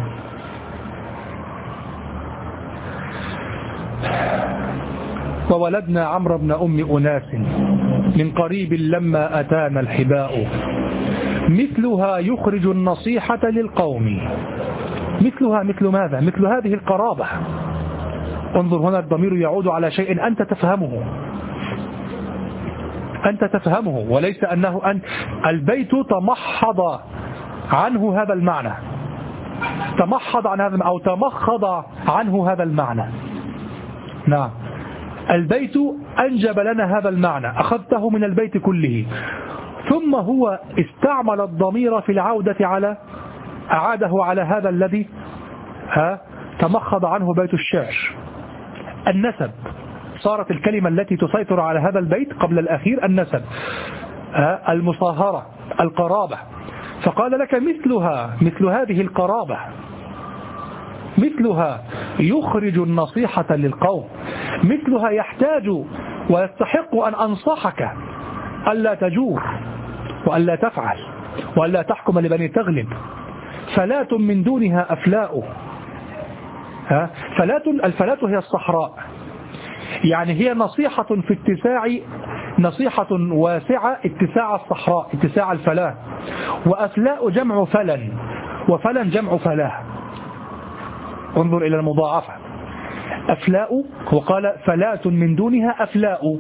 وولدنا عمرو بن أم أناس من قريب لما أتانا الحباء، مثلها يخرج النصيحة للقوم. مثلها مثل ماذا؟ مثل هذه القرابة. انظر هنا الضمير يعود على شيء أنت تفهمه وليس أنه البيت تمحض عنه هذا المعنى، تمخض عنه هذا المعنى. نعم. البيت أنجب لنا هذا المعنى، أخذته من البيت كله، ثم هو استعمل الضمير في العودة أعاده على هذا الذي تمخض عنه بيت الشعر. النسب صارت الكلمة التي تسيطر على هذا البيت قبل الأخير النسب، المصاهرة، القرابة. فقال لك مثل هذه القرابة، مثلها يخرج النصيحة للقوم، مثلها يحتاج ويستحق أن أنصحك ألا تجور وألا تفعل وألا تحكم لبني تغلب. فلات من دونها أفلاء. الفلاة هي الصحراء، يعني هي نصيحة في اتساع نصيحة واسعة اتساع الصحراء، اتساع الفلاة. وأفلاء جمع فلن، وفلن جمع فلاه. انظر إلى المضاعفة، أفلاء، وقال فلاة من دونها أفلاء،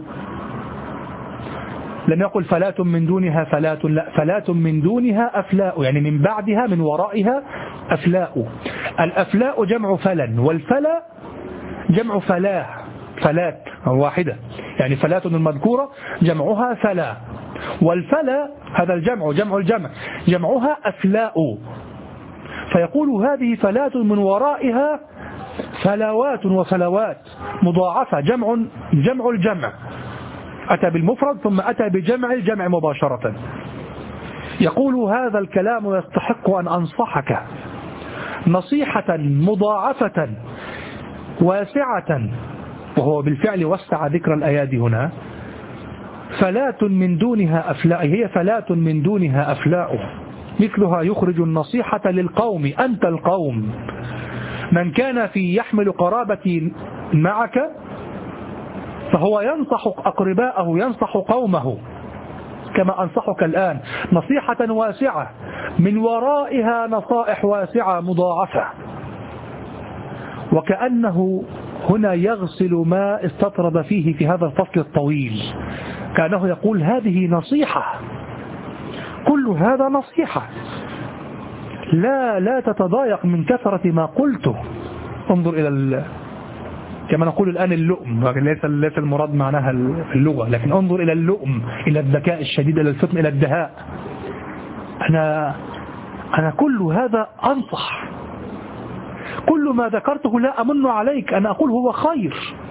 لم يقل فلاة من دونها فلاة، لا، فلاة من دونها أفلاء، يعني من بعدها من ورائها أفلاء. الأفلاء جمع فلن، والفلا جمع فلاه، فلات واحدة، يعني فلاة المذكورة جمعها فلا، والفلا هذا الجمع جمع الجمع جمعها أفلاء. فيقول هذه فلاة من ورائها فلاوات وفلوات، مضاعفة، جمع الجمع، أتى بالمفرد ثم أتى بجمع الجمع مباشرة. يقول هذا الكلام يستحق أن أنصحك نصيحة مضاعفة واسعة، وهو بالفعل وسع ذكر الأيادي هنا. فلاة من دونها أفلاء، هي فلاة من دونها أفلاء، مثلها يخرج النصيحة للقوم، أنت القوم. من كان في يحمل قرابة معك فهو ينصح أقرباءه، ينصح قومه كما أنصحك الآن، نصيحة واسعة من ورائها نصائح واسعة مضاعفة. وكأنه هنا يغسل ما استطرد فيه في هذا الفصل الطويل، كأنه يقول هذه نصيحة، كل هذا نصيحة، لا تتضايق من كثرة ما قلته. انظر إلى كما نقول الآن اللؤم، ليس المراد معناها اللغة، لكن انظر إلى اللؤم، إلى الذكاء الشديد، إلى الفطن، إلى الدهاء. أنا كل هذا أنصح، كل ما ذكرته لا أمن عليك، أنا أقول هو خير،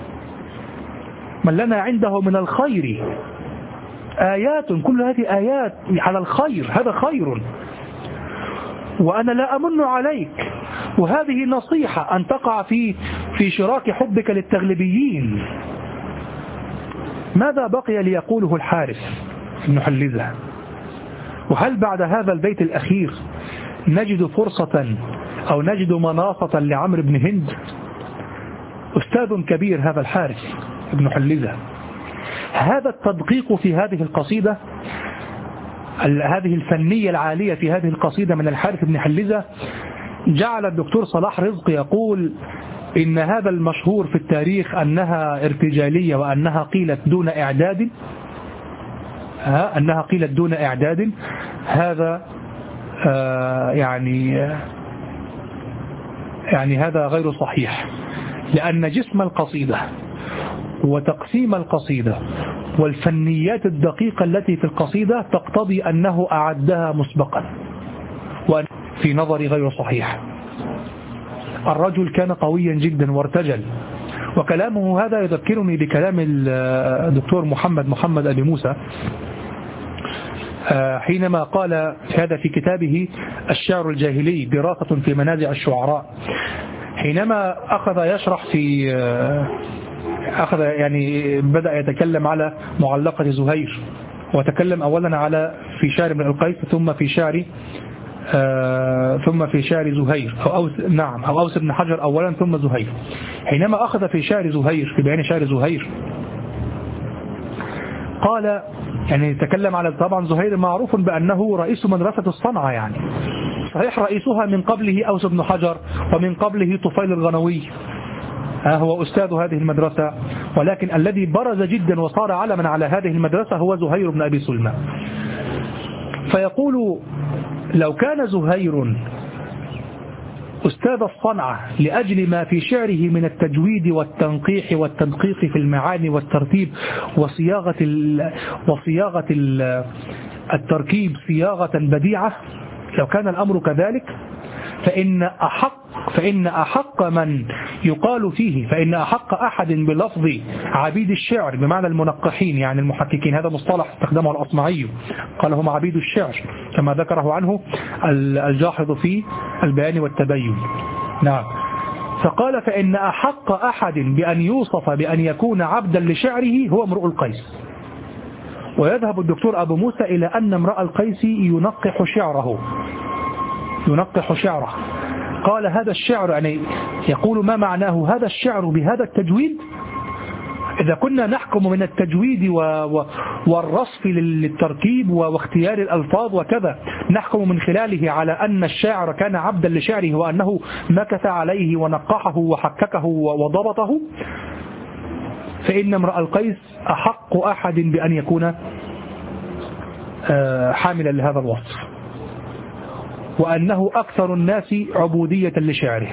من لنا عنده من الخير آيات، كل هذه آيات على الخير، هذا خير، وأنا لا أمن عليك. وهذه نصيحة أن تقع في شراك حبك للتغلبيين. ماذا بقي ليقوله الحارث بن حلزة؟ وهل بعد هذا البيت الأخير نجد فرصة أو نجد مناصة لعمرو بن هند؟ أستاذ كبير هذا الحارث بن حلزة. هذا التدقيق في هذه القصيدة، هذه الفنية العالية في هذه القصيدة من الحارث بن حلزة، جعل الدكتور صلاح رزق يقول إن هذا المشهور في التاريخ أنها ارتجالية وأنها قيلت دون إعداد، أنها قيلت دون إعداد، هذا يعني هذا غير صحيح، لأن جسم القصيدة وتقسيم القصيدة والفنيات الدقيقة التي في القصيدة تقتضي أنه أعدها مسبقا، وأن في نظري غير صحيح. الرجل كان قويا جدا وارتجل، وكلامه هذا يذكرني بكلام الدكتور محمد أبي موسى حينما قال هذا في كتابه الشعر الجاهلي دراسة في منازع الشعراء، حينما أخذ يشرح بدأ يتكلم على معلقة زهير، وتكلم أولا في شعر ابن القيس ثم في شعر زهير أو أوس بن حجر أولا ثم زهير. حينما أخذ في شعر زهير، في بيان شعر زهير، قال تكلم على، طبعا زهير معروف بأنه رئيس مدرسة الصنعة، صحيح رئيسها من قبله أوس بن حجر ومن قبله طفيل الغنوي، هو أستاذ هذه المدرسة، ولكن الذي برز جدا وصار علما على هذه المدرسة هو زهير بن أبي سلمى. فيقول لو كان زهير أستاذ الصنعة لأجل ما في شعره من التجويد والتنقيح والتدقيق في المعاني والترتيب وصياغة التركيب صياغة بديعة، لو كان الأمر كذلك فإن أحق من يقال فيه، فإن أحق أحد بلفظ عبيد الشعر بمعنى المنقحين، يعني المحققين، هذا مصطلح استخدمه الأصمعي، قال هم عبيد الشعر كما ذكره عنه الجاحظ في البيان والتبين. نعم، فقال فإن أحق أحد بأن يوصف بأن يكون عبدا لشعره هو امرؤ القيس. ويذهب الدكتور أبو موسى إلى أن امرؤ القيس ينقح شعره. قال هذا الشعر، يقول ما معناه هذا الشعر بهذا التجويد؟ إذا كنا نحكم من التجويد والرصف للتركيب واختيار الألفاظ وكذا، نحكم من خلاله على أن الشاعر كان عبدا لشعره وأنه مكث عليه ونقحه وحككه وضبطه، فإن امرأ القيس أحق أحد بأن يكون حاملا لهذا الوصف، وأنه أكثر الناس عبودية لشعره،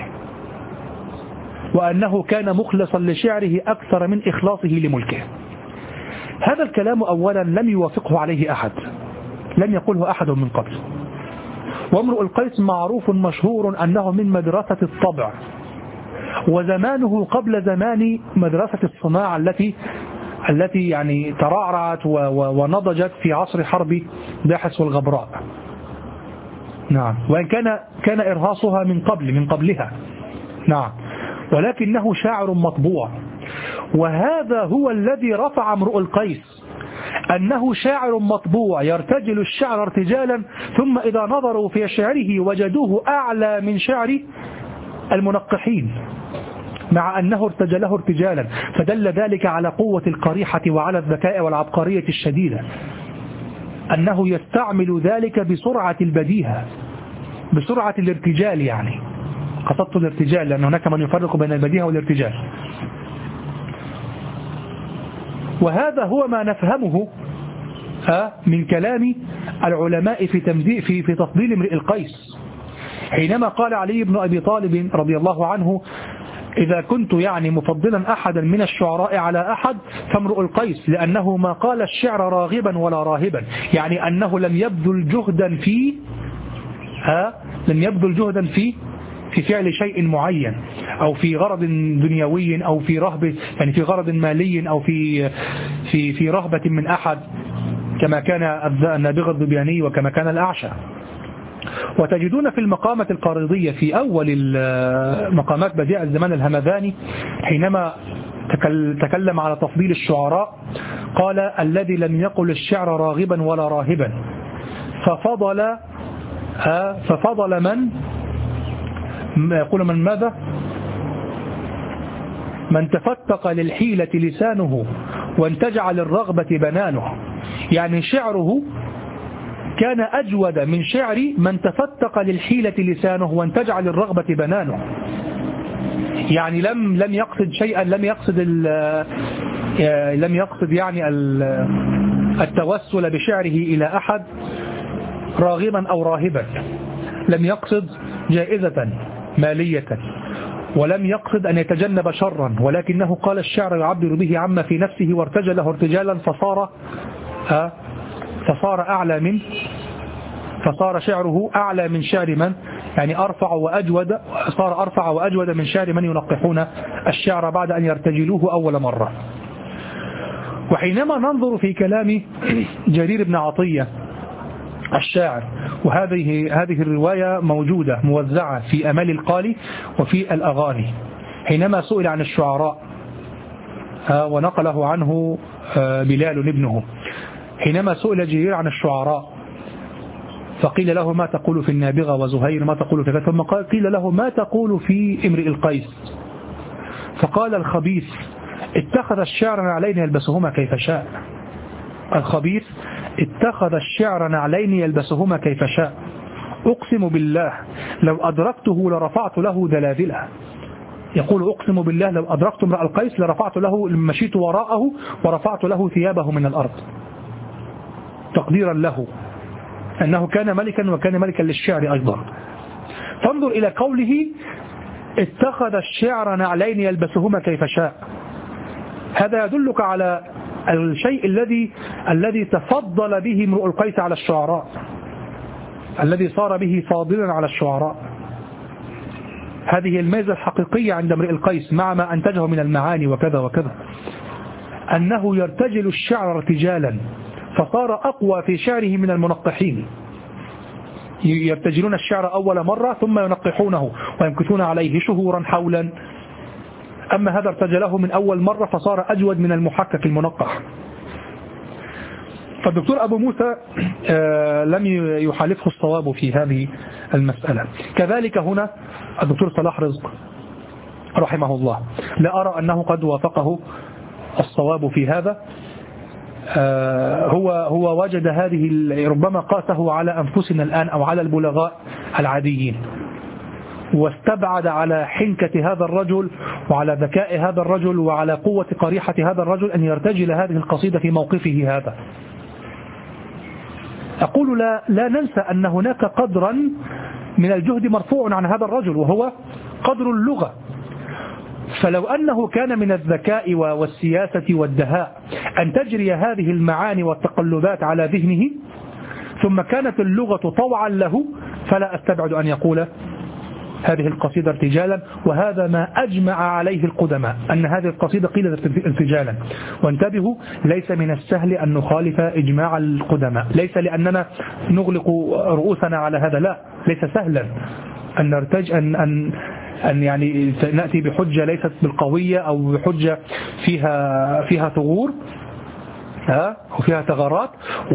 وأنه كان مخلصا لشعره أكثر من إخلاصه لملكه. هذا الكلام أولا لم يوافقه عليه أحد، لم يقله أحد من قبل. وامرؤ القيس معروف مشهور أنه من مدرسة الطبع، وزمانه قبل زمان مدرسة الصناعة التي يعني ترعرعت ونضجت في عصر حرب داحس والغبراء. نعم، وإن كان إرهاصها من قبلها. نعم، ولكنه شاعر مطبوع، وهذا هو الذي رفع امرؤ القيس، أنه شاعر مطبوع يرتجل الشعر ارتجالا، ثم إذا نظروا في شعره وجدوه أعلى من شعر المنقحين، مع أنه ارتجله ارتجالا، فدل ذلك على قوة القريحة وعلى الذكاء والعبقرية الشديدة، أنه يستعمل ذلك بسرعة البديهة، بسرعة الارتجال. يعني قصدت الارتجال لأن هناك من يفرق بين البديهة والارتجال. وهذا هو ما نفهمه من كلام العلماء في تفضيل امرئ القيس، حينما قال علي بن أبي طالب رضي الله عنه: إذا كنت يعني مفضلا أحدا من الشعراء على أحد فامرؤ القيس، لأنه ما قال الشعر راغبا ولا راهبا، يعني أنه لم يبذل جهدا في فعل شيء معين، أو في غرض دنيوي، أو في رهبة، يعني في غرض مالي، أو في رهبة من أحد، كما كان النابغة الذبياني وكما كان الأعشى. وتجدون في المقامة القارضية في أول مقامات بديع الزمان الهمذاني، حينما تكلم على تفضيل الشعراء، قال: الذي لم يقل الشعر راغبا ولا راهبا ففضل من يقول من ماذا؟ من تفتق للحيلة لسانه وانتجع للرغبة بنانه. يعني شعره كان أجود من شعر من تفتق للحيلة لسانه وانتجع للرغبة بنانه. يعني لم يقصد شيئا، لم يقصد يعني التوسل بشعره إلى أحد راغبا أو راهبا، لم يقصد جائزة مالية، ولم يقصد أن يتجنب شرا، ولكنه قال: الشعر يعبر به عما في نفسه وارتجله ارتجالا فصار شعره أعلى من شعر من يعني صار أرفع وأجود من شعر من ينقحون الشعر بعد أن يرتجلوه أول مرة. وحينما ننظر في كلام جرير بن عطية الشاعر، هذه الرواية موجودة موزعة في أمال القالي وفي الأغاني، حينما سئل عن الشعراء ونقله عنه بلال ابنه، حينما سئل جرير عن الشعراء فقيل له: ما تقول في النابغة وزهير، ما تقول في كذا، ثم قيل له: ما تقول في امرئ القيس؟ فقال الخبيث: اتخذ الشعر نعلين يلبسهما كيف شاء. الخبيث اتخذ الشعر نعلين يلبسهما كيف شاء، أقسم بالله لو أدركته لرفعت له دلاذله. يقول: أقسم بالله لو أدركت امرأ القيس لرفعت له، مشيت وراءه ورفعت له ثيابه من الأرض، تقديرا له أنه كان ملكا وكان ملكا للشعر أيضا. فانظر إلى قوله: اتخذ الشعر نعلين يلبسهما كيف شاء. هذا يدلك على الشيء الذي تفضل به امرؤ القيس على الشعراء، الذي صار به فاضلا على الشعراء. هذه الميزة الحقيقية عند امرئ القيس مع ما أنتجه من المعاني وكذا وكذا، أنه يرتجل الشعر ارتجالا، فصار أقوى في شعره من المنقحين. يرتجلون الشعر أول مرة ثم ينقحونه ويمكثون عليه شهورا حولا، أما هذا ارتجله من أول مرة فصار أجود من المحكك المنقح. فالدكتور أبو موسى لم يحالفه الصواب في هذه المسألة. كذلك هنا الدكتور صلاح رزق رحمه الله لا أرى أنه قد وافقه الصواب في هذا هو وجد هذه، ربما قاسه على أنفسنا الآن أو على البلغاء العاديين، واستبعد على حنكة هذا الرجل وعلى ذكاء هذا الرجل وعلى قوة قريحة هذا الرجل أن يرتجل هذه القصيدة في موقفه هذا. أقول لا ننسى أن هناك قدرا من الجهد مرفوع عن هذا الرجل، وهو قدر اللغة. فلو أنه كان من الذكاء والسياسة والدهاء أن تجري هذه المعاني والتقلبات على ذهنه ثم كانت اللغة طوعا له، فلا أستبعد أن يقول هذه القصيدة ارتجالا. وهذا ما أجمع عليه القدماء، أن هذه القصيدة قيلت ارتجالا. وانتبهوا، ليس من السهل أن نخالف إجماع القدماء، ليس لأننا نغلق رؤوسنا على هذا، لا، ليس سهلا أن نرتج أن يعني نأتي بحجة ليست بالقوية أو بحجة فيها ثغور وفيها ثغرات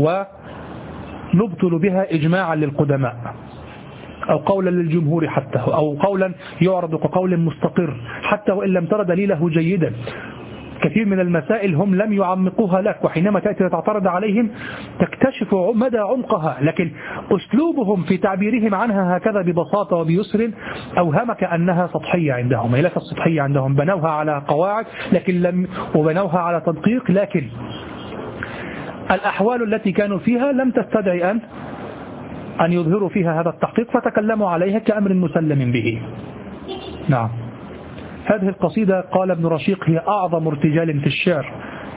ونبطل بها إجماعا للقدماء أو قولا للجمهور حتى، أو قولا يعرض كقول مستقر حتى وإن لم ترى دليله جيدا. كثير من المسائل هم لم يعمقوها لك، وحينما تأتي تعترض عليهم تكتشف مدى عمقها، لكن أسلوبهم في تعبيرهم عنها هكذا ببساطة وبيسر أوهمك أنها سطحية عندهم. هي ليست سطحية عندهم، بنوها على قواعد وبنوها على تدقيق، لكن الأحوال التي كانوا فيها لم تستدعي أن يظهروا فيها هذا التحقيق، فتكلموا عليها كأمر مسلم به. نعم، هذه القصيدة قال ابن رشيق هي أعظم ارتجال في الشعر،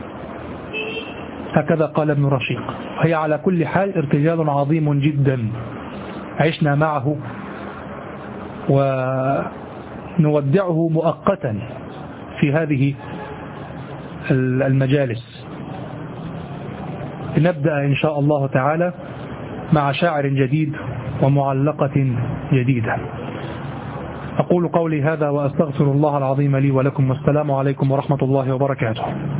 هكذا قال ابن رشيق. هي على كل حال ارتجال عظيم جدا عشنا معه ونودعه مؤقتا في هذه المجالس. نبدأ إن شاء الله تعالى مع شاعر جديد ومعلقة جديدة. أقول قولي هذا وأستغفر الله العظيم لي ولكم، والسلام عليكم ورحمة الله وبركاته.